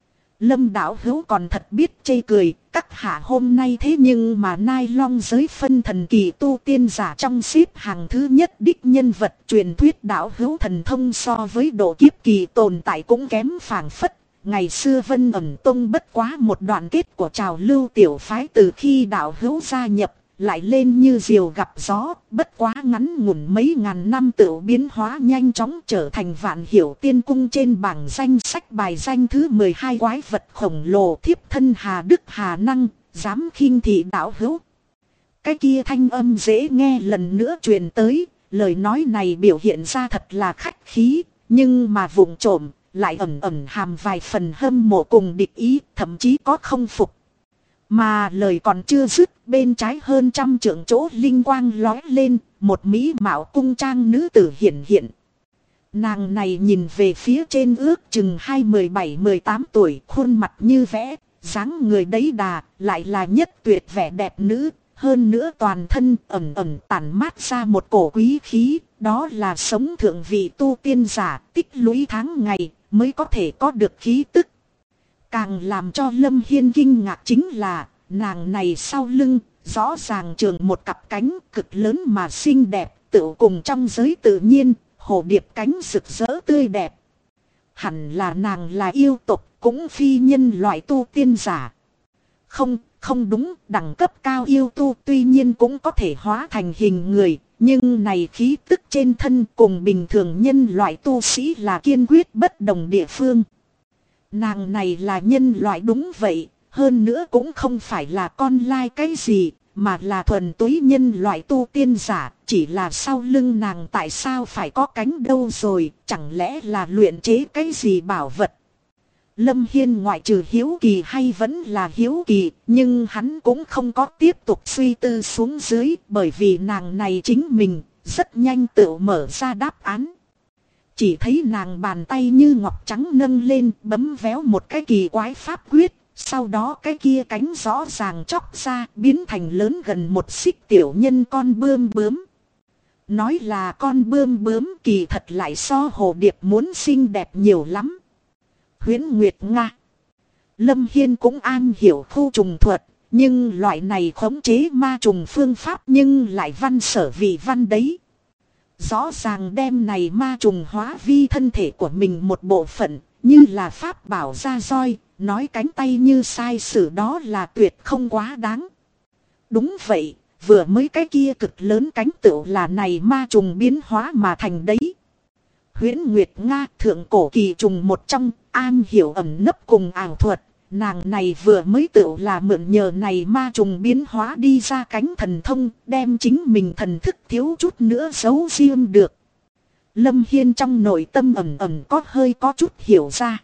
Lâm đạo hữu còn thật biết chê cười, các hạ hôm nay thế nhưng mà Nai Long giới phân thần kỳ tu tiên giả trong xếp hàng thứ nhất đích nhân vật, truyền thuyết đạo hữu thần thông so với độ kiếp kỳ tồn tại cũng kém phảng phất. Ngày xưa Vân Ẩn Tông bất quá một đoạn kết của trào lưu tiểu phái, từ khi đạo hữu gia nhập lại lên như diều gặp gió, bất quá ngắn ngủn mấy ngàn năm tự biến hóa nhanh chóng trở thành Vạn Hiểu Tiên Cung trên bảng danh sách bài danh thứ 12 quái vật khổng lồ. Thiếp thân Hà Đức Hà Năng, dám khinh thị đạo hữu. Cái kia thanh âm dễ nghe lần nữa truyền tới, lời nói này biểu hiện ra thật là khách khí, nhưng mà vụng trộm lại ẩn ẩn hàm vài phần hâm mộ cùng địch ý, thậm chí có không phục. Mà lời còn chưa dứt, bên trái hơn trăm trượng chỗ linh quang lói lên, một mỹ mạo cung trang nữ tử hiện hiện. Nàng này nhìn về phía trên ước chừng 17-18 tuổi, khuôn mặt như vẽ, dáng người đấy đà, lại là nhất tuyệt vẻ đẹp nữ, hơn nữa toàn thân ẩn ẩn tản mát ra một cổ quý khí, đó là sống thượng vị tu tiên giả, tích lũy tháng ngày mới có thể có được khí tức. Càng làm cho Lâm Hiên kinh ngạc chính là, nàng này sau lưng, rõ ràng trường một cặp cánh cực lớn mà xinh đẹp, tựu cùng trong giới tự nhiên, hồ điệp cánh rực rỡ tươi đẹp. Hẳn là nàng là yêu tộc, cũng phi nhân loại tu tiên giả. Không đúng, đẳng cấp cao yêu tu tuy nhiên cũng có thể hóa thành hình người, nhưng này khí tức trên thân cùng bình thường nhân loại tu sĩ là kiên quyết bất đồng địa phương. Nàng này là nhân loại đúng vậy, hơn nữa cũng không phải là con lai cái gì, mà là thuần túy nhân loại tu tiên giả, chỉ là sau lưng nàng tại sao phải có cánh đâu rồi, chẳng lẽ là luyện chế cái gì bảo vật. Lâm Hiên ngoại trừ hiếu kỳ hay vẫn là hiếu kỳ, nhưng hắn cũng không có tiếp tục suy tư xuống dưới, bởi vì nàng này chính mình, rất nhanh tự mở ra đáp án. Chỉ thấy nàng bàn tay như ngọc trắng nâng lên, bấm véo một cái kỳ quái pháp quyết, sau đó cái kia cánh rõ ràng chóc ra, biến thành lớn gần một xích tiểu nhân con bươm bướm. Nói là con bươm bướm, kỳ thật lại so hồ điệp muốn xinh đẹp nhiều lắm. Huyễn Nguyệt Nga. Lâm Hiên cũng an hiểu khu trùng thuật, nhưng loại này khống chế ma trùng phương pháp nhưng lại văn sở vị văn đấy. Rõ ràng đem này ma trùng hóa vi thân thể của mình một bộ phận, như là pháp bảo ra roi, nói cánh tay như sai sử đó là tuyệt không quá đáng. Đúng vậy, vừa mới cái kia cực lớn cánh tựu là này ma trùng biến hóa mà thành đấy. Huyễn Nguyệt Nga thượng cổ kỳ trùng một trong, an hiểu ẩn nấp cùng ảo thuật, nàng này vừa mới tựu là mượn nhờ này ma trùng biến hóa đi ra cánh thần thông, đem chính mình thần thức thiếu chút nữa giấu riêng được. Lâm Hiên trong nội tâm ẩn ẩn có chút hiểu ra.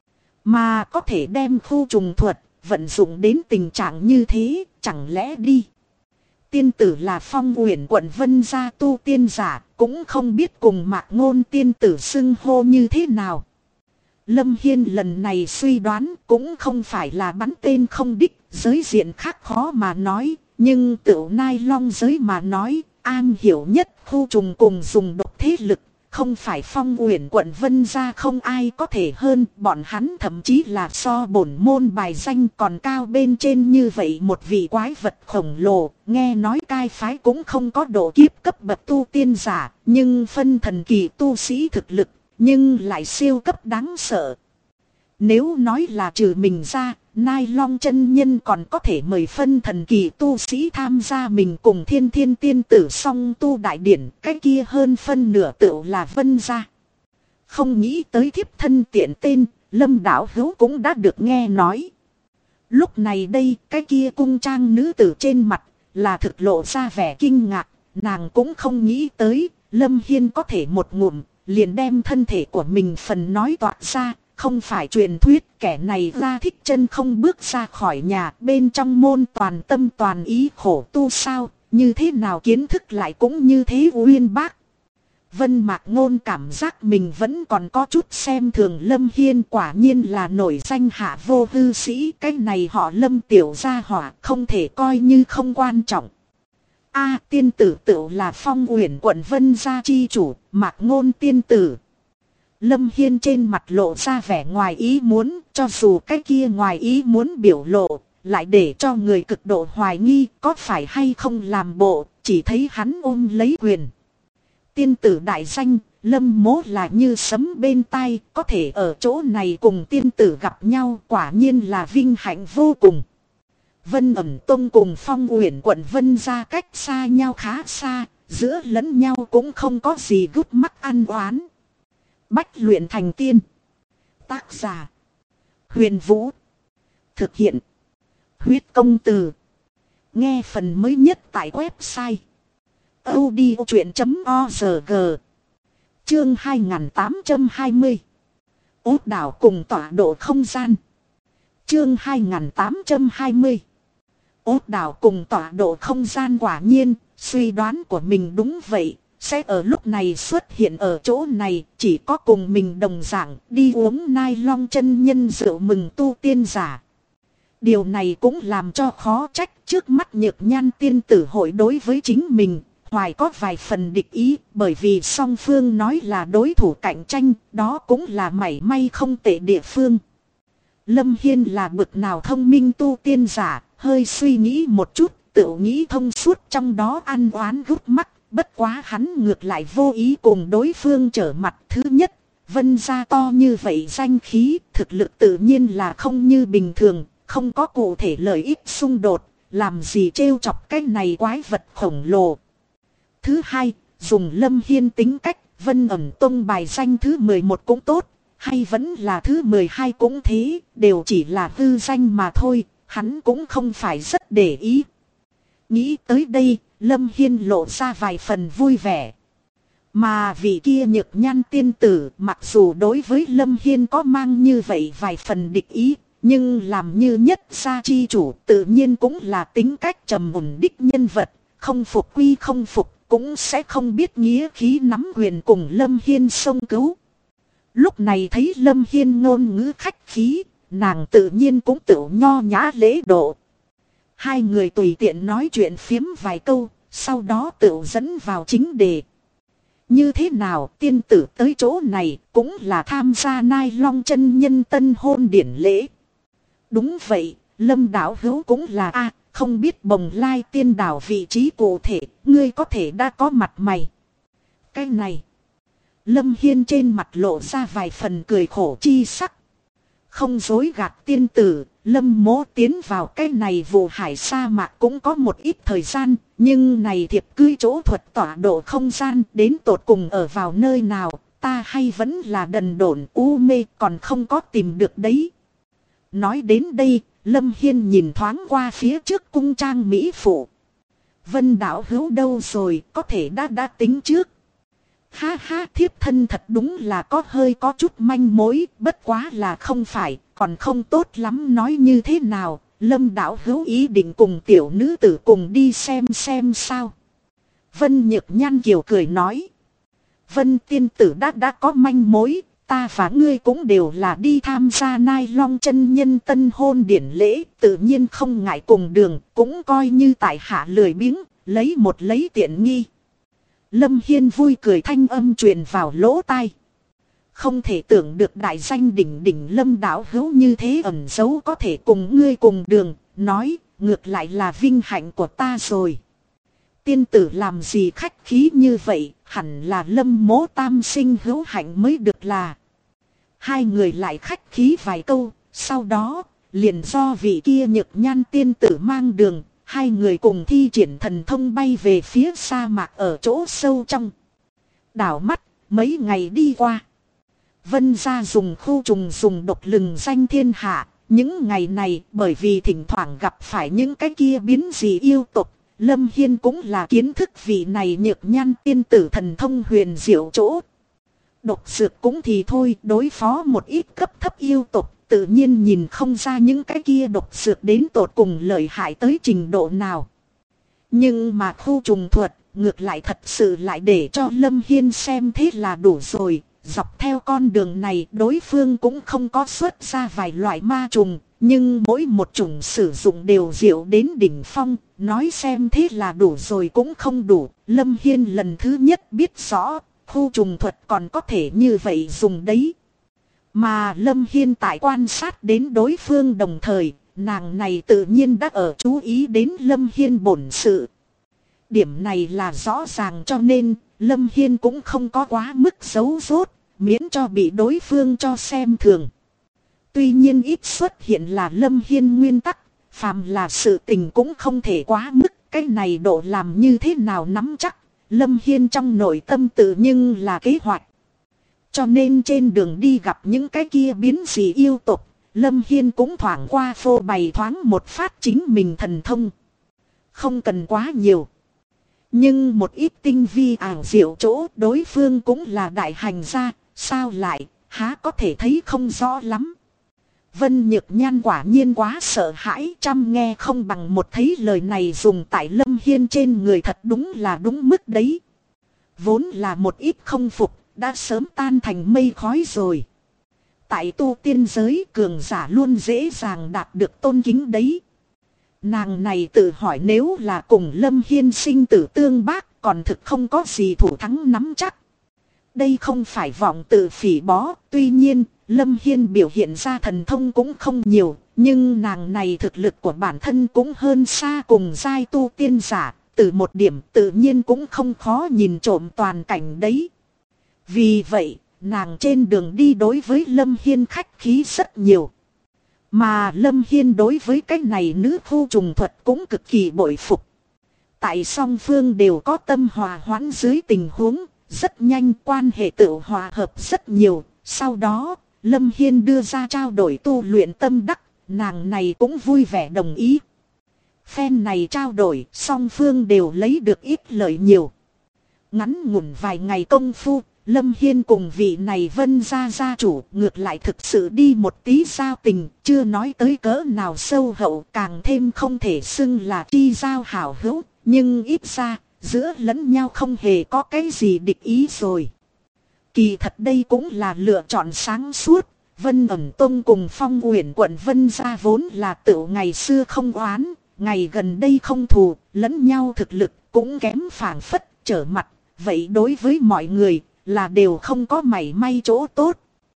Mà có thể đem khu trùng thuật vận dụng đến tình trạng như thế, chẳng lẽ đi. Tiên tử là Phong Uyển quận Vân gia tu tiên giả, cũng không biết cùng Mạc Ngôn tiên tử xưng hô như thế nào. Lâm Hiên lần này suy đoán cũng không phải là bắn tên không đích, giới diện khác khó mà nói, nhưng tựu Nai Long giới mà nói, an hiểu nhất khu trùng cùng dùng độc thế lực. Không phải Phong Uyển quận Vân gia không ai có thể hơn, bọn hắn thậm chí là so bổn môn bài danh còn cao bên trên như vậy một vị quái vật khổng lồ, nghe nói cai phái cũng không có độ kiếp cấp bậc tu tiên giả, nhưng phân thần kỳ tu sĩ thực lực, nhưng lại siêu cấp đáng sợ. Nếu nói là trừ mình ra, Nai Long chân nhân còn có thể mời phân thần kỳ tu sĩ tham gia mình cùng Thiên Thiên tiên tử song tu đại điển, cái kia hơn phân nửa tựu là Vân gia. Không nghĩ tới thiếp thân tiện tên, Lâm Đạo Hữu cũng đã được nghe nói. Lúc này đây, cái kia cung trang nữ tử trên mặt là thực lộ ra vẻ kinh ngạc, nàng cũng không nghĩ tới, Lâm Hiên có thể một ngụm liền đem thân thể của mình phần nói toạc ra. Không phải truyền thuyết, kẻ này ra thích chân không bước ra khỏi nhà, bên trong môn toàn tâm toàn ý khổ tu sao, như thế nào kiến thức lại cũng như thế uyên bác. Vân Mạc Ngôn cảm giác mình vẫn còn có chút xem thường Lâm Hiên, quả nhiên là nổi danh hạ vô hư sĩ, cái này họ Lâm tiểu gia hỏa không thể coi như không quan trọng. A tiên tử tựu là Phong Uyển quận Vân gia chi chủ, Mạc Ngôn tiên tử. Lâm Hiên trên mặt lộ ra vẻ ngoài ý muốn, cho dù cái kia ngoài ý muốn biểu lộ, lại để cho người cực độ hoài nghi có phải hay không làm bộ, chỉ thấy hắn ôm lấy quyền. Tiên tử đại danh, Lâm mố là như sấm bên tai, có thể ở chỗ này cùng tiên tử gặp nhau quả nhiên là vinh hạnh vô cùng. Vân ẩm tông cùng Phong Uyển quận Vân gia cách xa nhau khá xa, giữa lẫn nhau cũng không có gì gút mắt ăn oán. Bách luyện thành tiên. Tác giả Huyền Vũ. Thực hiện Huyết Công Từ. Nghe phần mới nhất tại website audiochuyện.org. Chương 2820. Ốt đảo cùng tọa độ không gian. Chương 2820. Ốt đảo cùng tọa độ không gian, quả nhiên, suy đoán của mình đúng vậy. Sẽ ở lúc này xuất hiện ở chỗ này, chỉ có cùng mình đồng dạng đi uống Nai Long chân nhân rượu mừng tu tiên giả. Điều này cũng làm cho khó trách trước mắt Nhược Nhan tiên tử hội đối với chính mình hoài có vài phần địch ý, bởi vì song phương nói là đối thủ cạnh tranh, đó cũng là mảy may không tệ địa phương. Lâm Hiên là bực nào thông minh tu tiên giả, hơi suy nghĩ một chút, tự nghĩ thông suốt trong đó ăn oán gút mắt. Bất quá hắn ngược lại vô ý cùng đối phương trở mặt. Thứ nhất, Vân gia to như vậy danh khí, thực lực tự nhiên là không như bình thường, không có cụ thể lợi ích xung đột, làm gì trêu chọc cái này quái vật khổng lồ. Thứ hai, dùng Lâm Hiên tính cách, Vân ẩn tông bài danh thứ 11 cũng tốt, hay vẫn là thứ 12 cũng thế, đều chỉ là hư danh mà thôi, hắn cũng không phải rất để ý. Nghĩ tới đây, Lâm Hiên lộ ra vài phần vui vẻ. Mà vị kia nhược nhan tiên tử, mặc dù đối với Lâm Hiên có mang như vậy vài phần địch ý, nhưng làm như nhất gia chi chủ tự nhiên cũng là tính cách trầm ổn đích nhân vật, không phục quy không phục, cũng sẽ không biết nghĩa khí nắm quyền cùng Lâm Hiên xông cứu. Lúc này thấy Lâm Hiên ngôn ngữ khách khí, nàng tự nhiên cũng tự nho nhã lễ độ. Hai người tùy tiện nói chuyện phiếm vài câu, sau đó tự dẫn vào chính đề. Như thế nào tiên tử tới chỗ này cũng là tham gia Nai Long chân nhân tân hôn điển lễ. Đúng vậy, Lâm đạo hữu cũng là không biết Bồng Lai tiên đảo vị trí cụ thể, ngươi có thể đã có mặt mày. Cái này, Lâm Hiên trên mặt lộ ra vài phần cười khổ chi sắc. Không dối gạt tiên tử, Lâm mỗ tiến vào cái này vụ hải sa mạc cũng có một ít thời gian, nhưng này thiệp cưới chỗ thuật tọa độ không gian đến tột cùng ở vào nơi nào, ta hay vẫn là đần độn u mê còn không có tìm được đấy. Nói đến đây, Lâm Hiên nhìn thoáng qua phía trước cung trang mỹ phụ. Vân đạo hữu đâu rồi, có thể đã tính trước. Ha ha, thiếp thân thật đúng là có chút manh mối, bất quá là không phải, còn không tốt lắm nói như thế nào. Lâm đạo hữu ý định cùng tiểu nữ tử cùng đi xem sao. Vân Nhược Nhan kiều cười nói. Vân tiên tử đã có manh mối, ta và ngươi cũng đều là đi tham gia Nai Long chân nhân tân hôn điển lễ, tự nhiên không ngại cùng đường, cũng coi như tại hạ lười biếng, lấy tiện nghi. Lâm Hiên vui cười thanh âm truyền vào lỗ tai. Không thể tưởng được đại danh đỉnh Lâm đạo hữu như thế ẩn giấu có thể cùng ngươi cùng đường, nói, ngược lại là vinh hạnh của ta rồi. Tiên tử làm gì khách khí như vậy, hẳn là Lâm mỗ tam sinh hữu hạnh mới được là. Hai người lại khách khí vài câu, sau đó, liền do vị kia nhược nhan tiên tử mang đường. Hai người cùng thi triển thần thông bay về phía sa mạc ở chỗ sâu trong. Đảo mắt, mấy ngày đi qua. Vân gia dùng khu trùng dùng độc lừng danh thiên hạ. Những ngày này bởi vì thỉnh thoảng gặp phải những cái kia biến dị yêu tục. Lâm Hiên cũng là kiến thức vị này nhược nhan tiên tử thần thông huyền diệu chỗ. Độc dược cũng thì thôi, đối phó một ít cấp thấp yêu tục. Tự nhiên nhìn không ra những cái kia độc dược đến tột cùng lợi hại tới trình độ nào. Nhưng mà khu trùng thuật ngược lại thật sự lại để cho Lâm Hiên xem thế là đủ rồi. Dọc theo con đường này đối phương cũng không có xuất ra vài loại ma trùng. Nhưng mỗi một chủng sử dụng đều diệu đến đỉnh phong. Nói xem thế là đủ rồi cũng không đủ. Lâm Hiên lần thứ nhất biết rõ khu trùng thuật còn có thể như vậy dùng đấy. Mà Lâm Hiên tại quan sát đến đối phương đồng thời, nàng này tự nhiên đã ở chú ý đến Lâm Hiên bổn sự. Điểm này là rõ ràng cho nên, Lâm Hiên cũng không có quá mức giấu giốt, miễn cho bị đối phương cho xem thường. Tuy nhiên ít xuất hiện là Lâm Hiên nguyên tắc, phàm là sự tình cũng không thể quá mức, cái này độ làm như thế nào nắm chắc, Lâm Hiên trong nội tâm tự nhưng là kế hoạch. Cho nên trên đường đi gặp những cái kia biến dị yêu tục, Lâm Hiên cũng thoảng qua phô bày thoáng một phát chính mình thần thông. Không cần quá nhiều. Nhưng một ít tinh vi ảo diệu chỗ đối phương cũng là đại hành gia, sao lại, há có thể thấy không rõ lắm. Vân Nhược Nhan quả nhiên quá sợ hãi, trăm nghe không bằng một thấy lời này dùng tại Lâm Hiên trên người thật đúng là đúng mức đấy. Vốn là một ít không phục, đã sớm tan thành mây khói rồi. Tại tu tiên giới cường giả luôn dễ dàng đạt được tôn kính đấy. Nàng này tự hỏi nếu là cùng Lâm Hiên sinh tử tương bác còn thực không có gì thủ thắng nắm chắc. Đây không phải vọng tự phỉ bó, tuy nhiên Lâm Hiên biểu hiện ra thần thông cũng không nhiều, Nhưng nàng này thực lực của bản thân cũng hơn xa cùng giai tu tiên giả, từ một điểm tự nhiên cũng không khó nhìn trộm toàn cảnh đấy. Vì vậy, nàng trên đường đi đối với Lâm Hiên khách khí rất nhiều. Mà Lâm Hiên đối với cái này nữ khu trùng thuật cũng cực kỳ bội phục. Tại song phương đều có tâm hòa hoãn dưới tình huống, rất nhanh quan hệ tự hòa hợp rất nhiều. Sau đó, Lâm Hiên đưa ra trao đổi tu luyện tâm đắc, nàng này cũng vui vẻ đồng ý. Phen này trao đổi, song phương đều lấy được ít lợi nhiều. Ngắn ngủn vài ngày công phu, Lâm Hiên cùng vị này Vân gia gia chủ ngược lại thực sự đi một tí giao tình, chưa nói tới cỡ nào sâu hậu, càng thêm không thể xưng là tri giao hảo hữu, nhưng ít ra, giữa lẫn nhau không hề có cái gì địch ý rồi. Kỳ thật đây cũng là lựa chọn sáng suốt. Vân ẩn tông cùng Phong Uyển quận Vân gia vốn là tựu ngày xưa không oán, ngày gần đây không thù, lẫn nhau thực lực cũng kém phảng phất, trở mặt, vậy đối với mọi người là đều không có mảy may chỗ tốt.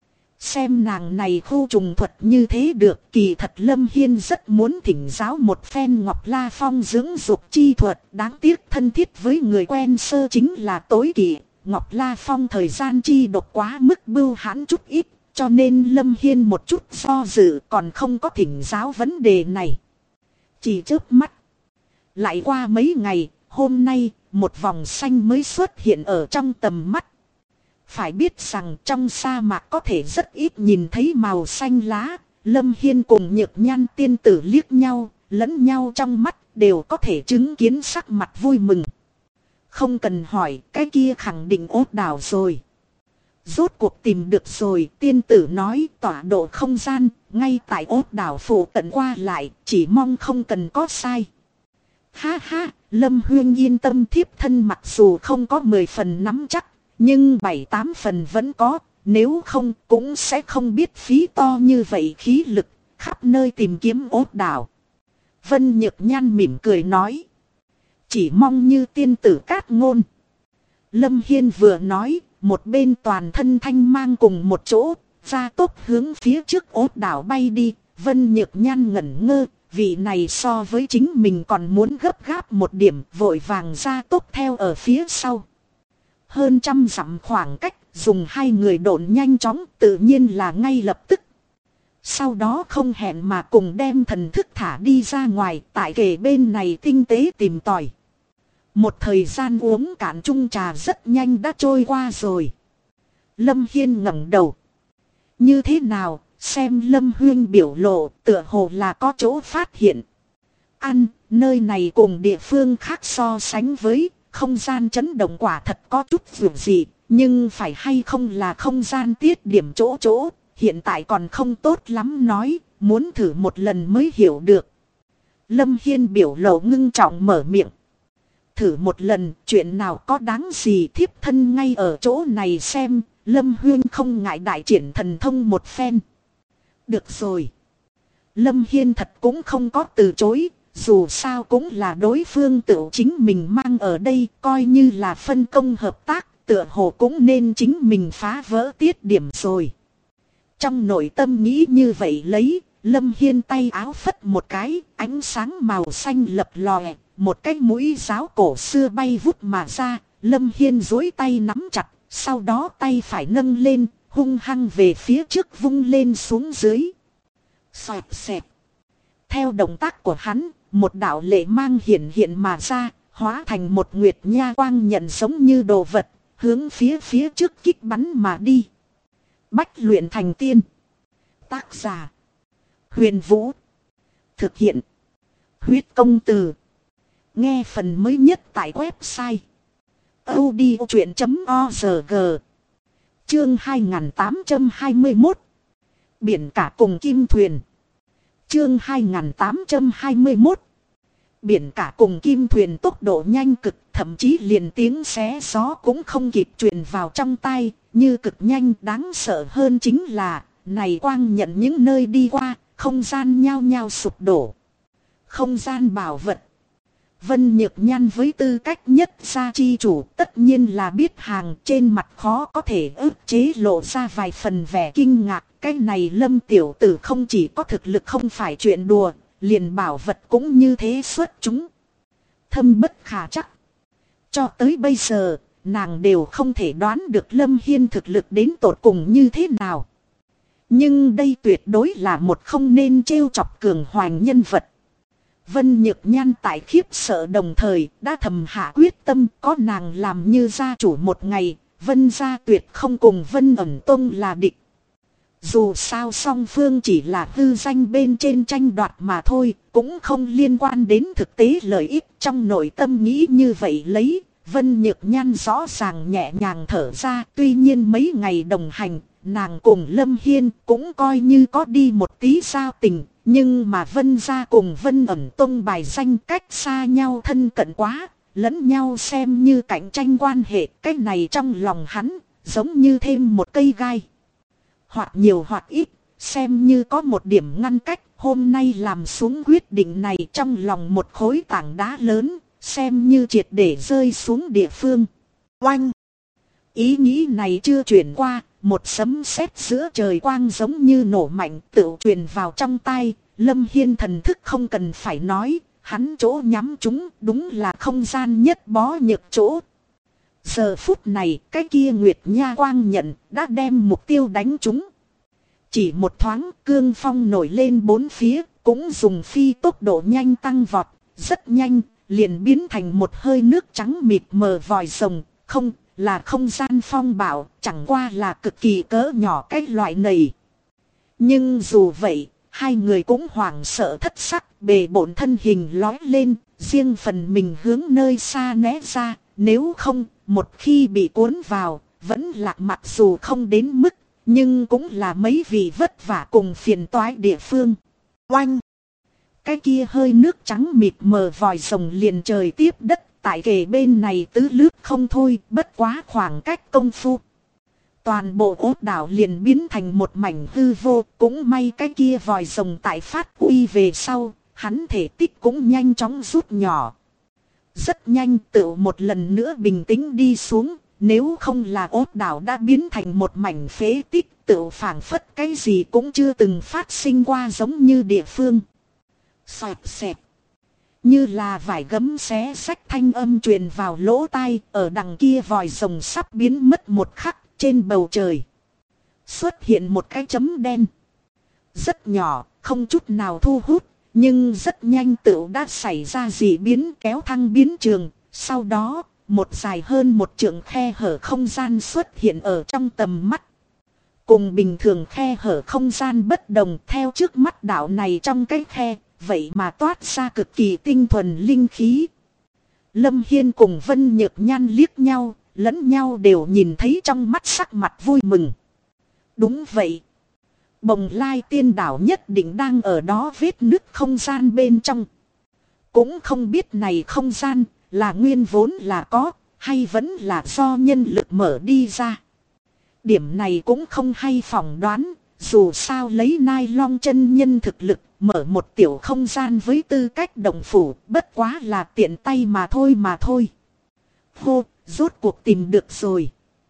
Xem nàng này khu trùng thuật như thế được, kỳ thật Lâm Hiên rất muốn thỉnh giáo một phen Ngọc La Phong dưỡng dục chi thuật, đáng tiếc thân thiết với người quen sơ chính là tối kỵ. Ngọc La Phong thời gian chi độc quá mức bưu hãn chút ít, cho nên Lâm Hiên một chút do dự còn không có thỉnh giáo vấn đề này. Chỉ chớp mắt. Lại qua mấy ngày, hôm nay, một vòng xanh mới xuất hiện ở trong tầm mắt. Phải biết rằng trong sa mạc có thể rất ít nhìn thấy màu xanh lá, Lâm Hiên cùng Nhược Nhan tiên tử liếc nhau, lẫn nhau trong mắt đều có thể chứng kiến sắc mặt vui mừng. Không cần hỏi, cái kia khẳng định ốt đảo rồi. Rốt cuộc tìm được rồi, tiên tử nói tọa độ không gian, ngay tại ốt đảo phụ cận qua lại, chỉ mong không cần có sai. Ha ha, Lâm Huyên yên tâm, thiếp thân mặc dù không có 10 phần nắm chắc, nhưng 7-8 phần vẫn có, nếu không cũng sẽ không biết phí to như vậy khí lực, khắp nơi tìm kiếm ốt đảo. Vân Nhược Nhan mỉm cười nói. Chỉ mong như tiên tử cát ngôn. Lâm Hiên vừa nói, một bên toàn thân thanh mang cùng một chỗ, ra tốc hướng phía trước ốt đảo bay đi. Vân Nhược Nhan ngẩn ngơ, vị này so với chính mình còn muốn gấp gáp một điểm, vội vàng ra tốc theo ở phía sau. Hơn 100 dặm khoảng cách, dùng hai người độn nhanh chóng, tự nhiên là ngay lập tức. Sau đó không hẹn mà cùng đem thần thức thả đi ra ngoài, tại kề bên này tinh tế tìm tòi. Một thời gian uống cạn chung trà rất nhanh đã trôi qua rồi. Lâm Hiên ngẩng đầu. Như thế nào, xem Lâm Huyên biểu lộ, tựa hồ là có chỗ phát hiện. Nơi này cùng địa phương khác so sánh với, không gian chấn động quả thật có chút vượt dị, nhưng phải hay không là không gian tiết điểm chỗ, hiện tại còn không tốt lắm nói, muốn thử một lần mới hiểu được. Lâm Hiên biểu lộ ngưng trọng mở miệng. Thử một lần, chuyện nào có đáng gì, thiếp thân ngay ở chỗ này xem. Lâm Huyên không ngại đại triển thần thông một phen. Được rồi. Lâm Hiên thật cũng không có từ chối, dù sao cũng là đối phương tự chính mình mang ở đây, coi như là phân công hợp tác, tựa hồ cũng nên chính mình phá vỡ tiết điểm rồi. Trong nội tâm nghĩ như vậy lấy, Lâm Hiên tay áo phất một cái, ánh sáng màu xanh lập lòe, một cái mũi giáo cổ xưa bay vút mà ra, Lâm Hiên duỗi tay nắm chặt, sau đó tay phải nâng lên, hung hăng về phía trước vung lên xuống dưới. Xoẹt xẹt. Theo động tác của hắn, một đạo lệ mang hiện mà ra, hóa thành một nguyệt nha quang nhận giống như đồ vật, hướng phía trước kích bắn mà đi. Bách luyện thành tiên. Tác giả: Huyền Vũ. Thực hiện: Huyết Công Từ. Nghe phần mới nhất tại website audiochuyện.org. Chương 2821. Biển cả cùng kim thuyền. Chương 2821. Biển cả cùng kim thuyền tốc độ nhanh cực, thậm chí liền tiếng xé gió cũng không kịp truyền vào trong tai, như cực nhanh. Đáng sợ hơn chính là, này quang nhận những nơi đi qua, không gian nhao nhao sụp đổ. Không gian bảo vật. Vân Nhược Nhan với tư cách nhất gia chi chủ tất nhiên là biết hàng, trên mặt khó có thể ức chế lộ ra vài phần vẻ kinh ngạc. Cái này Lâm tiểu tử không chỉ có thực lực không phải chuyện đùa, liền bảo vật cũng như thế xuất chúng. Thâm bất khả chắc. Cho tới bây giờ, nàng đều không thể đoán được Lâm Hiên thực lực đến tột cùng như thế nào. Nhưng đây tuyệt đối là một không nên trêu chọc cường hoành nhân vật. Vân Nhược Nhan tại khiếp sợ đồng thời đã thầm hạ quyết tâm, có nàng làm như gia chủ một ngày, Vân gia tuyệt không cùng Vân ẩn tông là địch. Dù sao song phương chỉ là hư danh bên trên tranh đoạt mà thôi, cũng không liên quan đến thực tế lợi ích. Trong nội tâm nghĩ như vậy lấy, Vân Nhược Nhan rõ ràng nhẹ nhàng thở ra. Tuy nhiên mấy ngày đồng hành, nàng cùng Lâm Hiên cũng coi như có đi một tí giao tình. Nhưng mà Vân gia cùng Vân ẩn tông bài danh cách xa nhau thân cận quá, lẫn nhau xem như cạnh tranh quan hệ. Cái này trong lòng hắn giống như thêm một cây gai. Hoặc nhiều hoặc ít, xem như có một điểm ngăn cách. Hôm nay làm xuống quyết định này trong lòng một khối tảng đá lớn, xem như triệt để rơi xuống địa phương. Oanh! Ý nghĩ này chưa chuyển qua, một sấm sét giữa trời quang giống như nổ mạnh tự truyền vào trong tai. Lâm Hiên thần thức không cần phải nói, hắn chỗ nhắm chúng đúng là không gian nhất bó nhược chỗ. Giờ phút này, cái kia Nguyệt Nha quang nhận đã đem mục tiêu đánh trúng. Chỉ một thoáng, cương phong nổi lên bốn phía, cũng dùng phi tốc độ nhanh tăng vọt, rất nhanh, liền biến thành một hơi nước trắng mịt mờ vòi rồng. Không, là không gian phong bạo, chẳng qua là cực kỳ cỡ nhỏ cái loại này. Nhưng dù vậy, hai người cũng hoảng sợ thất sắc, bề bộn thân hình lói lên, riêng phần mình hướng nơi xa né ra. Nếu không, một khi bị cuốn vào, vẫn lạc mặc dù không đến mức, nhưng cũng là mấy vị vất vả cùng phiền toái địa phương. Oanh! Cái kia hơi nước trắng mịt mờ vòi rồng liền trời tiếp đất, tại kề bên này tứ lướt không thôi, bất quá khoảng cách công phu. Toàn bộ ốt đảo liền biến thành một mảnh hư vô, cũng may cái kia vòi rồng tại phát uy về sau, hắn thể tích cũng nhanh chóng rút nhỏ. Rất nhanh tựu một lần nữa bình tĩnh đi xuống, nếu không là ốt đảo đã biến thành một mảnh phế tích, tựu phảng phất cái gì cũng chưa từng phát sinh qua giống như địa phương. Xoẹt xẹt. Như là vải gấm xé xách thanh âm truyền vào lỗ tai, ở đằng kia vòi rồng sắp biến mất một khắc, trên bầu trời xuất hiện một cái chấm đen. Rất nhỏ, không chút nào thu hút, nhưng rất nhanh tựu đã xảy ra dị biến kéo thăng biến trường. Sau đó, một dài hơn một trượng khe hở không gian xuất hiện ở trong tầm mắt. Cùng bình thường khe hở không gian bất đồng, theo trước mắt đạo này trong cái khe, vậy mà toát ra cực kỳ tinh thuần linh khí. Lâm Hiên cùng Vân Nhược Nhan liếc nhau, lẫn nhau đều nhìn thấy trong mắt sắc mặt vui mừng. Đúng vậy. Bồng Lai tiên đảo nhất định đang ở đó vết nứt không gian bên trong. Cũng không biết này không gian là nguyên vốn là có, hay vẫn là do nhân lực mở đi ra. Điểm này cũng không hay phỏng đoán, dù sao lấy Nai Long chân nhân thực lực mở một tiểu không gian với tư cách động phủ, bất quá là tiện tay mà thôi. Hô, rốt cuộc tìm được rồi.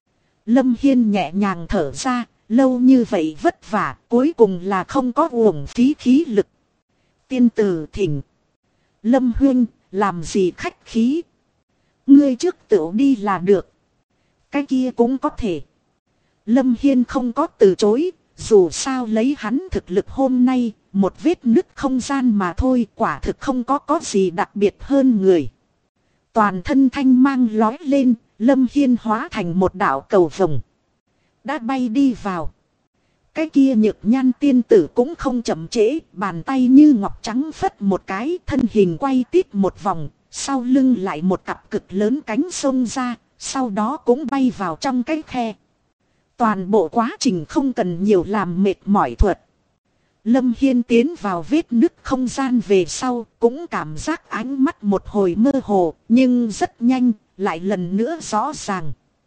Lâm Hiên nhẹ nhàng thở ra, lâu như vậy vất vả, cuối cùng là không có uổng phí khí lực. Tiên tử thỉnh. Lâm Huynh, làm gì khách khí. Ngươi trước tự đi là được. Cái kia cũng có thể. Lâm Hiên không có từ chối, dù sao lấy hắn thực lực hôm nay, một vết nứt không gian mà thôi, quả thực không có gì đặc biệt hơn người. Toàn thân thanh mang lói lên, Lâm Hiên hóa thành một đạo cầu vồng. Đã bay đi vào. Cái kia Nhược Nhan tiên tử cũng không chậm trễ, bàn tay như ngọc trắng phất một cái, thân hình quay tít một vòng, sau lưng lại một cặp cực lớn cánh xông ra, sau đó cũng bay vào trong cái khe. Toàn bộ quá trình không cần nhiều làm mệt mỏi thuật. Lâm Hiên tiến vào vết nứt không gian về sau, cũng cảm giác ánh mắt một hồi mơ hồ, nhưng rất nhanh, lại lần nữa rõ ràng.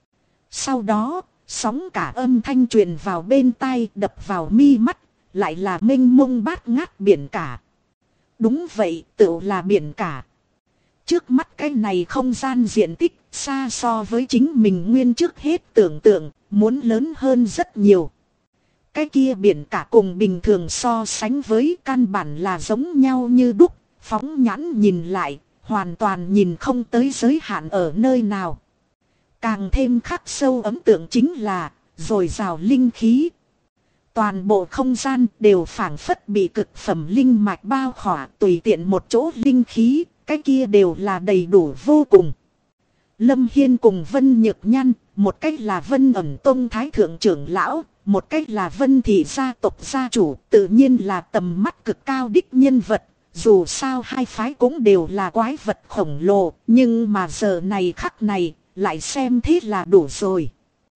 Sau đó, sóng cả âm thanh truyền vào bên tai, đập vào mi mắt, lại là mênh mông bát ngát biển cả. Đúng vậy, tựu là biển cả. Trước mắt cái này không gian diện tích xa so với chính mình nguyên trước hết tưởng tượng, muốn lớn hơn rất nhiều. Cái kia biển cả cùng bình thường so sánh với căn bản là giống nhau như đúc, phóng nhãn nhìn lại, hoàn toàn nhìn không tới giới hạn ở nơi nào. Càng thêm khắc sâu ấn tượng chính là dồi dào linh khí. Toàn bộ không gian đều phảng phất bị cực phẩm linh mạch bao khỏa, tùy tiện một chỗ linh khí, cái kia đều là đầy đủ vô cùng. Lâm Hiên cùng Vân Nhược Nhan, một cách là Vân ẩn tông thái thượng trưởng lão, một cách là Vân thị gia tộc gia chủ, tự nhiên là tầm mắt cực cao đích nhân vật. Dù sao hai phái cũng đều là quái vật khổng lồ, nhưng mà giờ này khắc này, lại xem thế là đủ rồi.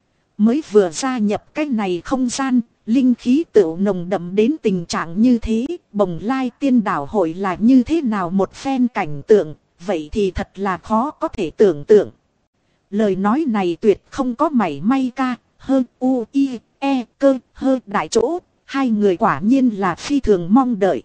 Mới vừa gia nhập cái này không gian, linh khí tựu nồng đậm đến tình trạng như thế, Bồng Lai Tiên Đảo hội là như thế nào một phen cảnh tượng, vậy thì thật là khó có thể tưởng tượng. Lời nói này tuyệt không có mảy may ca, hơn u, i, e, cơ, hơ đại chỗ, hai người quả nhiên là phi thường mong đợi.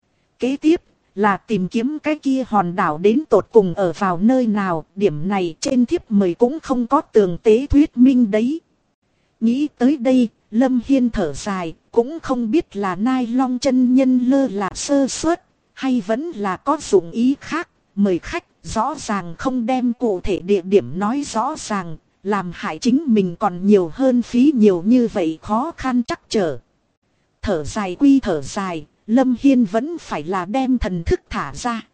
Kế tiếp là tìm kiếm cái kia hòn đảo đến tột cùng ở vào nơi nào, điểm này trên thiếp mời cũng không có tường tế thuyết minh đấy. Nghĩ tới đây, Lâm Hiên thở dài, cũng không biết là Nai Long chân nhân lơ là sơ suất, hay vẫn là có dụng ý khác, mời khách, rõ ràng không đem cụ thể địa điểm nói rõ ràng, làm hại chính mình còn nhiều hơn phí nhiều như vậy khó khăn chắc trở. Thở dài quy thở dài, Lâm Hiên vẫn phải là đem thần thức thả ra.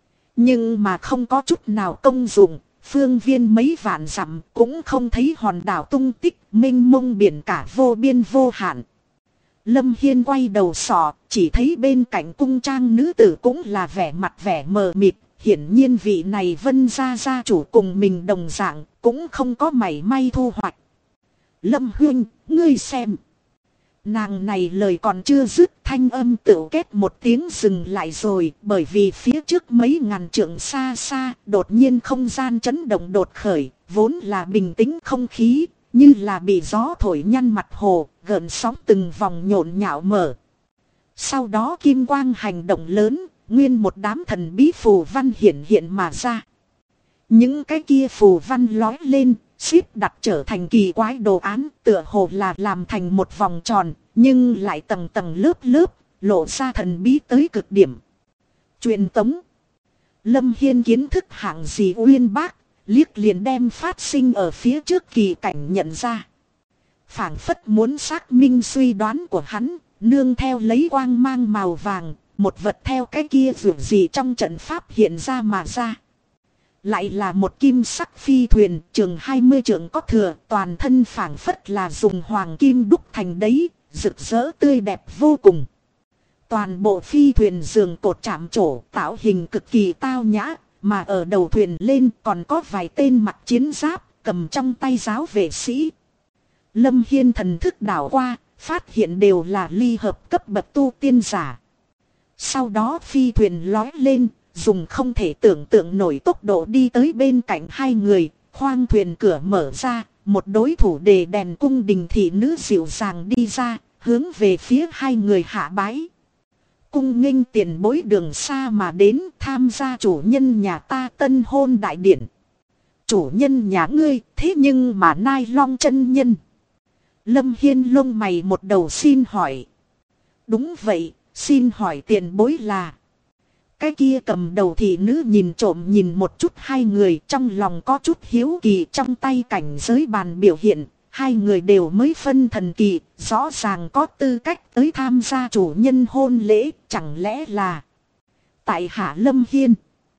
Nhưng mà không có chút nào công dụng, phương viên mấy vạn dặm cũng không thấy hòn đảo tung tích, mênh mông biển cả vô biên vô hạn. Lâm Hiên quay đầu sọ, chỉ thấy bên cạnh cung trang nữ tử cũng là vẻ mặt vẻ mờ mịt. Hiển nhiên vị này Vân gia gia chủ cùng mình đồng dạng, cũng không có mảy may thu hoạch. Lâm huynh, ngươi xem. Nàng này lời còn chưa dứt, thanh âm tựu kết một tiếng dừng lại rồi, bởi vì phía trước mấy ngàn trượng xa xa, đột nhiên không gian chấn động đột khởi, vốn là bình tĩnh không khí, như là bị gió thổi nhăn mặt hồ, gợn sóng từng vòng nhộn nhạo mở. Sau đó kim quang hành động lớn, nguyên một đám thần bí phù văn hiện hiện mà ra. Những cái kia phù văn lói lên, xếp đặt trở thành kỳ quái đồ án, tựa hồ là làm thành một vòng tròn, nhưng lại tầng tầng lớp lớp, lộ ra thần bí tới cực điểm. Truyền tống. Lâm Hiên kiến thức hạng gì uyên bác, liếc liền đem phát sinh ở phía trước kỳ cảnh nhận ra. Phảng phất muốn xác minh suy đoán của hắn, nương theo lấy quang mang màu vàng, một vật theo cái kia vượt gì trong trận pháp hiện ra mà ra. Lại là một kim sắc phi thuyền, chừng 20 trượng có thừa, toàn thân phảng phất là dùng hoàng kim đúc thành đấy, rực rỡ tươi đẹp vô cùng. Toàn bộ phi thuyền giường cột chạm trổ, tạo hình cực kỳ tao nhã, mà ở đầu thuyền lên còn có vài tên mặc chiến giáp, cầm trong tay giáo vệ sĩ. Lâm Hiên thần thức đảo qua, phát hiện đều là ly hợp cấp bậc tu tiên giả. Sau đó phi thuyền lói lên, dùng không thể tưởng tượng nổi tốc độ đi tới bên cạnh hai người, khoang thuyền cửa mở ra, một đối thủ đề đèn cung đình thị nữ dịu dàng đi ra, hướng về phía hai người hạ bái. Cung nghênh tiền bối đường xa mà đến tham gia chủ nhân nhà ta tân hôn đại điển. Chủ nhân nhà ngươi, thế nhưng mà Nai Long chân nhân. Lâm Hiên lông mày một đầu xin hỏi. Đúng vậy, xin hỏi tiền bối là. Cái kia cầm đầu thị nữ nhìn trộm nhìn một chút hai người, trong lòng có chút hiếu kỳ, trong tay cảnh giới bàn biểu hiện. Hai người đều mới phân thần kỳ, rõ ràng có tư cách tới tham gia chủ nhân hôn lễ, chẳng lẽ là tại hạ Lâm Hiên,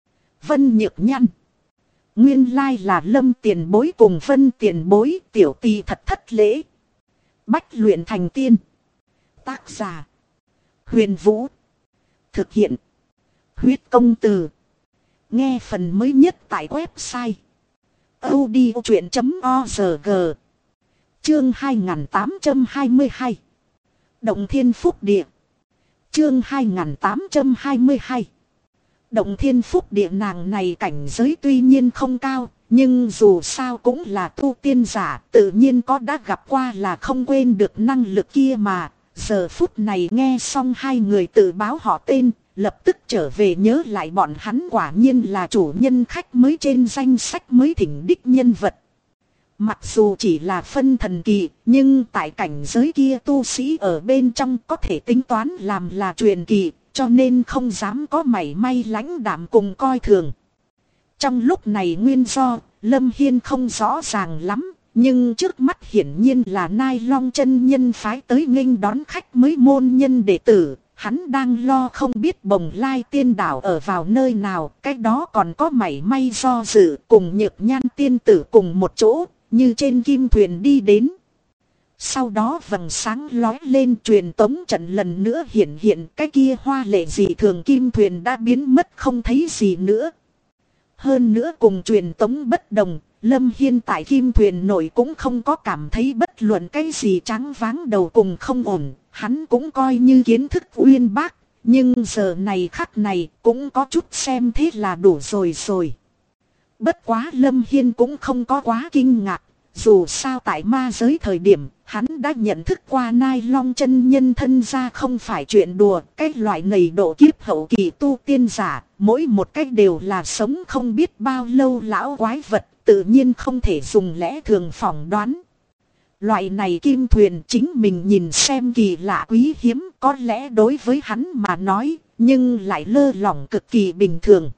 Vân Nhược Nhan. Nguyên lai là Lâm tiền bối cùng Vân tiền bối, tiểu tì thật thất lễ. Bách luyện thành tiên. Tác giả Huyền Vũ. Thực hiện Huyết Công Từ. Nghe phần mới nhất tại website audiochuyện.org. Chương 2822. Động Thiên Phúc Địa. Chương 2822. Động Thiên Phúc Địa, nàng này cảnh giới tuy nhiên không cao, nhưng dù sao cũng là tu tiên giả, tự nhiên có đã gặp qua là không quên được năng lực kia mà. Giờ phút này nghe xong hai người tự báo họ tên, lập tức trở về nhớ lại bọn hắn quả nhiên là chủ nhân khách mới trên danh sách mới thỉnh đích nhân vật. Mặc dù chỉ là phân thần kỳ, nhưng tại cảnh giới kia tu sĩ ở bên trong có thể tính toán làm là truyền kỳ, cho nên không dám có mảy may lãnh đạm cùng coi thường. Trong lúc này nguyên do, Lâm Hiên không rõ ràng lắm, nhưng trước mắt hiển nhiên là Nai Long chân nhân phái tới nghênh đón khách mới môn nhân đệ tử. Hắn đang lo không biết Bồng Lai tiên đảo ở vào nơi nào, cách đó còn có mảy may do dự cùng Nhược Nhan tiên tử cùng một chỗ, như trên kim thuyền đi đến. Sau đó vầng sáng lói lên, truyền tống trận lần nữa hiện cái kia hoa lệ dị thường kim thuyền đã biến mất không thấy gì nữa. Hơn nữa cùng truyền tống bất đồng, Lâm Hiên tại kim thuyền nội cũng không có cảm thấy bất luận cái gì tráng váng đầu cùng không ổn. Hắn cũng coi như kiến thức uyên bác, nhưng giờ này khắc này cũng có chút xem thế là đủ rồi. Bất quá Lâm Hiên cũng không có quá kinh ngạc, dù sao tại ma giới thời điểm, hắn đã nhận thức qua Nai Long chân nhân thân ra không phải chuyện đùa, cái loại này độ kiếp hậu kỳ tu tiên giả, mỗi một cách đều là sống không biết bao lâu lão quái vật, tự nhiên không thể dùng lẽ thường phỏng đoán. Loại này kim thuyền chính mình nhìn xem kỳ lạ quý hiếm, có lẽ đối với hắn mà nói, nhưng lại lơ lỏng cực kỳ bình thường.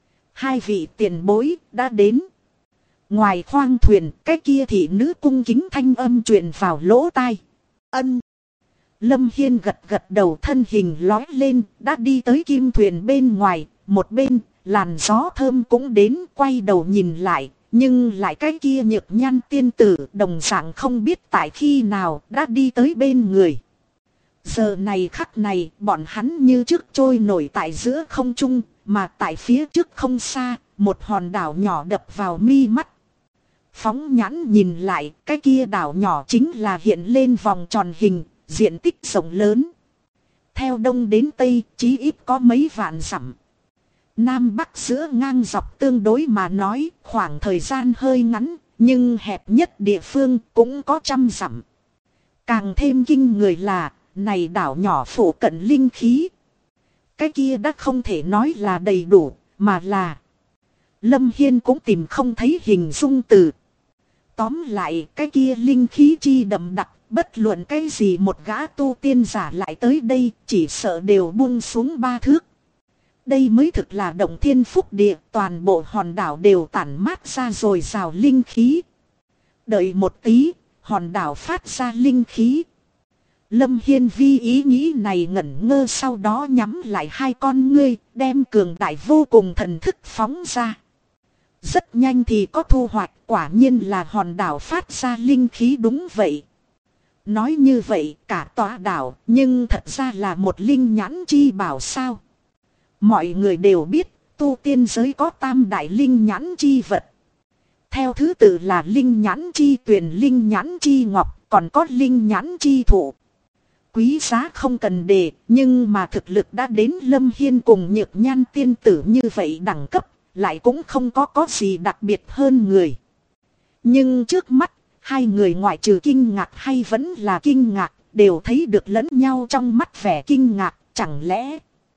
Hai vị tiền bối đã đến. Ngoài khoang thuyền, cái kia thị nữ cung kính thanh âm truyền vào lỗ tai. Ân. Lâm Hiên gật đầu, thân hình lói lên, đã đi tới kim thuyền bên ngoài, một bên, làn gió thơm cũng đến, quay đầu nhìn lại. Nhưng lại cái kia Nhược Nhan tiên tử đồng dạng không biết tại khi nào đã đi tới bên người. Giờ này khắc này bọn hắn như trước trôi nổi tại giữa không trung, mà tại phía trước không xa, một hòn đảo nhỏ đập vào mi mắt. Phóng nhãn nhìn lại, cái kia đảo nhỏ chính là hiện lên vòng tròn hình, diện tích rộng lớn. Theo đông đến tây, chí ít có mấy vạn dặm. Nam Bắc giữa ngang dọc tương đối mà nói, khoảng thời gian hơi ngắn, nhưng hẹp nhất địa phương cũng có 100 dặm. Càng thêm kinh người là, này đảo nhỏ phủ cận linh khí. Cái kia đã không thể nói là đầy đủ, mà là Lâm Hiên cũng tìm không thấy hình dung từ. Tóm lại, cái kia linh khí chi đậm đặc, bất luận cái gì một gã tu tiên giả lại tới đây, chỉ sợ đều buông xuống 3 thước. Đây mới thực là động thiên phúc địa, toàn bộ hòn đảo đều tản mát ra dồi dào linh khí. Đợi một tí, hòn đảo phát ra linh khí. Lâm Hiên vi ý nghĩ này ngẩn ngơ, sau đó nhắm lại hai con ngươi, đem cường đại vô cùng thần thức phóng ra. Rất nhanh thì có thu hoạch, quả nhiên là hòn đảo phát ra linh khí đúng vậy. Nói như vậy cả tòa đảo, nhưng thật ra là một linh nhãn chi bảo sao. Mọi người đều biết, tu tiên giới có tam đại linh nhãn chi vật. Theo thứ tự là linh nhãn chi tuyền, linh nhãn chi ngọc, còn có linh nhãn chi thụ. Quý giá không cần đề, nhưng mà thực lực đã đến Lâm Hiên cùng Nhược Nhan tiên tử như vậy đẳng cấp, lại cũng không có gì đặc biệt hơn người. Nhưng trước mắt, hai người ngoại trừ kinh ngạc hay vẫn là kinh ngạc, đều thấy được lẫn nhau trong mắt vẻ kinh ngạc, chẳng lẽ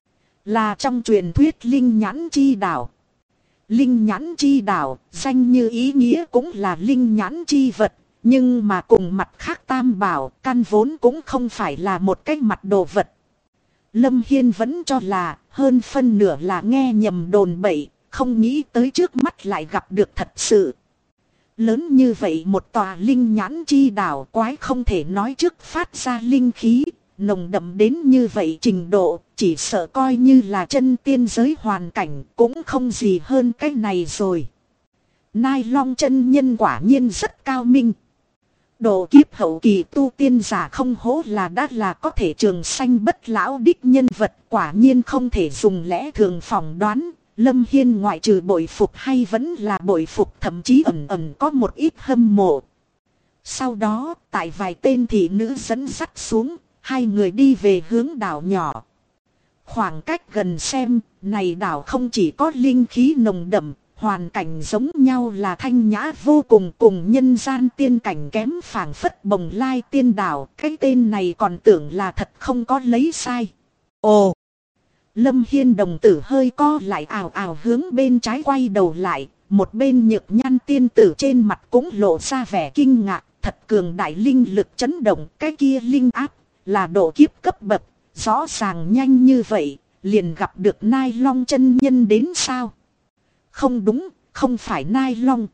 là trong truyền thuyết linh nhãn chi đảo. Linh nhãn chi đảo, danh như ý nghĩa cũng là linh nhãn chi vật, nhưng mà cùng mặt khác tam bảo, căn vốn cũng không phải là một cái mặt đồ vật. Lâm Hiên vẫn cho là, hơn phân nửa là nghe nhầm đồn bậy, không nghĩ tới trước mắt lại gặp được thật sự. Lớn như vậy một tòa linh nhãn chi đảo, quái không thể nói trước phát ra linh khí, nồng đậm đến như vậy trình độ, chỉ sợ coi như là chân tiên giới hoàn cảnh cũng không gì hơn cái này rồi. Nai Long chân nhân quả nhiên rất cao minh. Độ kiếp hậu kỳ tu tiên giả không hổ là đã là có thể trường sanh bất lão đích nhân vật, quả nhiên không thể dùng lẽ thường phỏng đoán. Lâm Hiên ngoại trừ bội phục hay vẫn là bội phục, thậm chí ẩn ẩn có một ít hâm mộ. Sau đó, tại vài tên thị nữ dẫn dắt xuống, hai người đi về hướng đảo nhỏ. Khoảng cách gần xem, này đảo không chỉ có linh khí nồng đậm, hoàn cảnh giống nhau là thanh nhã vô cùng, cùng nhân gian tiên cảnh kém phảng phất Bồng Lai tiên đảo. Cái tên này còn tưởng là thật không có lấy sai. Ồ! Lâm Hiên đồng tử hơi co lại, ào ào hướng bên trái quay đầu lại. Một bên Nhược Nhan tiên tử trên mặt cũng lộ ra vẻ kinh ngạc. Thật cường đại linh lực chấn động, cái kia linh áp là độ kiếp cấp bậc. Rõ ràng nhanh như vậy, liền gặp được Nai Long chân nhân đến sao? Không đúng, không phải Nai Long.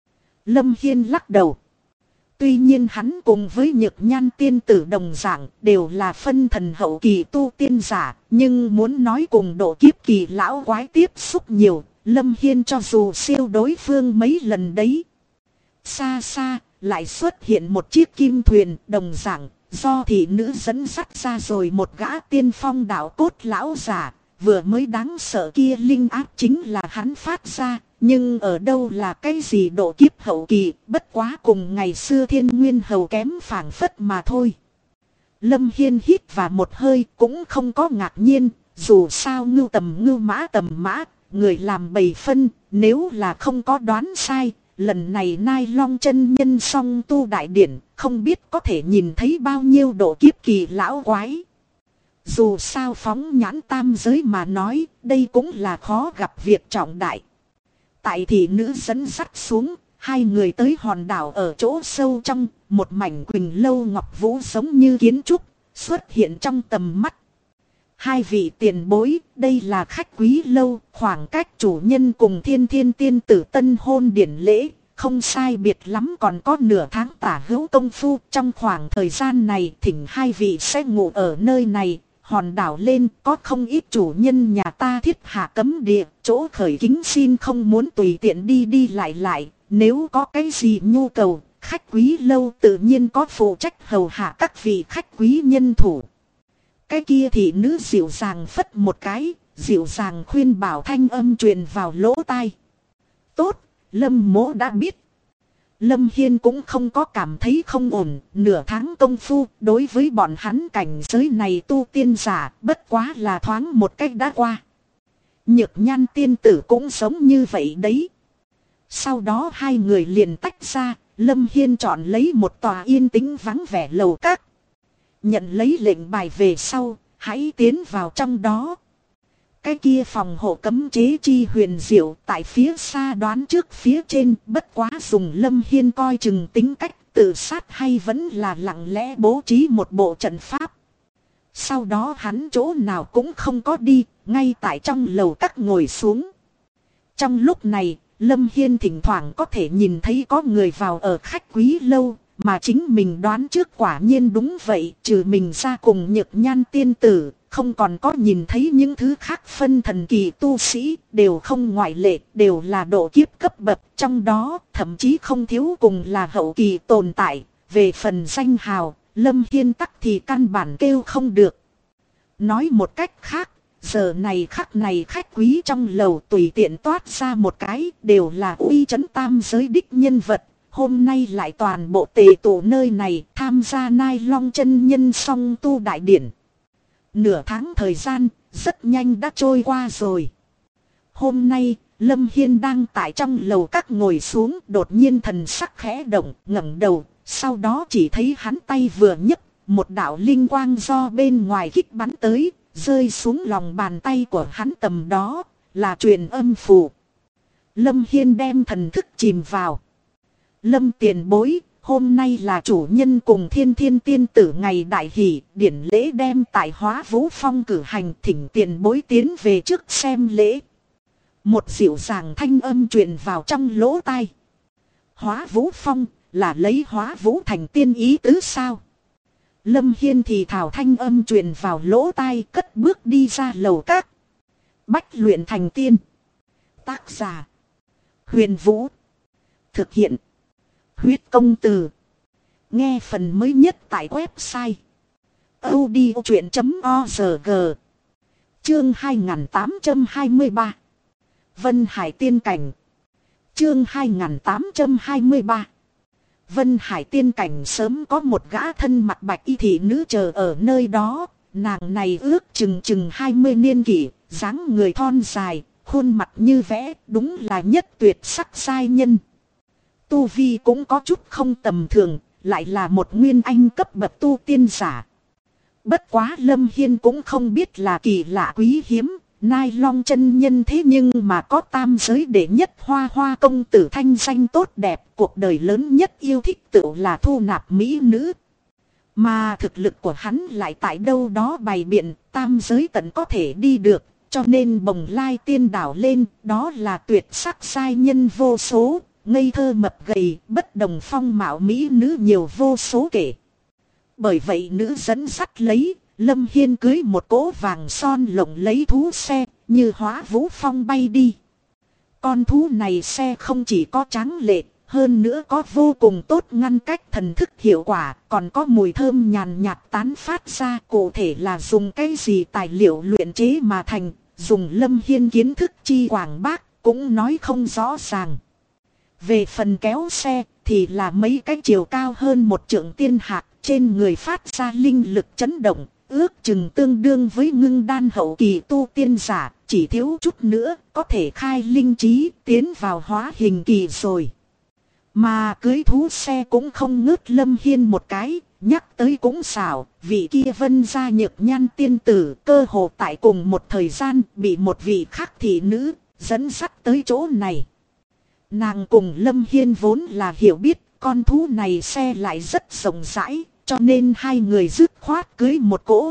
Lâm Hiên lắc đầu. Tuy nhiên hắn cùng với Nhược Nhan tiên tử đồng dạng đều là phân thần hậu kỳ tu tiên giả, nhưng muốn nói cùng độ kiếp kỳ lão quái tiếp xúc nhiều, Lâm Hiên cho dù siêu đối phương mấy lần đấy. Xa xa, lại xuất hiện một chiếc kim thuyền đồng dạng, do thị nữ dẫn dắt ra rồi một gã tiên phong đạo cốt lão giả, vừa mới đáng sợ kia linh áp chính là hắn phát ra. Nhưng ở đâu là cái gì độ kiếp hậu kỳ, bất quá cùng ngày xưa Thiên Nguyên Hầu kém phảng phất mà thôi. Lâm Hiên hít vào một hơi cũng không có ngạc nhiên, dù sao ngưu tầm mã, người làm bầy phân, nếu là không có đoán sai, lần này Nai Long chân nhân song tu đại điển, không biết có thể nhìn thấy bao nhiêu độ kiếp kỳ lão quái. Dù sao phóng nhãn tam giới mà nói, đây cũng là khó gặp việc trọng đại. Tại thị nữ dẫn dắt xuống, hai người tới hòn đảo ở chỗ sâu trong, một mảnh quỳnh lâu ngọc vũ giống như kiến trúc, xuất hiện trong tầm mắt. Hai vị tiền bối, đây là khách quý lâu, khoảng cách chủ nhân cùng Thiên Thiên tiên tử tân hôn điển lễ, không sai biệt lắm còn có nửa tháng tả hữu công phu. Trong khoảng thời gian này, thỉnh hai vị sẽ ngủ ở nơi này. Hòn đảo lên có không ít chủ nhân nhà ta thiết hạ cấm địa, chỗ khởi kính xin không muốn tùy tiện đi đi lại. Nếu có cái gì nhu cầu, khách quý lâu tự nhiên có phụ trách hầu hạ các vị khách quý nhân thủ. Cái kia thị nữ dịu dàng phất một cái, dịu dàng khuyên bảo thanh âm truyền vào lỗ tai. Tốt, Lâm mỗ đã biết. Lâm Hiên cũng không có cảm thấy không ổn, nửa tháng công phu đối với bọn hắn cảnh giới này tu tiên giả bất quá là thoáng một cách đã qua. Nhược Nhan tiên tử cũng giống như vậy đấy. Sau đó hai người liền tách ra, Lâm Hiên chọn lấy một tòa yên tĩnh vắng vẻ lầu các. Nhận lấy lệnh bài về sau, hãy tiến vào trong đó. Cái kia phòng hộ cấm chế chi huyền diệu tại phía xa đoán trước phía trên, bất quá dùng Lâm Hiên coi chừng tính cách tự sát hay vẫn là lặng lẽ bố trí một bộ trận pháp. Sau đó hắn chỗ nào cũng không có đi, ngay tại trong lầu các ngồi xuống. Trong lúc này, Lâm Hiên thỉnh thoảng có thể nhìn thấy có người vào ở khách quý lâu, mà chính mình đoán trước quả nhiên đúng vậy, trừ mình ra cùng Nhược Nhan tiên tử. Không còn có nhìn thấy những thứ khác phân thần kỳ tu sĩ, đều không ngoại lệ, đều là độ kiếp cấp bậc, trong đó thậm chí không thiếu cùng là hậu kỳ tồn tại. Về phần danh hào, Lâm Hiên tắc thì căn bản kêu không được. Nói một cách khác, giờ này khắc này khách quý trong lầu tùy tiện toát ra một cái, đều là uy chấn tam giới đích nhân vật. Hôm nay lại toàn bộ tề tụ nơi này tham gia Nai Long chân nhân song tu đại điển. Nửa tháng thời gian, rất nhanh đã trôi qua rồi. Hôm nay, Lâm Hiên đang tại trong lầu các ngồi xuống, đột nhiên thần sắc khẽ động, ngẩng đầu, sau đó chỉ thấy hắn tay vừa nhấc, một đạo linh quang do bên ngoài kích bắn tới, rơi xuống lòng bàn tay của hắn tầm đó, là truyền âm phù. Lâm Hiên đem thần thức chìm vào. Lâm tiền bối, hôm nay là chủ nhân cùng Thiên Thiên tiên tử ngày đại hỷ, điển lễ đem tại Hóa Vũ Phong cử hành, thỉnh tiền bối tiến về trước xem lễ. Một dịu dàng thanh âm truyền vào trong lỗ tai. Hóa Vũ Phong là lấy Hóa Vũ thành tiên ý tứ sao? Lâm Hiên thì thảo thanh âm truyền vào lỗ tai, cất bước đi ra lầu các. Bách luyện thành tiên. Tác giả Huyền Vũ. Thực hiện Huyết Công Từ. Nghe phần mới nhất tại website audiochuyện.org. Chương 2823 Vân Hải Tiên Cảnh. Chương 2823 Vân Hải Tiên Cảnh. Sớm có một gã thân mặt bạch y thị nữ chờ ở nơi đó. Nàng này ước chừng 20 niên kỷ, dáng người thon dài, khuôn mặt như vẽ, đúng là nhất tuyệt sắc giai nhân. Tu vi cũng có chút không tầm thường, lại là một nguyên anh cấp bậc tu tiên giả. Bất quá Lâm Hiên cũng không biết là kỳ lạ quý hiếm, Nai Long chân nhân thế nhưng mà có tam giới đệ nhất hoa hoa công tử thanh danh tốt đẹp, cuộc đời lớn nhất yêu thích tự là thu nạp mỹ nữ. Mà thực lực của hắn lại tại đâu đó bày biện, tam giới tận có thể đi được, cho nên bồng lai tiên đảo lên, đó là tuyệt sắc giai nhân vô số, ngây thơ mập gầy, bất đồng phong mạo mỹ nữ nhiều vô số kể. Bởi vậy nữ dẫn dắt lấy, Lâm Hiên cưới một cỗ vàng son lộng lấy thú xe, như hóa vũ phong bay đi. Con thú này xe không chỉ có tráng lệ, hơn nữa có vô cùng tốt ngăn cách thần thức hiệu quả, còn có mùi thơm nhàn nhạt tán phát ra, cụ thể là dùng cái gì tài liệu luyện chế mà thành, dùng Lâm Hiên kiến thức chi quảng bác, cũng nói không rõ ràng. Về phần kéo xe, thì là mấy cái chiều cao hơn một trượng tiên hạc, trên người phát ra linh lực chấn động, ước chừng tương đương với ngưng đan hậu kỳ tu tiên giả, chỉ thiếu chút nữa, có thể khai linh trí, tiến vào hóa hình kỳ rồi. Mà cưới thú xe cũng không ngớt Lâm Hiên một cái, nhắc tới cũng xảo, vị kia Vân gia nhược nhan tiên tử cơ hồ tại cùng một thời gian bị một vị khác thị nữ dẫn dắt tới chỗ này. Nàng cùng Lâm Hiên vốn là hiểu biết con thú này xe lại rất rộng rãi, cho nên hai người dứt khoát cưới một cỗ.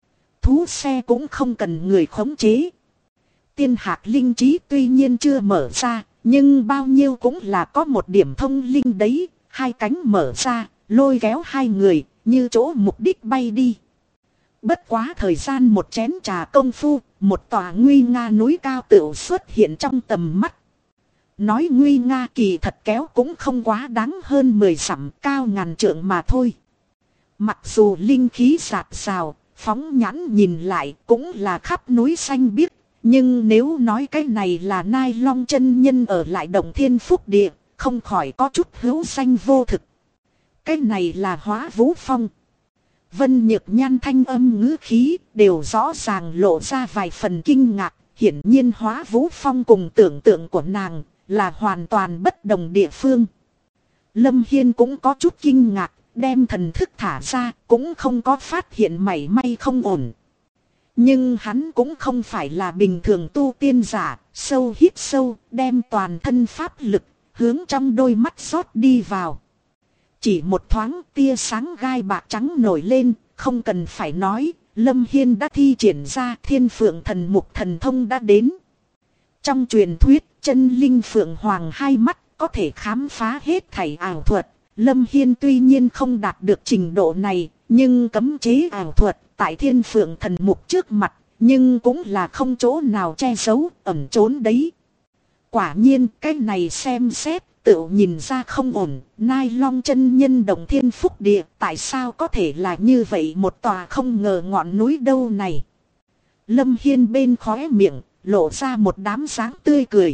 Thú xe cũng không cần người khống chế. Tiên hạc linh trí tuy nhiên chưa mở ra, nhưng bao nhiêu cũng là có một điểm thông linh đấy, hai cánh mở ra, lôi kéo hai người, như chỗ mục đích bay đi. Bất quá thời gian một chén trà công phu, một tòa nguy nga núi cao tựu xuất hiện trong tầm mắt. Nói nguy nga kỳ thật kéo cũng không quá đáng hơn 10 dặm, cao ngàn trượng mà thôi. Mặc dù linh khí rạt rào, phóng nhãn nhìn lại cũng là khắp núi xanh biếc. Nhưng nếu nói cái này là Nai Long chân nhân ở lại Động Thiên Phúc Địa, không khỏi có chút hữu danh vô thực. Cái này là Hóa Vũ Phong. Vân Nhược Nhan thanh âm ngữ khí đều rõ ràng lộ ra vài phần kinh ngạc. Hiển nhiên Hóa Vũ Phong cùng tưởng tượng của nàng là hoàn toàn bất đồng địa phương. Lâm Hiên cũng có chút kinh ngạc, đem thần thức thả ra cũng không có phát hiện mảy may không ổn. Nhưng hắn cũng không phải là bình thường tu tiên giả, sâu hít sâu, đem toàn thân pháp lực, hướng trong đôi mắt rót đi vào. Chỉ một thoáng tia sáng gai bạc trắng nổi lên, không cần phải nói, Lâm Hiên đã thi triển ra Thiên Phượng Thần Mục thần thông đã đến. Trong truyền thuyết, chân linh Phượng Hoàng hai mắt có thể khám phá hết thảy ảo thuật. Lâm Hiên tuy nhiên không đạt được trình độ này, nhưng cấm chế ảo thuật tại Thiên Phượng Thần Mục trước mặt, nhưng cũng là không chỗ nào che giấu, ẩn trốn đấy. Quả nhiên cái này xem xét, tự nhìn ra không ổn, Nai Long chân nhân Động Thiên Phúc Địa, tại sao có thể là như vậy một tòa không ngờ ngọn núi đâu này. Lâm Hiên bên khóe miệng, lộ ra một đám dáng tươi cười.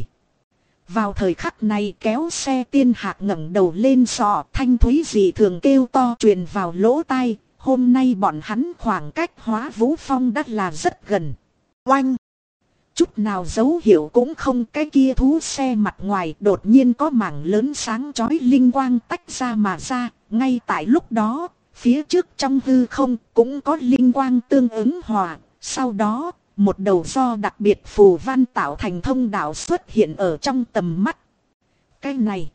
Vào thời khắc này kéo xe tiên hạc ngẩng đầu lên sọ, thanh thúy dị thường kêu to truyền vào lỗ tai. Hôm nay bọn hắn khoảng cách Hóa Vũ Phong đất là rất gần. Oanh! Chút nào dấu hiệu cũng không, cái kia thú xe mặt ngoài đột nhiên có mảng lớn sáng chói linh quang tách ra mà ra. Ngay tại lúc đó, phía trước trong hư không cũng có linh quang tương ứng hòa. Sau đó, một đầu do đặc biệt phù văn tạo thành thông đạo xuất hiện ở trong tầm mắt. Cái này,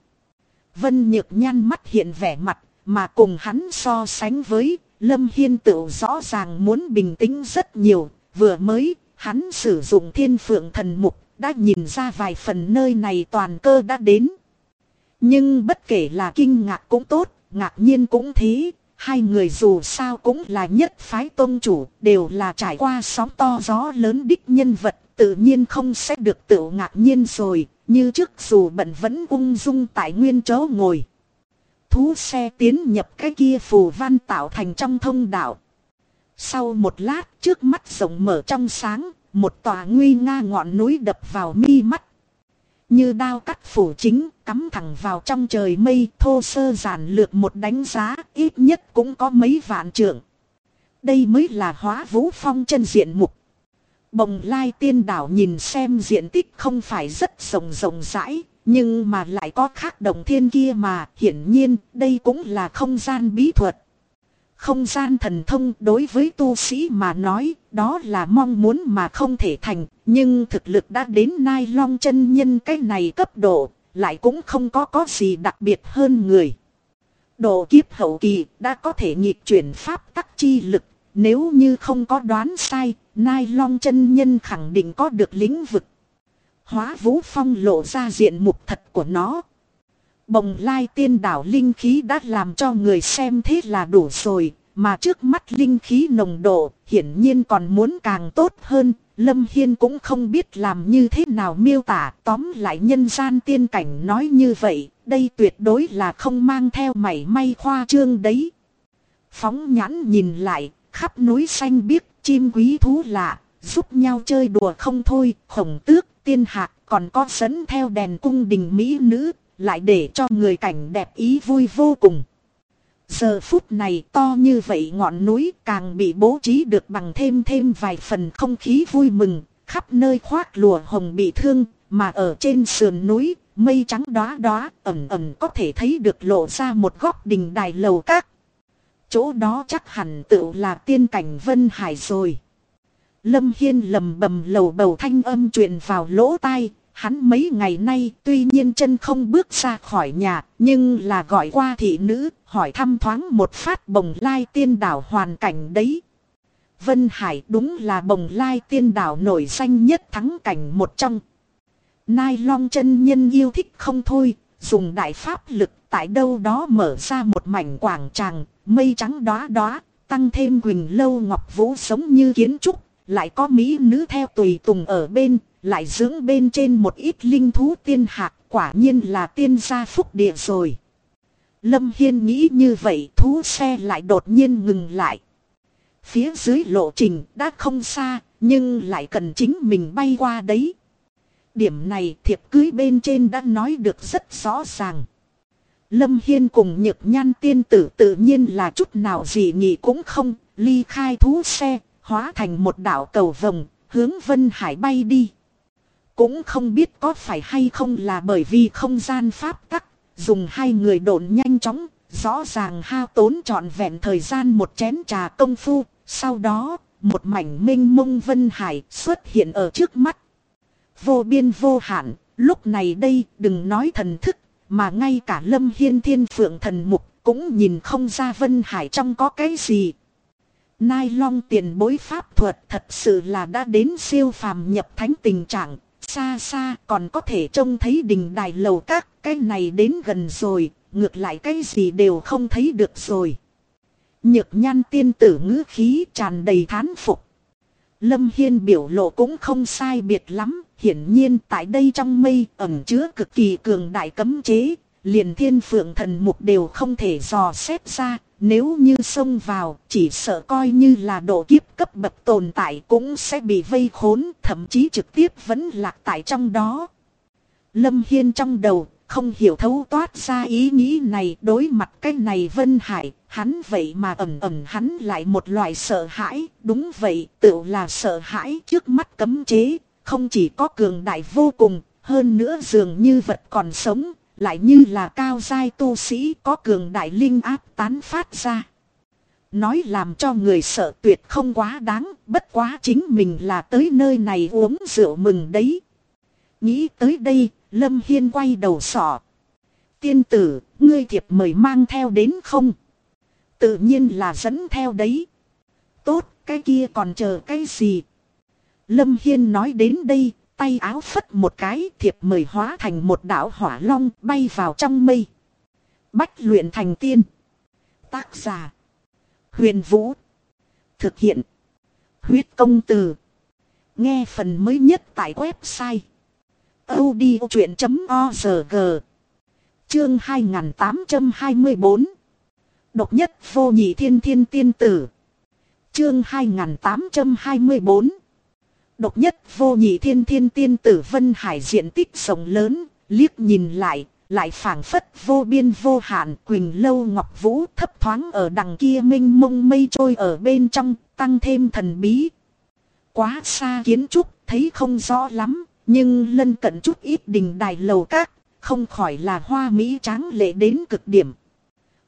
Vân Nhược Nhan mắt hiện vẻ mặt, mà cùng hắn so sánh với, Lâm Hiên tự rõ ràng muốn bình tĩnh rất nhiều. Vừa mới, hắn sử dụng Thiên Phượng Thần Mục, đã nhìn ra vài phần nơi này toàn cơ đã đến. Nhưng bất kể là kinh ngạc cũng tốt, ngạc nhiên cũng thế. Hai người dù sao cũng là nhất phái tôn chủ, đều là trải qua sóng to gió lớn đích nhân vật, tự nhiên không sẽ được tự ngạc nhiên rồi, như trước dù bận vẫn ung dung tại nguyên chỗ ngồi. Thú xe tiến nhập cái kia phù văn tạo thành trong thông đạo. Sau một lát, trước mắt rộng mở trong sáng, một tòa nguy nga ngọn núi đập vào mi mắt. Như đao cắt phủ chính, cắm thẳng vào trong trời mây, thô sơ giản lược một đánh giá, ít nhất cũng có mấy vạn trượng. Đây mới là Hóa Vũ Phong chân diện mục. Bồng Lai Tiên Đảo nhìn xem diện tích không phải rất rộng rãi, nhưng mà lại có khác Động Thiên kia mà, hiển nhiên đây cũng là không gian bí thuật. Không gian thần thông đối với tu sĩ mà nói, đó là mong muốn mà không thể thành. Nhưng thực lực đã đến Nai Long chân nhân cái này cấp độ, lại cũng không có gì đặc biệt hơn người. Độ kiếp hậu kỳ đã có thể nghịch chuyển pháp tắc chi lực. Nếu như không có đoán sai, Nai Long chân nhân khẳng định có được lĩnh vực. Hóa Vũ Phong lộ ra diện mục thật của nó. Bồng Lai Tiên Đảo linh khí đã làm cho người xem thế là đủ rồi, mà trước mắt linh khí nồng độ hiển nhiên còn muốn càng tốt hơn. Lâm Hiên cũng không biết làm như thế nào miêu tả, tóm lại nhân gian tiên cảnh nói như vậy, đây tuyệt đối là không mang theo mảy may khoa trương đấy. Phóng nhãn nhìn lại, khắp núi xanh biếc, chim quý thú lạ, giúp nhau chơi đùa không thôi, Khổng Tước, Tiên Hạc, còn có dẫn theo đèn cung đình mỹ nữ, lại để cho người cảnh đẹp ý vui vô cùng. Giờ phút này to như vậy ngọn núi càng bị bố trí được bằng thêm vài phần không khí vui mừng, khắp nơi khoác lụa hồng bị thương, mà ở trên sườn núi, mây trắng đóa đóa, ẩn ẩn có thể thấy được lộ ra một góc đình đài lầu các. Chỗ đó chắc hẳn tựu là tiên cảnh Vân Hải rồi. Lâm Hiên lầm bầm lầu bầu thanh âm truyền vào lỗ tai. Hắn mấy ngày nay tuy nhiên chân không bước ra khỏi nhà, nhưng là gọi qua thị nữ, hỏi thăm thoáng một phát Bồng Lai Tiên Đảo hoàn cảnh đấy. Vân Hải đúng là Bồng Lai Tiên Đảo nổi danh nhất thắng cảnh một trong. Nai Long chân nhân yêu thích không thôi, dùng đại pháp lực tại đâu đó mở ra một mảnh quảng tràng, mây trắng đóa đóa, tăng thêm Quỳnh Lâu Ngọc Vũ giống như kiến trúc, lại có mỹ nữ theo tùy tùng ở bên, lại dưỡng bên trên một ít linh thú tiên hạc, quả nhiên là tiên gia phúc địa rồi. Lâm Hiên nghĩ như vậy, thú xe lại đột nhiên ngừng lại. Phía dưới lộ trình đã không xa, nhưng lại cần chính mình bay qua đấy. Điểm này thiệp cưới bên trên đã nói được rất rõ ràng. Lâm Hiên cùng Nhược Nhan tiên tử tự nhiên là chút nào gì nghị cũng không, ly khai thú xe, hóa thành một đạo cầu vồng, hướng Vân Hải bay đi. Cũng không biết có phải hay không là bởi vì không gian pháp tắc, dùng hai người độn nhanh chóng, rõ ràng hao tốn trọn vẹn thời gian một chén trà công phu, sau đó, một mảnh mênh mông Vân Hải xuất hiện ở trước mắt. Vô biên vô hạn, lúc này đây đừng nói thần thức, mà ngay cả Lâm Hiên Thiên Phượng Thần Mục cũng nhìn không ra Vân Hải trong có cái gì. Nai Long tiền bối pháp thuật thật sự là đã đến siêu phàm nhập thánh tình trạng. Xa xa còn có thể trông thấy đình đài lầu các, cái này đến gần rồi, ngược lại cái gì đều không thấy được rồi. Nhược Nhan tiên tử ngữ khí tràn đầy thán phục. Lâm Hiên biểu lộ cũng không sai biệt lắm, hiển nhiên tại đây trong mây ẩn chứa cực kỳ cường đại cấm chế, liền Thiên Phượng Thần Mục đều không thể dò xét ra. Nếu như xông vào, chỉ sợ coi như là độ kiếp cấp bậc tồn tại cũng sẽ bị vây khốn, thậm chí trực tiếp vẫn lạc tại trong đó. Lâm Hiên trong đầu, không hiểu thấu toát ra ý nghĩ này, đối mặt cái này Vân Hải, hắn vậy mà ẩn hắn lại một loại sợ hãi, đúng vậy, tựu là sợ hãi trước mắt cấm chế, không chỉ có cường đại vô cùng, hơn nữa dường như vật còn sống. Lại như là cao giai tu sĩ có cường đại linh áp tán phát ra. Nói làm cho người sợ tuyệt không quá đáng, bất quá chính mình là tới nơi này uống rượu mừng đấy. Nghĩ tới đây, Lâm Hiên quay đầu sọ. Tiên tử, ngươi thiệp mời mang theo đến không? Tự nhiên là dẫn theo đấy. Tốt, cái kia còn chờ cái gì? Lâm Hiên nói đến đây. Tay áo phất một cái, thiệp mời hóa thành một đạo hỏa long bay vào trong mây. Bách luyện thành tiên. Tác giả: Huyền Vũ. Thực hiện: Huyết Công Từ. Nghe phần mới nhất tại website audiochuyện.org. Chương 2824. Độc nhất vô nhị thiên thiên tiên tử. Chương 2824. Độc nhất vô nhị thiên thiên tiên tử. Vân Hải diện tích rộng lớn, liếc nhìn lại phảng phất vô biên vô hạn. Quỳnh Lâu Ngọc Vũ thấp thoáng ở đằng kia mênh mông mây trôi ở bên trong, tăng thêm thần bí. Quá xa kiến trúc, thấy không rõ lắm, nhưng lân cận chút ít đình đài lầu các, không khỏi là hoa mỹ tráng lệ đến cực điểm.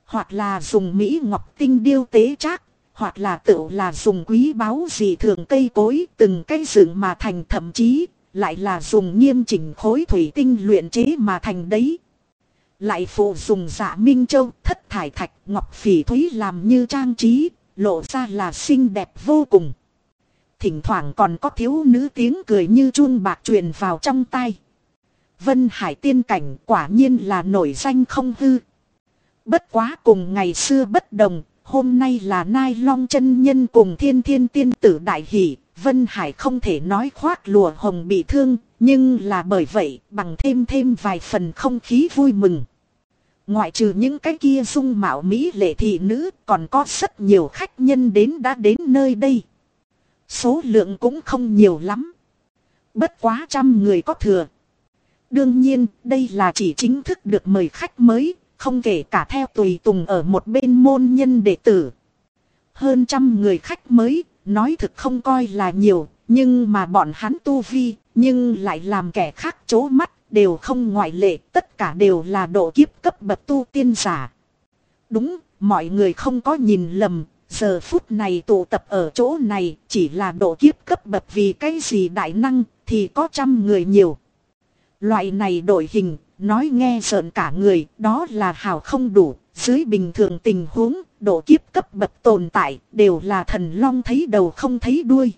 Hoặc là dùng mỹ ngọc tinh điêu tế trác, hoặc là tự là dùng quý báu dị thường cây cối từng cái dựng mà thành, thậm chí lại là dùng nghiêm chỉnh khối thủy tinh luyện chế mà thành đấy. Lại phụ dùng dạ minh châu, thất thải thạch, ngọc phỉ thúy làm như trang trí, lộ ra là xinh đẹp vô cùng. Thỉnh thoảng còn có thiếu nữ tiếng cười như chuông bạc truyền vào trong tai. Vân Hải tiên cảnh quả nhiên là nổi danh không hư. Bất quá cùng ngày xưa bất đồng, hôm nay là Nai Long chân nhân cùng Thiên Thiên tiên tử đại hỷ. Vân Hải không thể nói khoác lụa hồng bị thương, nhưng là bởi vậy bằng thêm vài phần không khí vui mừng. Ngoại trừ những cái kia dung mạo mỹ lệ thị nữ, còn có rất nhiều khách nhân đã đến nơi đây. Số lượng cũng không nhiều lắm. Bất quá 100 người có thừa. Đương nhiên, đây là chỉ chính thức được mời khách mới, không kể cả theo tùy tùng ở một bên môn nhân đệ tử. Hơn 100 người khách mới, nói thực không coi là nhiều, nhưng mà bọn hắn tu vi, nhưng lại làm kẻ khác chố mắt, đều không ngoại lệ, tất cả đều là độ kiếp cấp bậc tu tiên giả. Đúng, mọi người không có nhìn lầm, giờ phút này tụ tập ở chỗ này chỉ là độ kiếp cấp bậc, vì cái gì đại năng thì có 100 người nhiều. Loại này đội hình, nói nghe rợn cả người, đó là hào không đủ, dưới bình thường tình huống, độ kiếp cấp bậc tồn tại, đều là thần long thấy đầu không thấy đuôi.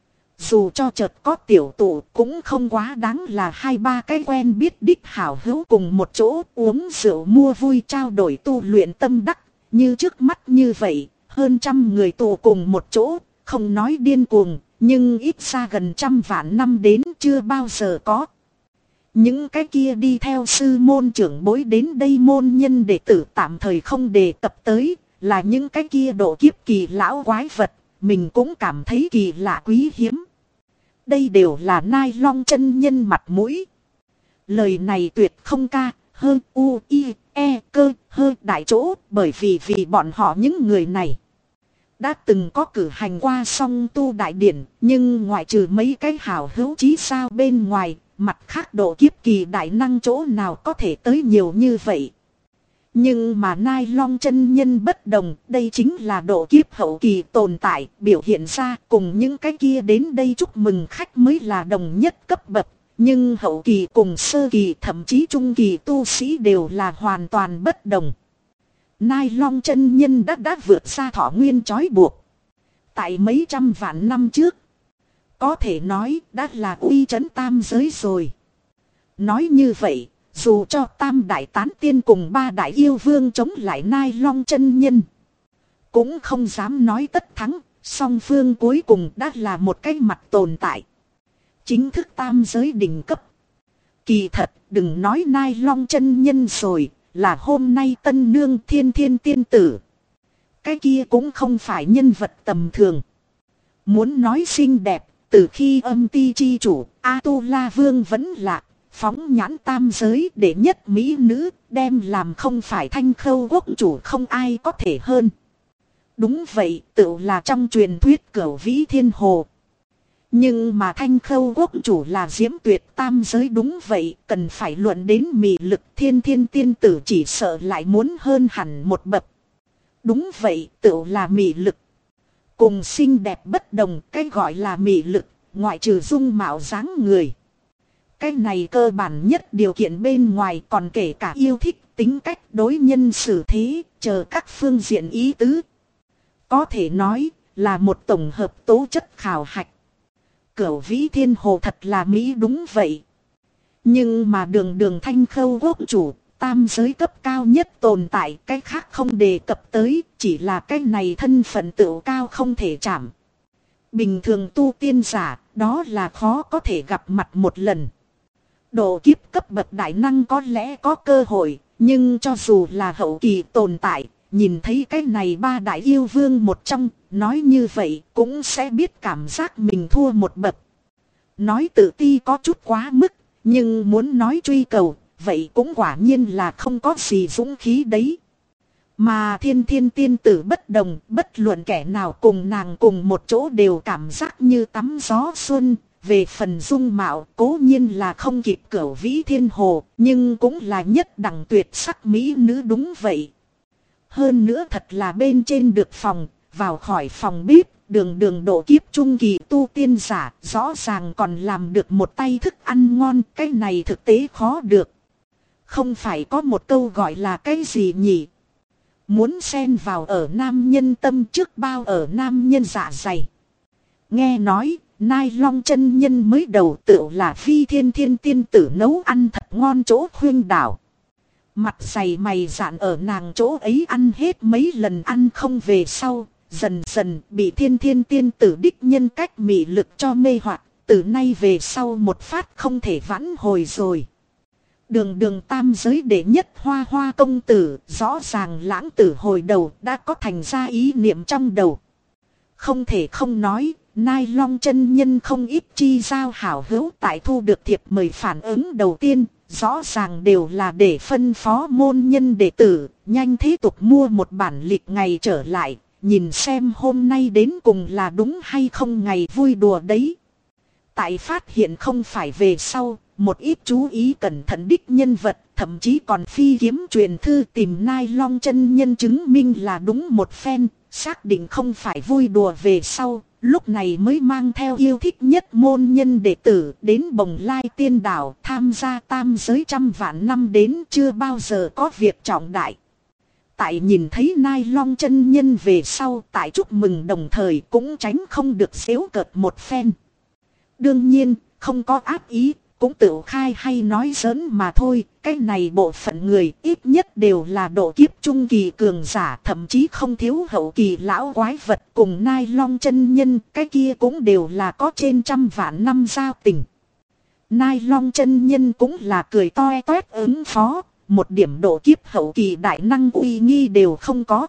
Dù cho chợt có tiểu tụ cũng không quá đáng là 2-3 cái quen biết đích hảo hữu cùng một chỗ uống rượu mua vui trao đổi tu luyện tâm đắc, như trước mắt như vậy, hơn 100 người tụ cùng một chỗ, không nói điên cuồng, nhưng ít ra gần 100 vạn năm đến chưa bao giờ có. Những cái kia đi theo sư môn trưởng bối đến đây môn nhân đệ tử tạm thời không đề cập tới, là những cái kia độ kiếp kỳ lão quái vật, mình cũng cảm thấy kỳ lạ quý hiếm. Đây đều là Nai Long chân nhân mặt mũi. Lời này tuyệt không ca, hơ u i e cơ hơ đại chỗ, bởi vì bọn họ những người này đã từng có cử hành qua song tu đại điển, nhưng ngoại trừ mấy cái hảo hữu chí sao bên ngoài, mặt khác độ kiếp kỳ đại năng chỗ nào có thể tới nhiều như vậy. Nhưng mà Nai Long chân nhân bất đồng, đây chính là độ kiếp hậu kỳ tồn tại, biểu hiện ra cùng những cái kia đến đây chúc mừng khách mới là đồng nhất cấp bậc. Nhưng hậu kỳ cùng sơ kỳ thậm chí trung kỳ tu sĩ đều là hoàn toàn bất đồng. Nai Long chân nhân đã vượt ra thọ nguyên trói buộc. Tại mấy trăm vạn năm trước, có thể nói đã là uy chấn tam giới rồi. Nói như vậy, dù cho tam đại tán tiên cùng 3 đại yêu vương chống lại Nai Long chân nhân, cũng không dám nói tất thắng, song phương cuối cùng đã là một cái mặt tồn tại. Chính thức tam giới đỉnh cấp. Kỳ thật, đừng nói Nai Long chân nhân rồi, là hôm nay tân nương Thiên Thiên tiên tử. Cái kia cũng không phải nhân vật tầm thường. Muốn nói xinh đẹp, từ khi âm ti chi chủ, A-tu-la vương vẫn lạc, phóng nhãn tam giới để nhất mỹ nữ, đem làm không phải Thanh Khâu quốc chủ không ai có thể hơn. Đúng vậy, tự là trong truyền thuyết Cửu Vĩ Thiên Hồ. Nhưng mà Thanh Khâu quốc chủ là diễm tuyệt tam giới, đúng vậy, cần phải luận đến mị lực, Thiên Thiên tiên tử chỉ sợ lại muốn hơn hẳn một bậc. Đúng vậy, tự là mị lực. Cùng xinh đẹp bất đồng, cái gọi là mị lực, ngoại trừ dung mạo dáng người. Cái này cơ bản nhất điều kiện bên ngoài, còn kể cả yêu thích, tính cách, đối nhân xử thế, chờ các phương diện ý tứ. Có thể nói là một tổng hợp tố chất khảo hạch. Cửu Vĩ Thiên Hồ thật là mỹ, đúng vậy. Nhưng mà đường Thanh Khâu quốc chủ, tam giới cấp cao nhất tồn tại, cái khác không đề cập tới, chỉ là cái này thân phận tự cao không thể chạm. Bình thường tu tiên giả, đó là khó có thể gặp mặt một lần. Độ kiếp cấp bậc đại năng có lẽ có cơ hội, nhưng cho dù là hậu kỳ tồn tại, nhìn thấy cái này 3 đại yêu vương một trong, nói như vậy cũng sẽ biết cảm giác mình thua một bậc. Nói tự ti có chút quá mức, nhưng muốn nói truy cầu, vậy cũng quả nhiên là không có gì dũng khí đấy. Mà Thiên Thiên tiên tử bất đồng, bất luận kẻ nào cùng nàng cùng một chỗ đều cảm giác như tắm gió xuân. Về phần dung mạo, cố nhiên là không kịp Cửu Vĩ Thiên Hồ, nhưng cũng là nhất đẳng tuyệt sắc mỹ nữ, đúng vậy. Hơn nữa thật là bên trên được phòng, vào khỏi phòng bếp, đường độ kiếp trung kỳ tu tiên giả, rõ ràng còn làm được một tay thức ăn ngon, cái này thực tế khó được. Không phải có một câu gọi là cái gì nhỉ? Muốn xen vào ở nam nhân tâm trước bao ở nam nhân dạ dày. Nghe nói, Nai Long chân nhân mới đầu tựu là Phi Thiên Thiên tiên tử nấu ăn thật ngon chỗ khuyên đảo. Mặt dày mày dạn ở nàng chỗ ấy ăn hết mấy lần ăn không về sau, dần dần bị Thiên Thiên tiên tử đích nhân cách mị lực cho mê hoặc, từ nay về sau một phát không thể vãn hồi rồi. Đường tam giới đệ nhất hoa hoa công tử, rõ ràng lãng tử hồi đầu đã có thành ra ý niệm trong đầu. Không thể không nói, Nai Long chân nhân không ít chi giao hảo hữu tại thu được thiệp mời phản ứng đầu tiên, rõ ràng đều là để phân phó môn nhân đệ tử, nhanh thế tục mua một bản lịch ngày trở lại, nhìn xem hôm nay đến cùng là đúng hay không ngày vui đùa đấy. Tại phát hiện không phải về sau, một ít chú ý cẩn thận đích nhân vật, thậm chí còn phi kiếm truyền thư tìm Nai Long chân nhân chứng minh là đúng một phen, xác định không phải vui đùa về sau, lúc này mới mang theo yêu thích nhất môn nhân đệ tử đến Bồng Lai Tiên Đảo tham gia tam giới trăm vạn năm đến chưa bao giờ có việc trọng đại. Tại nhìn thấy Nai Long chân nhân về sau, tại chúc mừng đồng thời cũng tránh không được xéo cợt một phen. Đương nhiên, không có ác ý, cũng tự khai hay nói giỡn mà thôi, cái này bộ phận người ít nhất đều là độ kiếp trung kỳ cường giả, thậm chí không thiếu hậu kỳ lão quái vật cùng Nai Long chân nhân, cái kia cũng đều là có trên trăm vạn năm giao tình. Nai Long chân nhân cũng là cười toe toét ứng phó, một điểm độ kiếp hậu kỳ đại năng uy nghi đều không có.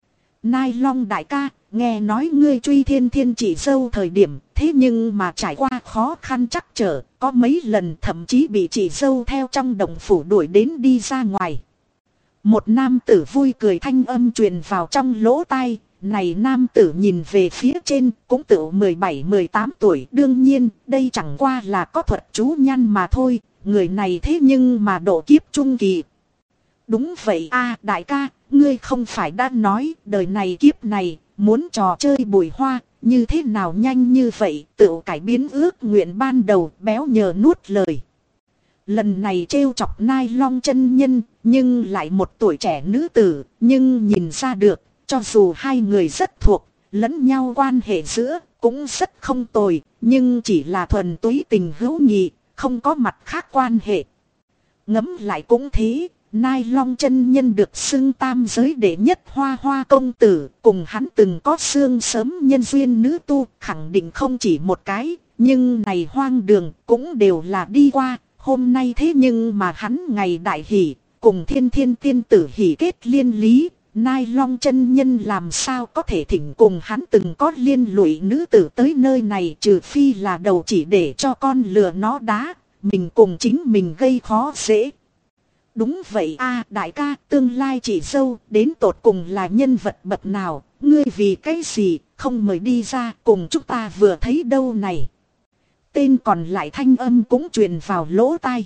Nai Long đại ca, nghe nói ngươi truy Thiên Thiên chị dâu thời điểm, thế nhưng mà trải qua khó khăn trắc trở, có mấy lần thậm chí bị chị dâu theo trong động phủ đuổi đến đi ra ngoài. Một nam tử vui cười thanh âm truyền vào trong lỗ tai, này nam tử nhìn về phía trên cũng tự 17-18 tuổi, đương nhiên đây chẳng qua là có thuật chú nhăn mà thôi, người này thế nhưng mà độ kiếp trung kỳ. Đúng vậy a, đại ca, ngươi không phải đã nói đời này kiếp này muốn trò chơi bùi hoa, như thế nào nhanh như vậy, tự cải biến ước nguyện ban đầu, béo nhờ nuốt lời. Lần này trêu chọc Nai Long chân nhân, nhưng lại một tuổi trẻ nữ tử, nhưng nhìn ra được, cho dù hai người rất thuộc, lẫn nhau quan hệ giữa, cũng rất không tồi, nhưng chỉ là thuần túy tình hữu nghị, không có mặt khác quan hệ. Ngẫm lại cũng thế. Nai Long chân nhân được xưng tam giới đệ nhất hoa hoa công tử, cùng hắn từng có xương sớm nhân duyên nữ tu, khẳng định không chỉ một cái, nhưng này hoang đường cũng đều là đi qua, hôm nay thế nhưng mà hắn ngày đại hỷ, cùng Thiên Thiên tiên tử hỷ kết liên lý, Nai Long chân nhân làm sao có thể thỉnh cùng hắn từng có liên lụy nữ tử tới nơi này, trừ phi là đầu chỉ để cho con lừa nó đá, mình cùng chính mình gây khó dễ. Đúng vậy a, đại ca, tương lai chị dâu đến tột cùng là nhân vật bậc nào, ngươi vì cái gì không mời đi ra cùng chúng ta vừa thấy đâu này. Tên còn lại thanh âm cũng truyền vào lỗ tai.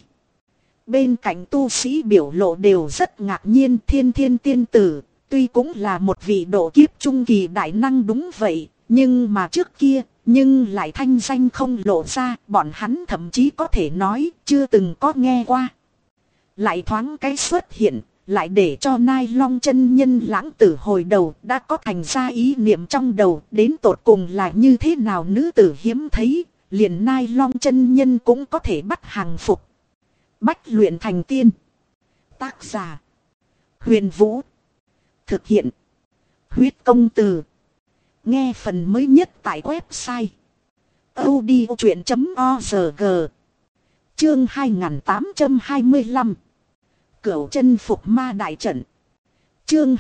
Bên cạnh tu sĩ biểu lộ đều rất ngạc nhiên. Thiên Thiên tiên tử tuy cũng là một vị độ kiếp trung kỳ đại năng đúng vậy, nhưng mà trước kia nhưng lại thanh danh không lộ ra, bọn hắn thậm chí có thể nói chưa từng có nghe qua. Lại thoáng cái xuất hiện, lại để cho Nai Long chân nhân lãng tử hồi đầu đã có thành ra ý niệm trong đầu, đến tột cùng là như thế nào nữ tử hiếm thấy, liền Nai Long chân nhân cũng có thể bắt hàng phục. Bách luyện thành tiên. Tác giả Huyền Vũ. Thực hiện Huyết Công Từ. Nghe phần mới nhất tại website audiochuyện.org. Chương 2825. Cửu chân phục ma đại trận. Chương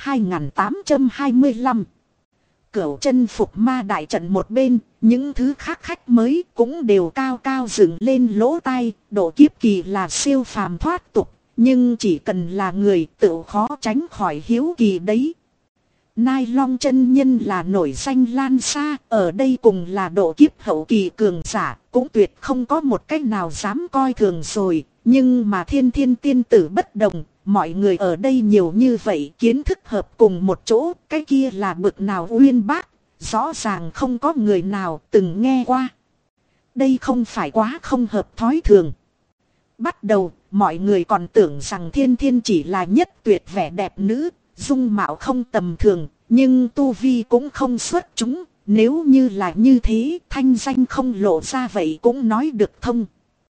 2825. Cửu chân phục ma đại trận một bên, những thứ khác khách mới cũng đều cao cao dựng lên lỗ tai, độ kiếp kỳ là siêu phàm thoát tục, nhưng chỉ cần là người tự khó tránh khỏi hiếu kỳ đấy. Nai Long chân nhân là nổi danh lan xa, ở đây cùng là độ kiếp hậu kỳ cường giả, cũng tuyệt không có một cách nào dám coi thường rồi, nhưng mà Thiên Thiên tiên tử bất đồng, mọi người ở đây nhiều như vậy, kiến thức hợp cùng một chỗ, cái kia là bực nào uyên bác, rõ ràng không có người nào từng nghe qua. Đây không phải quá không hợp thói thường. Bắt đầu, mọi người còn tưởng rằng Thiên Thiên chỉ là nhất tuyệt vẻ đẹp nữ, dung mạo không tầm thường, nhưng tu vi cũng không xuất chúng. Nếu như là như thế, thanh danh không lộ ra vậy cũng nói được thông.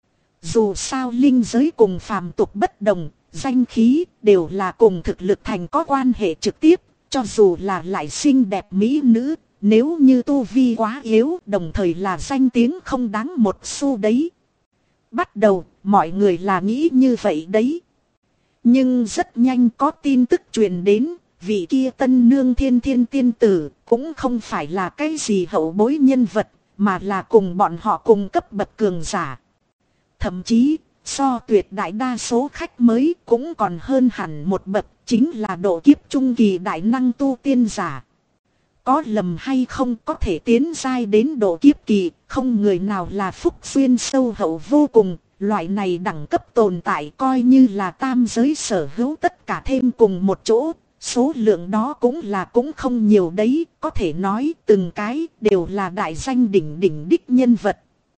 Dù sao linh giới cùng phàm tục bất đồng, danh khí đều là cùng thực lực thành có quan hệ trực tiếp, cho dù là lại xinh đẹp mỹ nữ, nếu như tu vi quá yếu, đồng thời là danh tiếng không đáng một xu đấy. Bắt đầu, mọi người là nghĩ như vậy đấy. Nhưng rất nhanh có tin tức truyền đến, vị kia tân nương Thiên Thiên tiên tử cũng không phải là cái gì hậu bối nhân vật, mà là cùng bọn họ cùng cấp bậc cường giả. Thậm chí, so tuyệt đại đa số khách mới cũng còn hơn hẳn một bậc, chính là độ kiếp trung kỳ đại năng tu tiên giả. Có lầm hay không, có thể tiến giai đến độ kiếp kỳ, không người nào là phúc duyên sâu hậu vô cùng. Loại này đẳng cấp tồn tại coi như là tam giới sở hữu tất cả thêm cùng một chỗ. Số lượng đó cũng không nhiều đấy, có thể nói từng cái đều là đại danh đỉnh đỉnh đích nhân vật.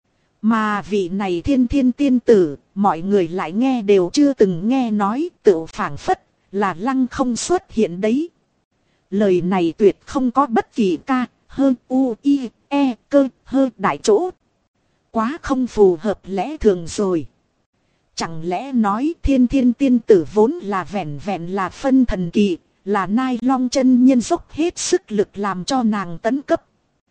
Mà vị này Thiên Thiên tiên tử, mọi người lại nghe đều chưa từng nghe nói, tự phảng phất là lăng không xuất hiện đấy. Lời này tuyệt không có bất kỳ ca, hơn u, i, e, cơ, hơ đại chỗ. Quá không phù hợp lẽ thường rồi. Chẳng lẽ nói Thiên Thiên tiên tử vốn là vẹn vẹn là phân thần kỳ, là Nai Long chân nhân dốc hết sức lực làm cho nàng tấn cấp.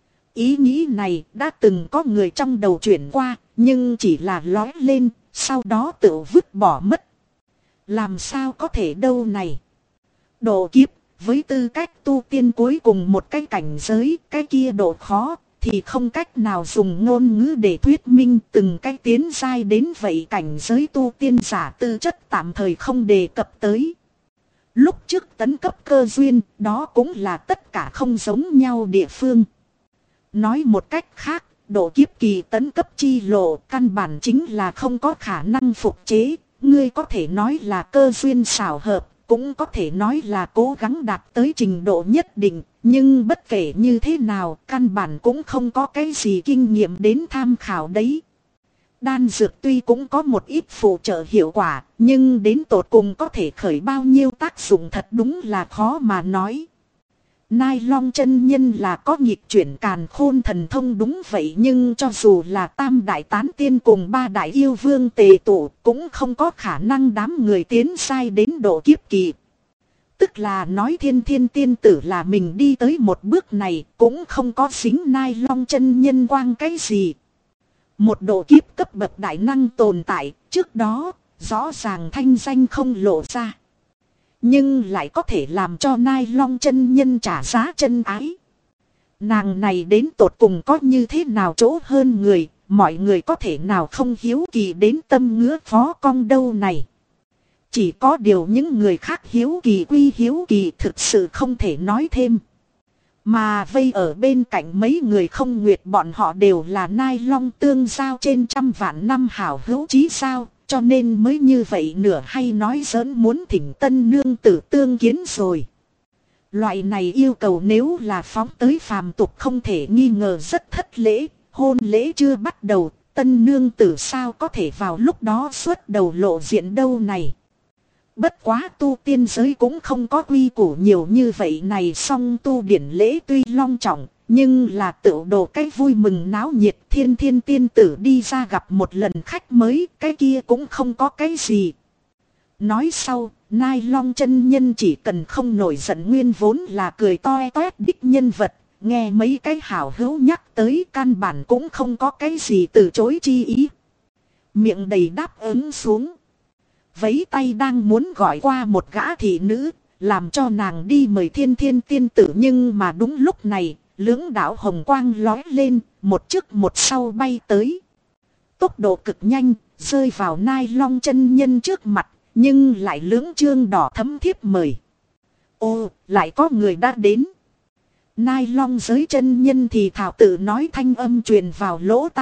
Ý nghĩ này đã từng có người trong đầu chuyển qua, nhưng chỉ là lói lên, sau đó tự vứt bỏ mất. Làm sao có thể đâu này? Độ kiếp, với tư cách tu tiên cuối cùng một cái cảnh giới, cái kia độ khó, thì không cách nào dùng ngôn ngữ để thuyết minh. Từng cái tiến giai đến vậy cảnh giới tu tiên giả tư chất tạm thời không đề cập tới. Lúc trước tấn cấp cơ duyên, đó cũng là tất cả không giống nhau địa phương. Nói một cách khác, độ kiếp kỳ tấn cấp chi lộ căn bản chính là không có khả năng phục chế. Ngươi có thể nói là cơ duyên xảo hợp, cũng có thể nói là cố gắng đạt tới trình độ nhất định. Nhưng bất kể như thế nào, căn bản cũng không có cái gì kinh nghiệm đến tham khảo đấy. Đan dược tuy cũng có một ít phụ trợ hiệu quả, nhưng đến tột cùng có thể khởi bao nhiêu tác dụng thật đúng là khó mà nói. Nai Long chân nhân là có nghịch chuyển càn khôn thần thông đúng vậy, nhưng cho dù là tam đại tán tiên cùng ba đại yêu vương tề tụ cũng không có khả năng đám người tiến sai đến độ kiếp kỳ. Tức là nói Thiên Thiên tiên tử là mình đi tới một bước này cũng không có dính Nai Long chân nhân quang cái gì. Một độ kiếp cấp bậc đại năng tồn tại, trước đó rõ ràng thanh danh không lộ ra. Nhưng lại có thể làm cho Nai Long chân nhân trả giá chân ái. Nàng này đến tột cùng có như thế nào chỗ hơn người, mọi người có thể nào không hiếu kỳ đến tâm ngứa phó cong đâu này. Chỉ có điều những người khác hiếu kỳ quy hiếu kỳ, thực sự không thể nói thêm. Mà vây ở bên cạnh mấy người không nguyệt, bọn họ đều là Nai Long tương giao trên trăm vạn năm hảo hữu chí sao, cho nên mới như vậy nửa hay nói giỡn muốn thỉnh tân nương tử tương kiến rồi. Loại này yêu cầu nếu là phóng tới phàm tục không thể nghi ngờ rất thất lễ, hôn lễ chưa bắt đầu, tân nương tử sao có thể vào lúc đó xuất đầu lộ diện đâu này. Bất quá tu tiên giới cũng không có quy củ nhiều như vậy này, song tu điển lễ tuy long trọng, nhưng là tự đồ cái vui mừng náo nhiệt. Thiên Thiên tiên tử đi ra gặp một lần khách mới, cái kia cũng không có cái gì. Nói sau, Nai Long chân nhân chỉ cần không nổi giận nguyên vốn là cười toe toét đích nhân vật, nghe mấy cái hảo hữu nhắc tới căn bản cũng không có cái gì từ chối chi ý. Miệng đầy đáp ứng xuống. Vấy tay đang muốn gọi qua một gã thị nữ, làm cho nàng đi mời Thiên Thiên tiên tử, nhưng mà đúng lúc này, lưỡng đạo hồng quang lói lên, một trước một sau bay tới. Tốc độ cực nhanh, rơi vào Nai Long chân nhân trước mặt, nhưng lại lưỡng chương đỏ thấm thiếp mời. Ô, lại có người đã đến. Nai Long giới chân nhân thì thảo tự nói thanh âm truyền vào lỗ tai,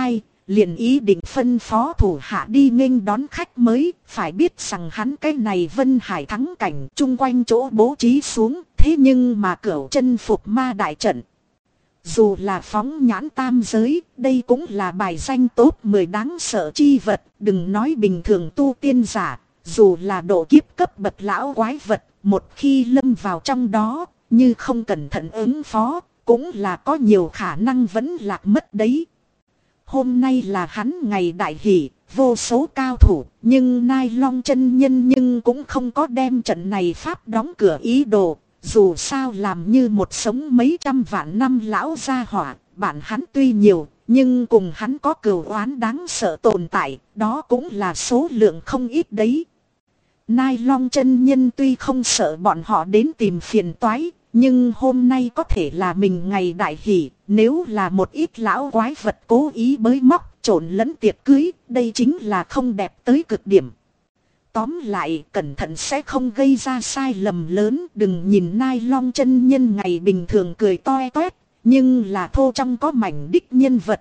liền ý định phân phó thủ hạ đi nghênh đón khách mới. Phải biết rằng hắn cái này Vân Hải thắng cảnh chung quanh chỗ bố trí xuống. Thế nhưng mà Cửu Chân Phục Ma đại trận, dù là phóng nhãn tam giới, đây cũng là bài danh top 10 đáng sợ chi vật. Đừng nói bình thường tu tiên giả, dù là độ kiếp cấp bậc lão quái vật, một khi lâm vào trong đó, như không cẩn thận ứng phó, cũng là có nhiều khả năng vẫn lạc mất đấy. Hôm nay là hắn ngày đại hỷ, vô số cao thủ, nhưng Nai Long chân nhân nhưng cũng không có đem trận này pháp đóng cửa ý đồ. Dù sao làm như một sống mấy trăm vạn năm lão gia hỏa, bản hắn tuy nhiều, nhưng cùng hắn có cừu oán đáng sợ tồn tại, đó cũng là số lượng không ít đấy. Nai Long chân nhân tuy không sợ bọn họ đến tìm phiền toái, nhưng hôm nay có thể là mình ngày đại hỷ, nếu là một ít lão quái vật cố ý bới móc, trộn lẫn tiệc cưới, đây chính là không đẹp tới cực điểm. Tóm lại, cẩn thận sẽ không gây ra sai lầm lớn. Đừng nhìn Nai Long chân nhân ngày bình thường cười toe toét, nhưng là thô trong có mảnh đích nhân vật.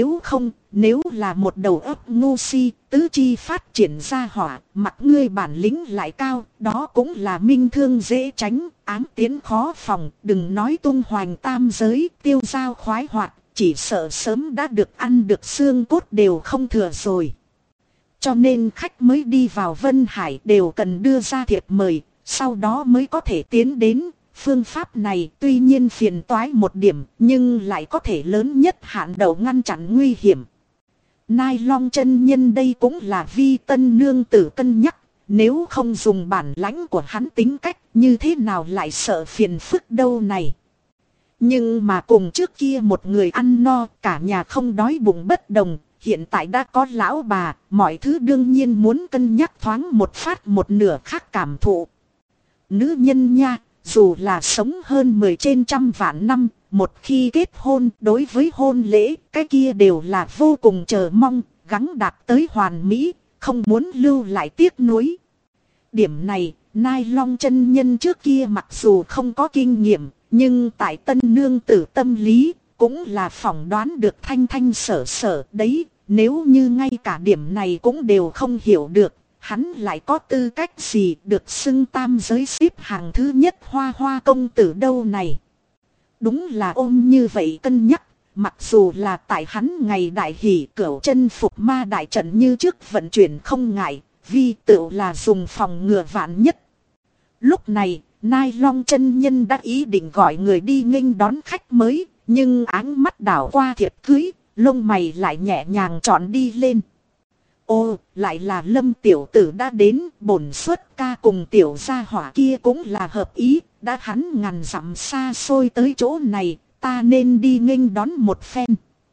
Nếu là một đầu óc ngu si, tứ chi phát triển ra hỏa, mặt ngươi bản lĩnh lại cao, đó cũng là minh thương dễ tránh, ám tiến khó phòng. Đừng nói tung hoành tam giới, tiêu dao khoái hoạt, chỉ sợ sớm đã được ăn được xương cốt đều không thừa rồi. Cho nên khách mới đi vào Vân Hải đều cần đưa ra thiệp mời, sau đó mới có thể tiến đến. Phương pháp này tuy nhiên phiền toái một điểm, nhưng lại có thể lớn nhất hạn độ ngăn chặn nguy hiểm. Nai Long chân nhân đây cũng là vi tân nương tử cân nhắc, nếu không dùng bản lãnh của hắn tính cách, như thế nào lại sợ phiền phức đâu này. Nhưng mà cùng trước kia một người ăn no, cả nhà không đói bụng bất đồng. Hiện tại đã có lão bà, mọi thứ đương nhiên muốn cân nhắc thoáng một phát một nửa khác cảm thụ. Nữ nhân nha, dù là sống hơn 10 trên trăm vạn năm, một khi kết hôn đối với hôn lễ, cái kia đều là vô cùng chờ mong, gắng đạt tới hoàn mỹ, không muốn lưu lại tiếc nuối. Điểm này, Nai Long chân nhân trước kia mặc dù không có kinh nghiệm, nhưng tại tân nương tử tâm lý, cũng là phỏng đoán được thanh thanh sở sở đấy. Nếu như ngay cả điểm này cũng đều không hiểu được, hắn lại có tư cách gì được xưng tam giới xếp hàng thứ nhất hoa hoa công tử đâu này. Đúng là ôm như vậy cân nhắc, mặc dù là tại hắn ngày đại hỷ Cửu Chân Phục Ma đại trận như trước vận chuyển không ngại, vì tựu là dùng phòng ngừa vạn nhất. Lúc này, Nai Long chân nhân đã ý định gọi người đi nghênh đón khách mới, nhưng áng mắt đảo qua thiệp cưới, lông mày lại nhẹ nhàng trọn đi lên. Ô, lại là Lâm tiểu tử đã đến, bổn xuất ca cùng tiểu gia hỏa kia cũng là hợp ý, đã hắn ngàn dặm xa xôi tới chỗ này, ta nên đi nghênh đón một phen.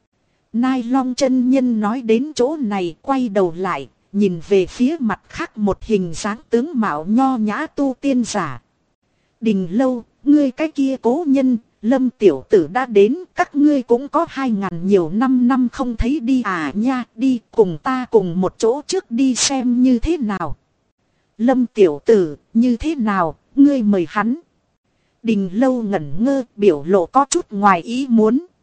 Nai Long chân nhân nói đến chỗ này, quay đầu lại, nhìn về phía mặt khác một hình dáng tướng mạo nho nhã tu tiên giả. Đình Lâu, ngươi cái kia cố nhân, Lâm tiểu tử đã đến, các ngươi cũng có 2000 nhiều năm không thấy đi à nha, đi cùng ta cùng một chỗ trước đi xem như thế nào. Lâm tiểu tử, như thế nào, ngươi mời hắn. Đình Lâu ngẩn ngơ, biểu lộ có chút ngoài ý muốn.